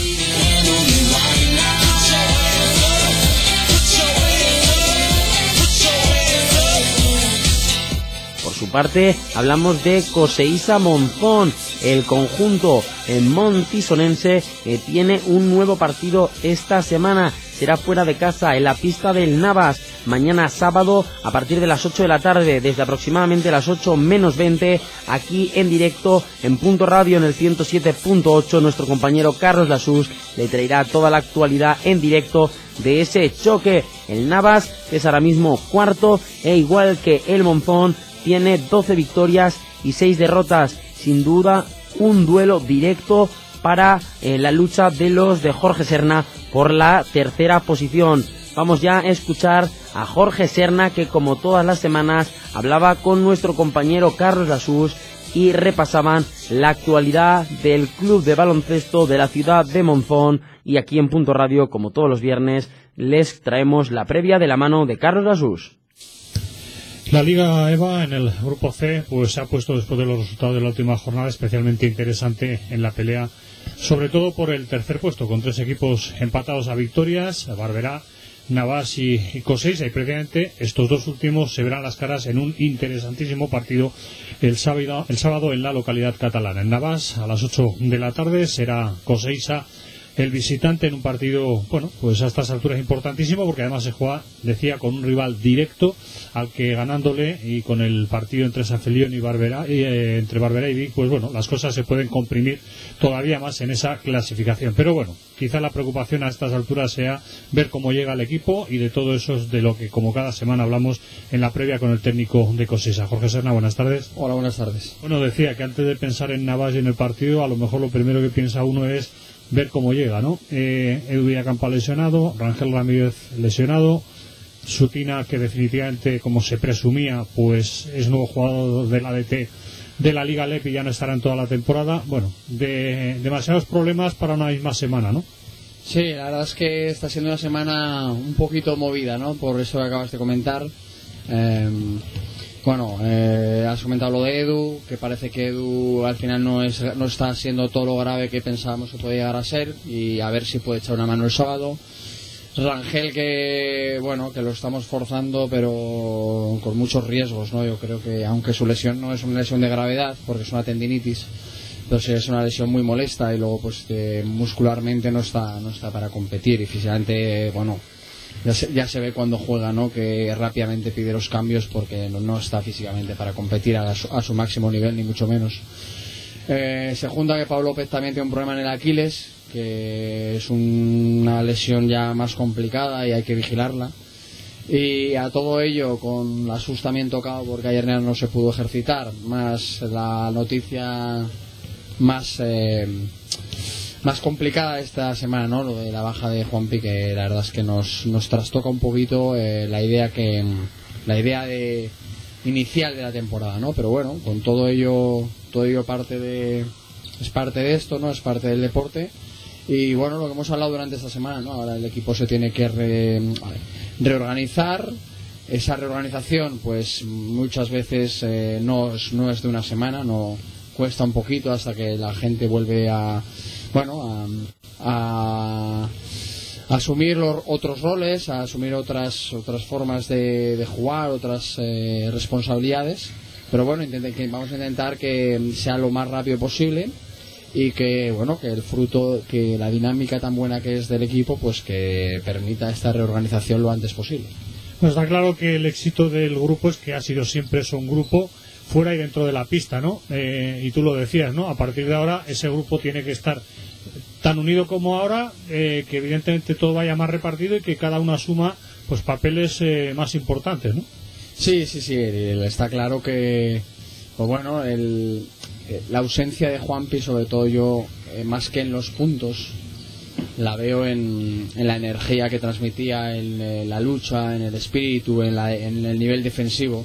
Por su parte, hablamos de Coseísa Monzón. El conjunto en montisonense eh, tiene un nuevo partido esta semana. Será fuera de casa en la pista del Navas, mañana sábado a partir de las ocho de la tarde, desde aproximadamente las ocho menos veinte, aquí en directo en Punto Radio en el ciento siete punto ocho. Nuestro compañero Carlos Lasús le traerá toda la actualidad en directo de ese choque. El Navas, que es ahora mismo cuarto, e igual que el Monzón, tiene doce victorias y seis derrotas. Sin duda, un duelo directo para eh, la lucha de los de Jorge Serna por la tercera posición. Vamos ya a escuchar a Jorge Serna, que como todas las semanas hablaba con nuestro compañero Carlos Lasús y repasaban la actualidad del club de baloncesto de la ciudad de Monzón. Y aquí en Punto Radio, como todos los viernes, les traemos la previa de la mano de Carlos Lasús. La Liga EVA en el grupo C pues se ha puesto, después de los resultados de la última jornada, especialmente interesante en la pelea, sobre todo por el tercer puesto, con tres equipos empatados a victorias. Barberá Navas y, y Coseixa, y precisamente estos dos últimos se verán las caras en un interesantísimo partido el sábado, el sábado en la localidad catalana. En Navas, a las ocho de la tarde, será Coseixa el visitante en un partido, bueno, pues a estas alturas importantísimo, porque además se juega, decía, con un rival directo al que ganándole, y con el partido entre San Felión y Barberá, y, eh, entre Barberá y Vic, pues bueno, las cosas se pueden comprimir todavía más en esa clasificación. Pero bueno, quizá la preocupación a estas alturas sea ver cómo llega el equipo, y de todo eso es de lo que, como cada semana, hablamos en la previa con el técnico de Coseixa. Jorge Serna, buenas tardes. Hola, buenas tardes. Bueno, decía que antes de pensar en Navas y en el partido, a lo mejor lo primero que piensa uno es ver cómo llega, ¿no? Eh, Edu Villacampa lesionado, Rangel Ramírez lesionado, Sutina, que definitivamente, como se presumía, pues es nuevo jugador del A D T de la Liga L E P y ya no estará en toda la temporada. Bueno, de demasiados problemas para una misma semana, ¿no? Sí, la verdad es que está siendo una semana un poquito movida, ¿no? Por eso que acabas de comentar. Eh, Bueno, eh, has comentado lo de Edu, que parece que Edu al final no es no está siendo todo lo grave que pensábamos que podía llegar a ser, y a ver si puede echar una mano el sábado. Rangel, que bueno, que lo estamos forzando, pero con muchos riesgos, ¿no? Yo creo que aunque su lesión no es una lesión de gravedad, porque es una tendinitis, pero sí es una lesión muy molesta, y luego pues eh, muscularmente no está no está para competir, y físicamente, bueno, Ya se, ya se ve cuando juega, ¿no? Que rápidamente pide los cambios porque no, no está físicamente para competir a su, a su máximo nivel, ni mucho menos. Eh, se junta que Pablo López también tiene un problema en el Aquiles, que es un, una lesión ya más complicada y hay que vigilarla. Y a todo ello, con la sus también tocado porque ayer no se pudo ejercitar, más la noticia más... Eh, más complicada esta semana, ¿no? Lo de la baja de Juanpi, que la verdad es que nos, nos trastoca un poquito eh, la idea que la idea de inicial de la temporada, ¿no? Pero bueno, con todo ello todo ello parte de es parte de esto, ¿no? Es parte del deporte, y bueno, lo que hemos hablado durante esta semana, ¿no? Ahora el equipo se tiene que re, reorganizar. Esa reorganización, pues muchas veces eh, no es, no es de una semana, no cuesta un poquito hasta que la gente vuelve a bueno a, a, a asumir los otros roles, a asumir otras otras formas de, de jugar, otras eh, responsabilidades. Pero bueno, intenten, que vamos a intentar que sea lo más rápido posible, y que bueno, que el fruto, que la dinámica tan buena que es del equipo, pues que permita esta reorganización lo antes posible. Pues está claro que el éxito del grupo es que ha sido siempre eso, un grupo fuera y dentro de la pista, ¿no? Eh, y tú lo decías, ¿no? A partir de ahora ese grupo tiene que estar tan unido como ahora, eh, que evidentemente todo vaya más repartido y que cada uno asuma pues papeles eh, más importantes, ¿no? Sí, sí, sí, está claro que pues bueno, el, la ausencia de Juanpi, sobre todo yo, eh, más que en los puntos, la veo en, en la energía que transmitía, en, en la lucha, en el espíritu, en, la, en el nivel defensivo,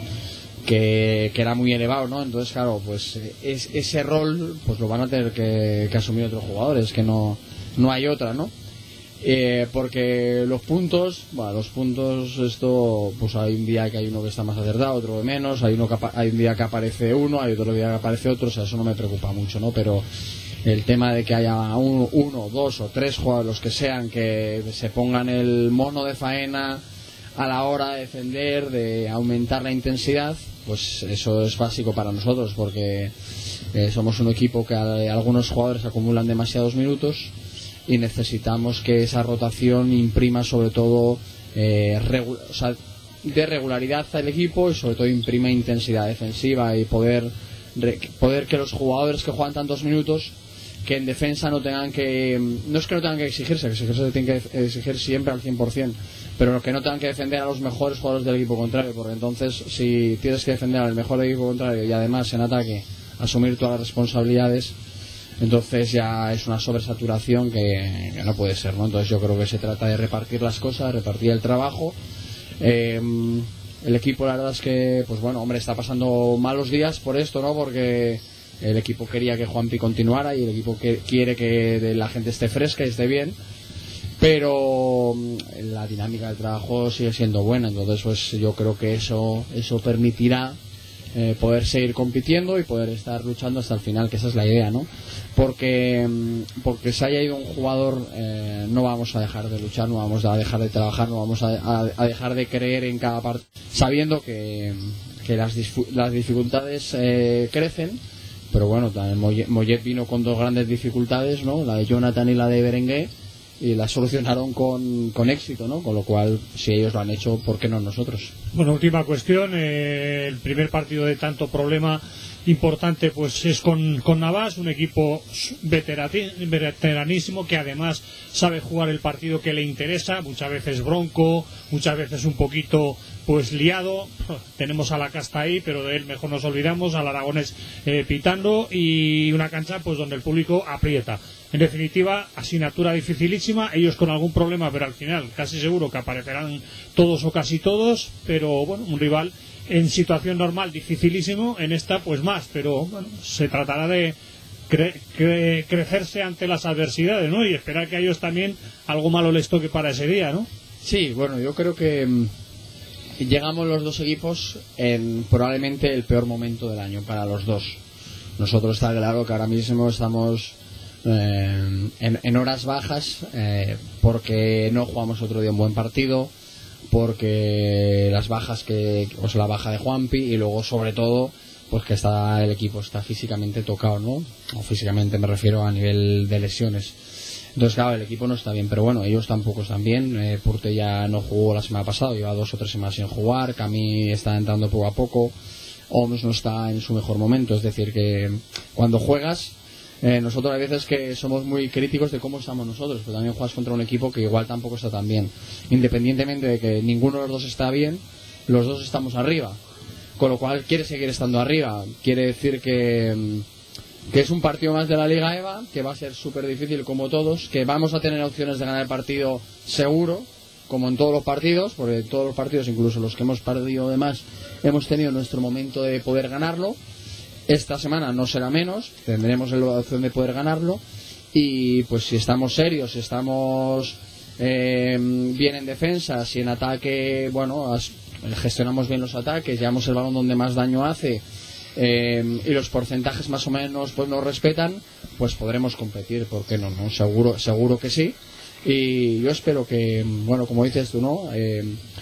que, que era muy elevado, ¿no? Entonces, claro, pues es, ese rol pues lo van a tener que, que asumir otros jugadores, que no, no hay otra, ¿no? Eh, porque los puntos, bueno, los puntos, esto, pues hay un día que hay uno que está más acertado, otro de menos, hay, uno que, hay un día que aparece uno, hay otro día que aparece otro, o sea, eso no me preocupa mucho, ¿no? Pero el tema de que haya un, uno, dos o tres jugadores, los que sean, que se pongan el mono de faena a la hora de defender, de aumentar la intensidad, pues eso es básico para nosotros, porque eh, somos un equipo que a, algunos jugadores acumulan demasiados minutos y necesitamos que esa rotación imprima sobre todo eh, regu- o sea, de regularidad al equipo, y sobre todo imprime intensidad defensiva, y poder, re- poder que los jugadores que juegan tantos minutos, que en defensa no tengan que, no es que no tengan que exigirse, que exigirse se tiene que exigir siempre al cien por ciento, pero que no tengan que defender a los mejores jugadores del equipo contrario, porque entonces si tienes que defender al mejor del equipo contrario y además en ataque asumir todas las responsabilidades, entonces ya es una sobresaturación que, que no puede ser, ¿no? Entonces yo creo que se trata de repartir las cosas, repartir el trabajo. Eh, el equipo, la verdad es que, pues bueno, hombre, está pasando malos días por esto, ¿no? Porque el equipo quería que Juanpi continuara y el equipo que quiere que la gente esté fresca y esté bien, pero la dinámica del trabajo sigue siendo buena. Entonces pues yo creo que eso eso permitirá eh, poder seguir compitiendo y poder estar luchando hasta el final, que esa es la idea, ¿no? Porque porque se haya ido un jugador, eh, no vamos a dejar de luchar, no vamos a dejar de trabajar, no vamos a, a, a dejar de creer en cada parte, sabiendo que, que las, las dificultades eh, crecen, pero bueno, también Mollet, Mollet vino con dos grandes dificultades, ¿no? La de Jonathan y la de Berenguer, y la solucionaron con, con éxito, ¿no? Con lo cual, si ellos lo han hecho, ¿por qué no nosotros? Bueno, última cuestión, eh, el primer partido de tanto problema importante pues es con, con Navas, un equipo veteranísimo que además sabe jugar el partido que le interesa, muchas veces bronco, muchas veces un poquito pues liado. Tenemos a la casta ahí, pero de él mejor nos olvidamos, al Aragonés eh, pitando, y una cancha pues donde el público aprieta. En definitiva, asignatura dificilísima, ellos con algún problema, pero al final casi seguro que aparecerán todos o casi todos, pero bueno, un rival en situación normal dificilísimo, en esta pues más, pero bueno, se tratará de cre cre crecerse ante las adversidades, ¿no? Y esperar que a ellos también algo malo les toque para ese día, ¿no? Sí, bueno, yo creo que mmm, llegamos los dos equipos en probablemente el peor momento del año para los dos. Nosotros está claro que ahora mismo estamos eh, en, en horas bajas eh, porque no jugamos otro día un buen partido, porque las bajas que, o sea, la baja de Juanpi, y luego sobre todo pues que está el equipo está físicamente tocado, ¿no? O físicamente me refiero a nivel de lesiones. Entonces claro, el equipo no está bien, pero bueno, ellos tampoco están bien. eh, Purte ya no jugó la semana pasada, lleva dos o tres semanas sin jugar, Cami está entrando poco a poco, Oms no está en su mejor momento, es decir que cuando juegas, Eh, nosotros a veces que somos muy críticos de cómo estamos nosotros, pero también juegas contra un equipo que igual tampoco está tan bien. Independientemente de que ninguno de los dos está bien, los dos estamos arriba, con lo cual quiere seguir estando arriba. Quiere decir que, que es un partido más de la Liga EVA, que va a ser súper difícil como todos, que vamos a tener opciones de ganar el partido seguro, como en todos los partidos, porque en todos los partidos, incluso los que hemos perdido de más, hemos tenido nuestro momento de poder ganarlo. Esta semana no será menos, tendremos la opción de poder ganarlo, y pues si estamos serios, si estamos eh, bien en defensa, si en ataque, bueno, as, gestionamos bien los ataques, llevamos el balón donde más daño hace, eh, y los porcentajes más o menos pues nos respetan, pues podremos competir, ¿por qué no? no? Seguro, seguro que sí, y yo espero que, bueno, como dices tú, ¿no? Eh,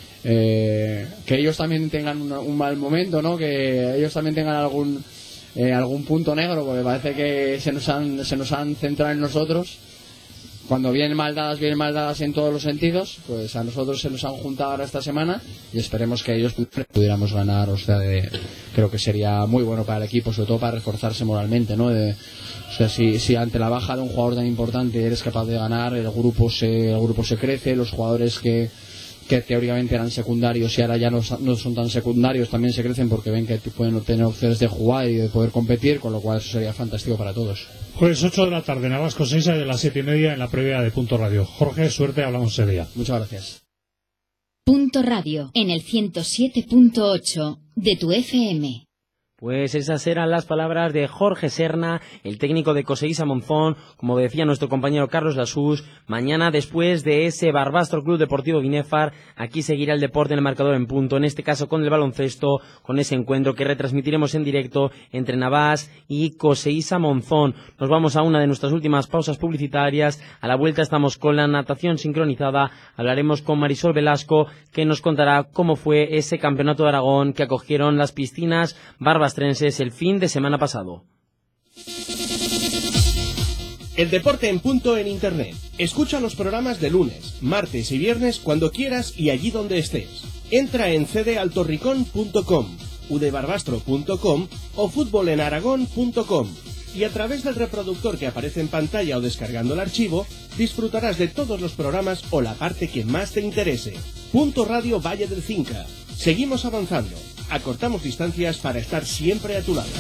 eh, que ellos también tengan un, un mal momento, ¿no? Que ellos también tengan algún Eh, algún punto negro, porque parece que se nos han se nos han centrado en nosotros. Cuando vienen mal dadas, vienen mal dadas en todos los sentidos, pues a nosotros se nos han juntado ahora esta semana, y esperemos que ellos pudiéramos ganar. O sea, de, creo que sería muy bueno para el equipo, sobre todo para reforzarse moralmente, ¿no? De, o sea, si, si ante la baja de un jugador tan importante eres capaz de ganar, el grupo se el grupo se crece, los jugadores que que teóricamente eran secundarios y ahora ya no, no son tan secundarios, también se crecen porque ven que pueden tener opciones de jugar y de poder competir, con lo cual eso sería fantástico para todos. Jueves ocho de la tarde, Navas Cosensa, de las siete y media en la previa de Punto Radio. Jorge, suerte, hablamos ese día. Muchas gracias. Punto Radio, en el ciento siete punto ocho de tu F M. Pues esas eran las palabras de Jorge Serna, el técnico de Coseísa Monzón, como decía nuestro compañero Carlos Lasús. Mañana, después de ese Barbastro Club Deportivo Binefar, aquí seguirá el deporte en el marcador en punto, en este caso con el baloncesto, con ese encuentro que retransmitiremos en directo entre Navas y Coseísa Monzón. Nos vamos a una de nuestras últimas pausas publicitarias. A la vuelta estamos con la natación sincronizada. Hablaremos con Marisol Velasco, que nos contará cómo fue ese campeonato de Aragón que acogieron las piscinas Barbastrenses el fin de semana pasado. El deporte en punto en Internet. Escucha los programas de lunes, martes y viernes cuando quieras y allí donde estés. Entra en c d altorricón punto com, u d barbastro punto com o futbolenaragón punto com y a través del reproductor que aparece en pantalla o descargando el archivo, disfrutarás de todos los programas o la parte que más te interese. Punto Radio Valle del Cinca. Seguimos avanzando. Acortamos distancias para estar siempre a tu lado.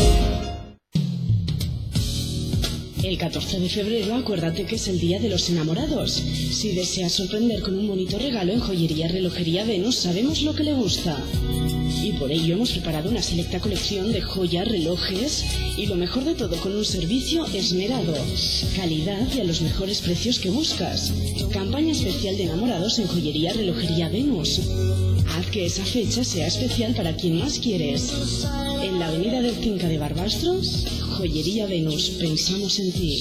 El catorce de febrero, acuérdate que es el Día de los Enamorados. Si deseas sorprender con un bonito regalo, en Joyería Relojería Venus sabemos lo que le gusta. Y por ello hemos preparado una selecta colección de joyas, relojes y lo mejor de todo, con un servicio esmerado. Calidad y a los mejores precios que buscas. Campaña especial de enamorados en Joyería Relojería Venus. Haz que esa fecha sea especial para quien más quieres. En la avenida del Cinca de Barbastros, Joyería Venus, pensamos en ti.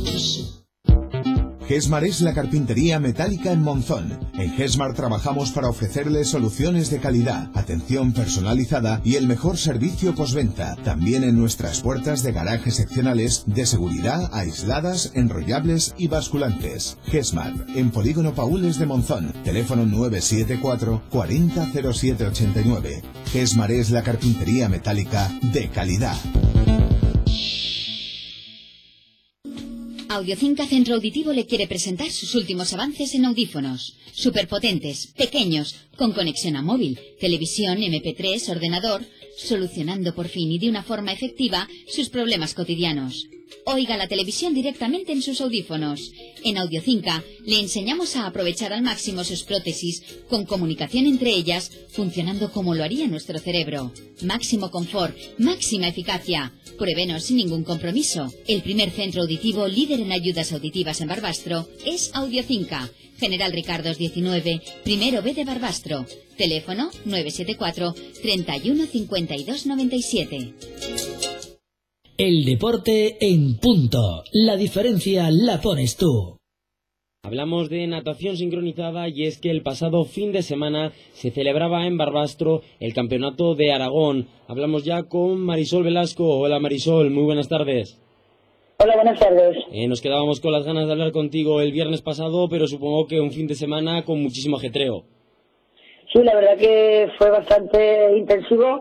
Gesmar es la carpintería metálica en Monzón. En Gesmar trabajamos para ofrecerles soluciones de calidad, atención personalizada y el mejor servicio postventa. También en nuestras puertas de garaje seccionales de seguridad, aisladas, enrollables y basculantes. Gesmar, en Polígono Paules de Monzón. Teléfono nueve siete cuatro, cuarenta cero siete ochenta y nueve. Gesmar es la carpintería metálica de calidad. Audiocinca Centro Auditivo le quiere presentar sus últimos avances en audífonos. Superpotentes, pequeños, con conexión a móvil, televisión, eme pe tres, ordenador, solucionando por fin y de una forma efectiva sus problemas cotidianos. Oiga la televisión directamente en sus audífonos. En Audiocinca le enseñamos a aprovechar al máximo sus prótesis, con comunicación entre ellas, funcionando como lo haría nuestro cerebro. Máximo confort, máxima eficacia. Pruébenos sin ningún compromiso. El primer centro auditivo líder en ayudas auditivas en Barbastro es Audiocinca. General Ricardos diecinueve, primero B de Barbastro. Teléfono nueve siete cuatro, treinta y uno, cincuenta y dos, noventa y siete. El deporte en punto. La diferencia la pones tú. Hablamos de natación sincronizada y es que el pasado fin de semana se celebraba en Barbastro el Campeonato de Aragón. Hablamos ya con Marisol Velasco. Hola Marisol, muy buenas tardes. Hola, buenas tardes. Eh, nos quedábamos con las ganas de hablar contigo el viernes pasado, pero supongo que un fin de semana con muchísimo ajetreo. Sí, la verdad que fue bastante intensivo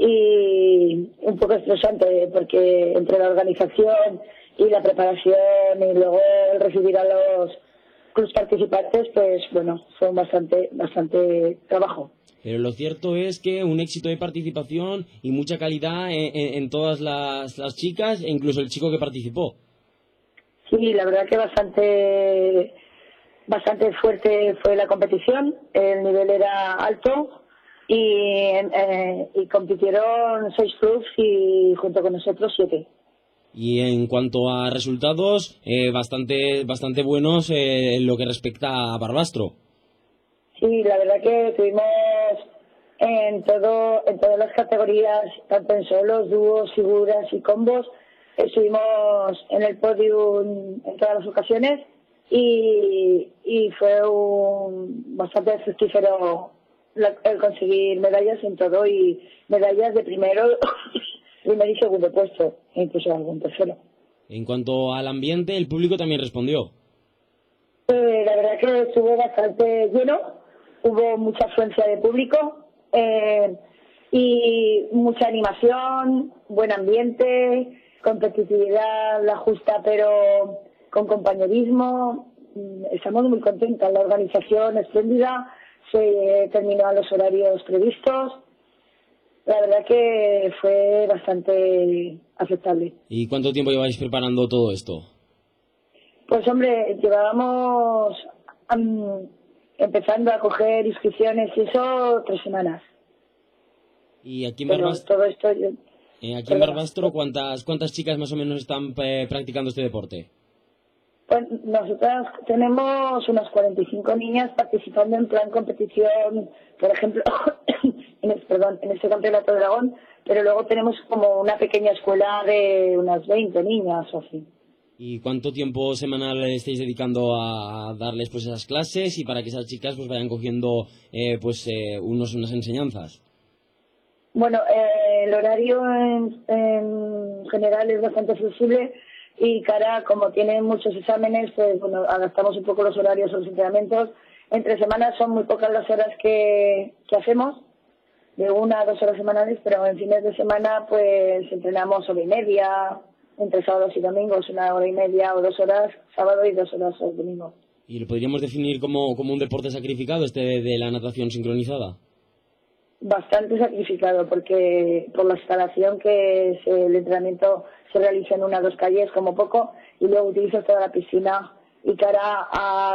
y un poco estresante, porque entre la organización y la preparación y luego el recibir a los clubes participantes, pues bueno, fue bastante, bastante trabajo. Pero lo cierto es que un éxito de participación y mucha calidad en, en, en todas las, las chicas e incluso el chico que participó. Sí, la verdad que bastante, bastante fuerte fue la competición, el nivel era alto y, eh, y compitieron seis clubes y junto con nosotros siete. Y en cuanto a resultados, eh, bastante, bastante buenos eh, en lo que respecta a Barbastro. Sí, la verdad que tuvimos en todo, en todas las categorías, tanto en solos, dúos, figuras y combos, estuvimos en el podium en todas las ocasiones y, y fue un bastante fructífero la, el conseguir medallas en todo y medallas de primero, primer y segundo puesto, e incluso algún tercero. En cuanto al ambiente, el público también respondió. Eh, la verdad que estuvo bastante lleno. Hubo mucha afluencia de público eh, y mucha animación, buen ambiente, competitividad, la justa pero con compañerismo. Estamos muy contentas, la organización espléndida, se terminó a los horarios previstos. La verdad que fue bastante aceptable. ¿Y cuánto tiempo lleváis preparando todo esto? Pues hombre, llevábamos... Um, empezando a coger inscripciones y eso, tres semanas. ¿Y aquí en Pero Barbastro, todo esto yo... eh, aquí en Barbastro ¿cuántas, cuántas chicas más o menos están eh, practicando este deporte? Pues nosotras tenemos unas cuarenta y cinco niñas participando en plan competición, por ejemplo, en, el, perdón, en este campeonato de Aragón, pero luego tenemos como una pequeña escuela de unas veinte niñas o así. ¿Y cuánto tiempo semanal le estáis dedicando a darles pues esas clases y para que esas chicas pues vayan cogiendo eh, pues eh, unos unas enseñanzas? Bueno, eh, el horario en, en general es bastante flexible y cara, como tienen muchos exámenes, pues bueno, adaptamos un poco los horarios a los entrenamientos. Entre semanas son muy pocas las horas que, que hacemos, de una a dos horas semanales, pero en fines de semana pues entrenamos hora y media, entre sábados y domingos, una hora y media o dos horas sábado y dos horas el domingo. ¿Y lo podríamos definir como, como un deporte sacrificado este de, de la natación sincronizada? Bastante sacrificado, porque por la instalación que es, el entrenamiento se realiza en una o dos calles como poco y luego utilizas toda la piscina y cara a,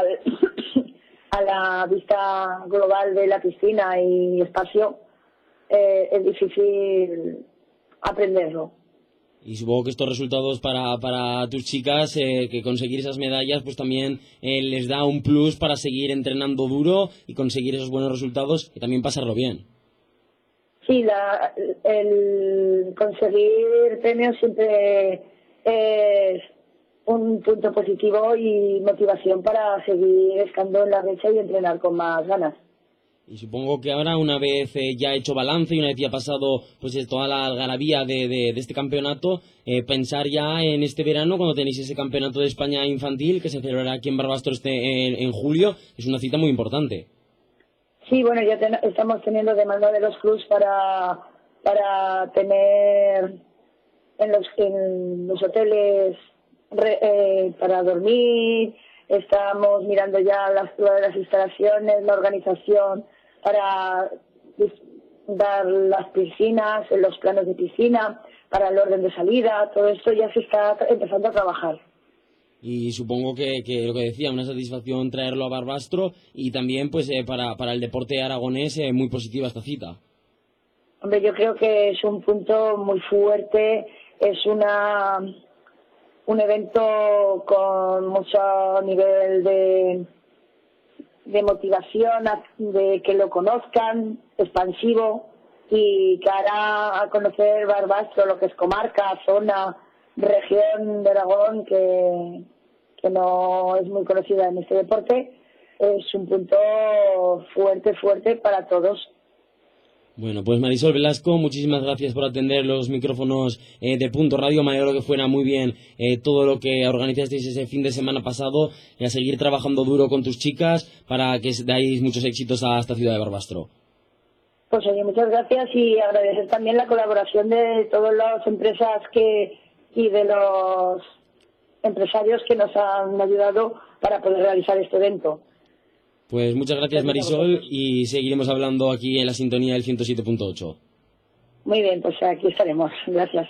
a la vista global de la piscina y espacio, eh, es difícil aprenderlo. Y supongo que estos resultados para, para tus chicas, eh, que conseguir esas medallas, pues también eh, les da un plus para seguir entrenando duro y conseguir esos buenos resultados y también pasarlo bien. Sí, la, el conseguir premios siempre es un punto positivo y motivación para seguir estando en la brecha y entrenar con más ganas. Y supongo que ahora, una vez eh, ya hecho balance y una vez ya pasado pues toda la algarabía de, de, de este campeonato, eh, pensar ya en este verano, cuando tenéis ese campeonato de España infantil que se celebrará aquí en Barbastro este, en, en julio, es una cita muy importante. Sí, bueno, ya ten, estamos teniendo demanda de los clubs para, para tener en los, en los hoteles re, eh, para dormir. Estamos mirando ya las, las instalaciones, la organización para dar las piscinas, los planos de piscina, para el orden de salida. Todo esto ya se está empezando a trabajar. Y supongo que, que lo que decía, una satisfacción traerlo a Barbastro y también pues eh, para, para el deporte aragonés eh, muy positiva esta cita. Hombre, yo creo que es un punto muy fuerte, es una un evento con mucho nivel de, de motivación, de que lo conozcan, expansivo, y que hará a conocer Barbastro, lo que es comarca, zona, región de Aragón, que, que no es muy conocida en este deporte. Es un punto fuerte, fuerte para todos. Bueno, pues Marisol Velasco, muchísimas gracias por atender los micrófonos eh, de Punto Radio. Me alegro que fuera muy bien eh, todo lo que organizasteis ese fin de semana pasado, y a seguir trabajando duro con tus chicas para que dais muchos éxitos a esta ciudad de Barbastro. Pues oye, muchas gracias, y agradecer también la colaboración de todas las empresas que y de los empresarios que nos han ayudado para poder realizar este evento. Pues muchas gracias, Marisol, y seguiremos hablando aquí en la sintonía del ciento siete punto ocho. Muy bien, pues aquí estaremos. Gracias.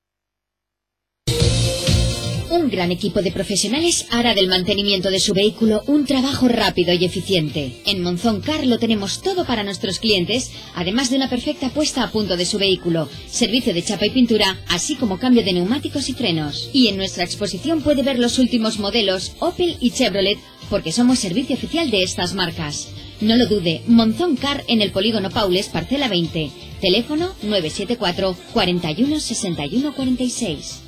Un gran equipo de profesionales hará del mantenimiento de su vehículo un trabajo rápido y eficiente. En Monzón Car lo tenemos todo para nuestros clientes, además de una perfecta puesta a punto de su vehículo, servicio de chapa y pintura, así como cambio de neumáticos y frenos. Y en nuestra exposición puede ver los últimos modelos Opel y Chevrolet, porque somos servicio oficial de estas marcas. No lo dude, Monzón Car en el Polígono Paules, parcela veinte. Teléfono nueve siete cuatro, cuarenta y uno, sesenta y uno, cuarenta y seis.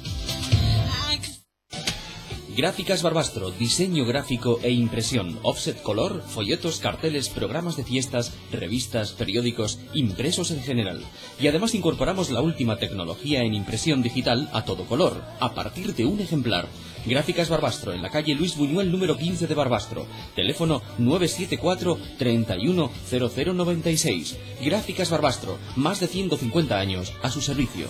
Gráficas Barbastro, diseño gráfico e impresión, offset color, folletos, carteles, programas de fiestas, revistas, periódicos, impresos en general. Y además incorporamos la última tecnología en impresión digital a todo color, a partir de un ejemplar. Gráficas Barbastro, en la calle Luis Buñuel número quince de Barbastro. Teléfono nueve siete cuatro, treinta y uno, cero cero noventa y seis. Gráficas Barbastro, más de ciento cincuenta años a su servicio.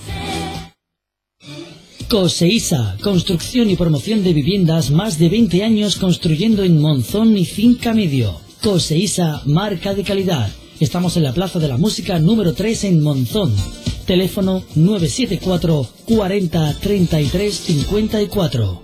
Coseisa, construcción y promoción de viviendas, más de veinte años construyendo en Monzón y Finca Medio. Coseisa, marca de calidad. Estamos en la Plaza de la Música número tres en Monzón. Teléfono nueve siete cuatro, cuarenta, treinta y tres, cincuenta y cuatro.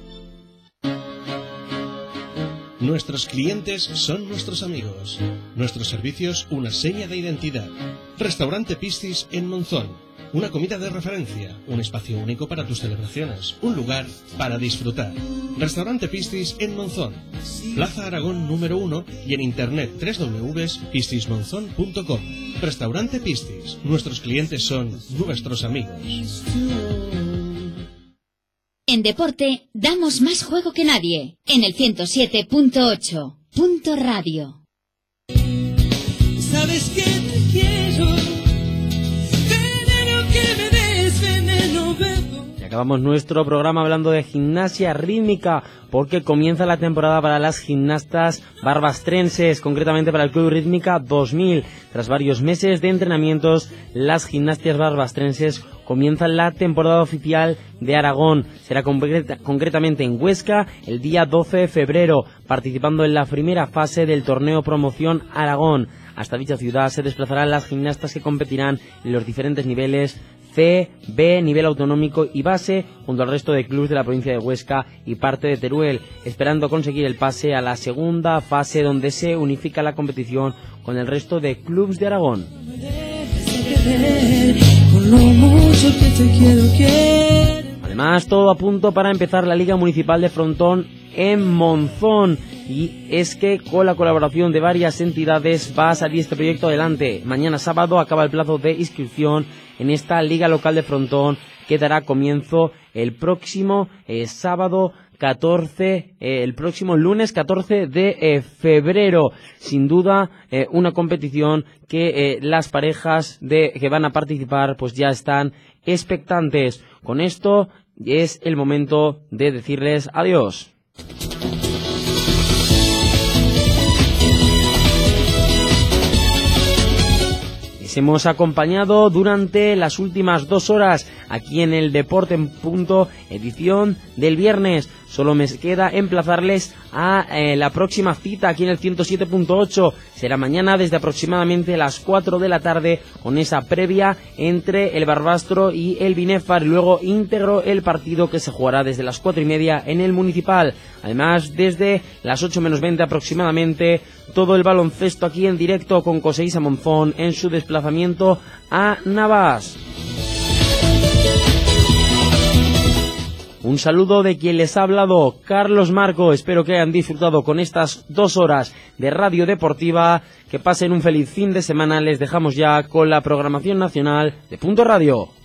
Nuestros clientes son nuestros amigos. Nuestros servicios, una seña de identidad. Restaurante Piscis en Monzón. Una comida de referencia, un espacio único para tus celebraciones, un lugar para disfrutar. Restaurante Piscis en Monzón, Plaza Aragón número uno, y en internet doble u doble u doble u punto piscis monzón punto com. Restaurante Piscis, nuestros clientes son nuestros amigos. En deporte damos más juego que nadie, en el ciento siete punto ocho. Punto Radio. Sabes que te quiero. Y acabamos nuestro programa hablando de gimnasia rítmica, porque comienza la temporada para las gimnastas barbastrenses, concretamente para el Club Rítmica dos mil. Tras varios meses de entrenamientos, las gimnastas barbastrenses comienzan la temporada oficial de Aragón. Será concreta, concretamente en Huesca el día doce de febrero, participando en la primera fase del torneo Promoción Aragón. Hasta dicha ciudad se desplazarán las gimnastas que competirán en los diferentes niveles C, B, nivel autonómico y base, junto al resto de clubes de la provincia de Huesca y parte de Teruel, esperando conseguir el pase a la segunda fase, donde se unifica la competición con el resto de clubes de Aragón. Con lo mucho que te quiero, quiero. Además, todo a punto para empezar la Liga Municipal de Frontón en Monzón, y es que con la colaboración de varias entidades va a salir este proyecto adelante. Mañana sábado acaba el plazo de inscripción en esta Liga Local de Frontón, que dará comienzo el próximo eh, sábado catorce, eh, el próximo lunes catorce de eh, febrero. Sin duda, eh, una competición que eh, las parejas de que van a participar pues ya están expectantes. Con esto es el momento de decirles adiós. Les hemos acompañado durante las últimas dos horas aquí en el Deporte en Punto, edición del viernes. Solo me queda emplazarles a eh, la próxima cita aquí en el ciento siete punto ocho. Será mañana desde aproximadamente las cuatro de la tarde, con esa previa entre el Barbastro y el Binéfar. Luego íntegro el partido, que se jugará desde las cuatro y media en el Municipal. Además, desde las ocho menos veinte aproximadamente, todo el baloncesto aquí en directo con Coseísa Monzón en su desplazamiento a Navas. Un saludo de quien les ha hablado, Carlos Marco. Espero que hayan disfrutado con estas dos horas de radio deportiva. Que pasen un feliz fin de semana. Les dejamos ya con la programación nacional de Punto Radio.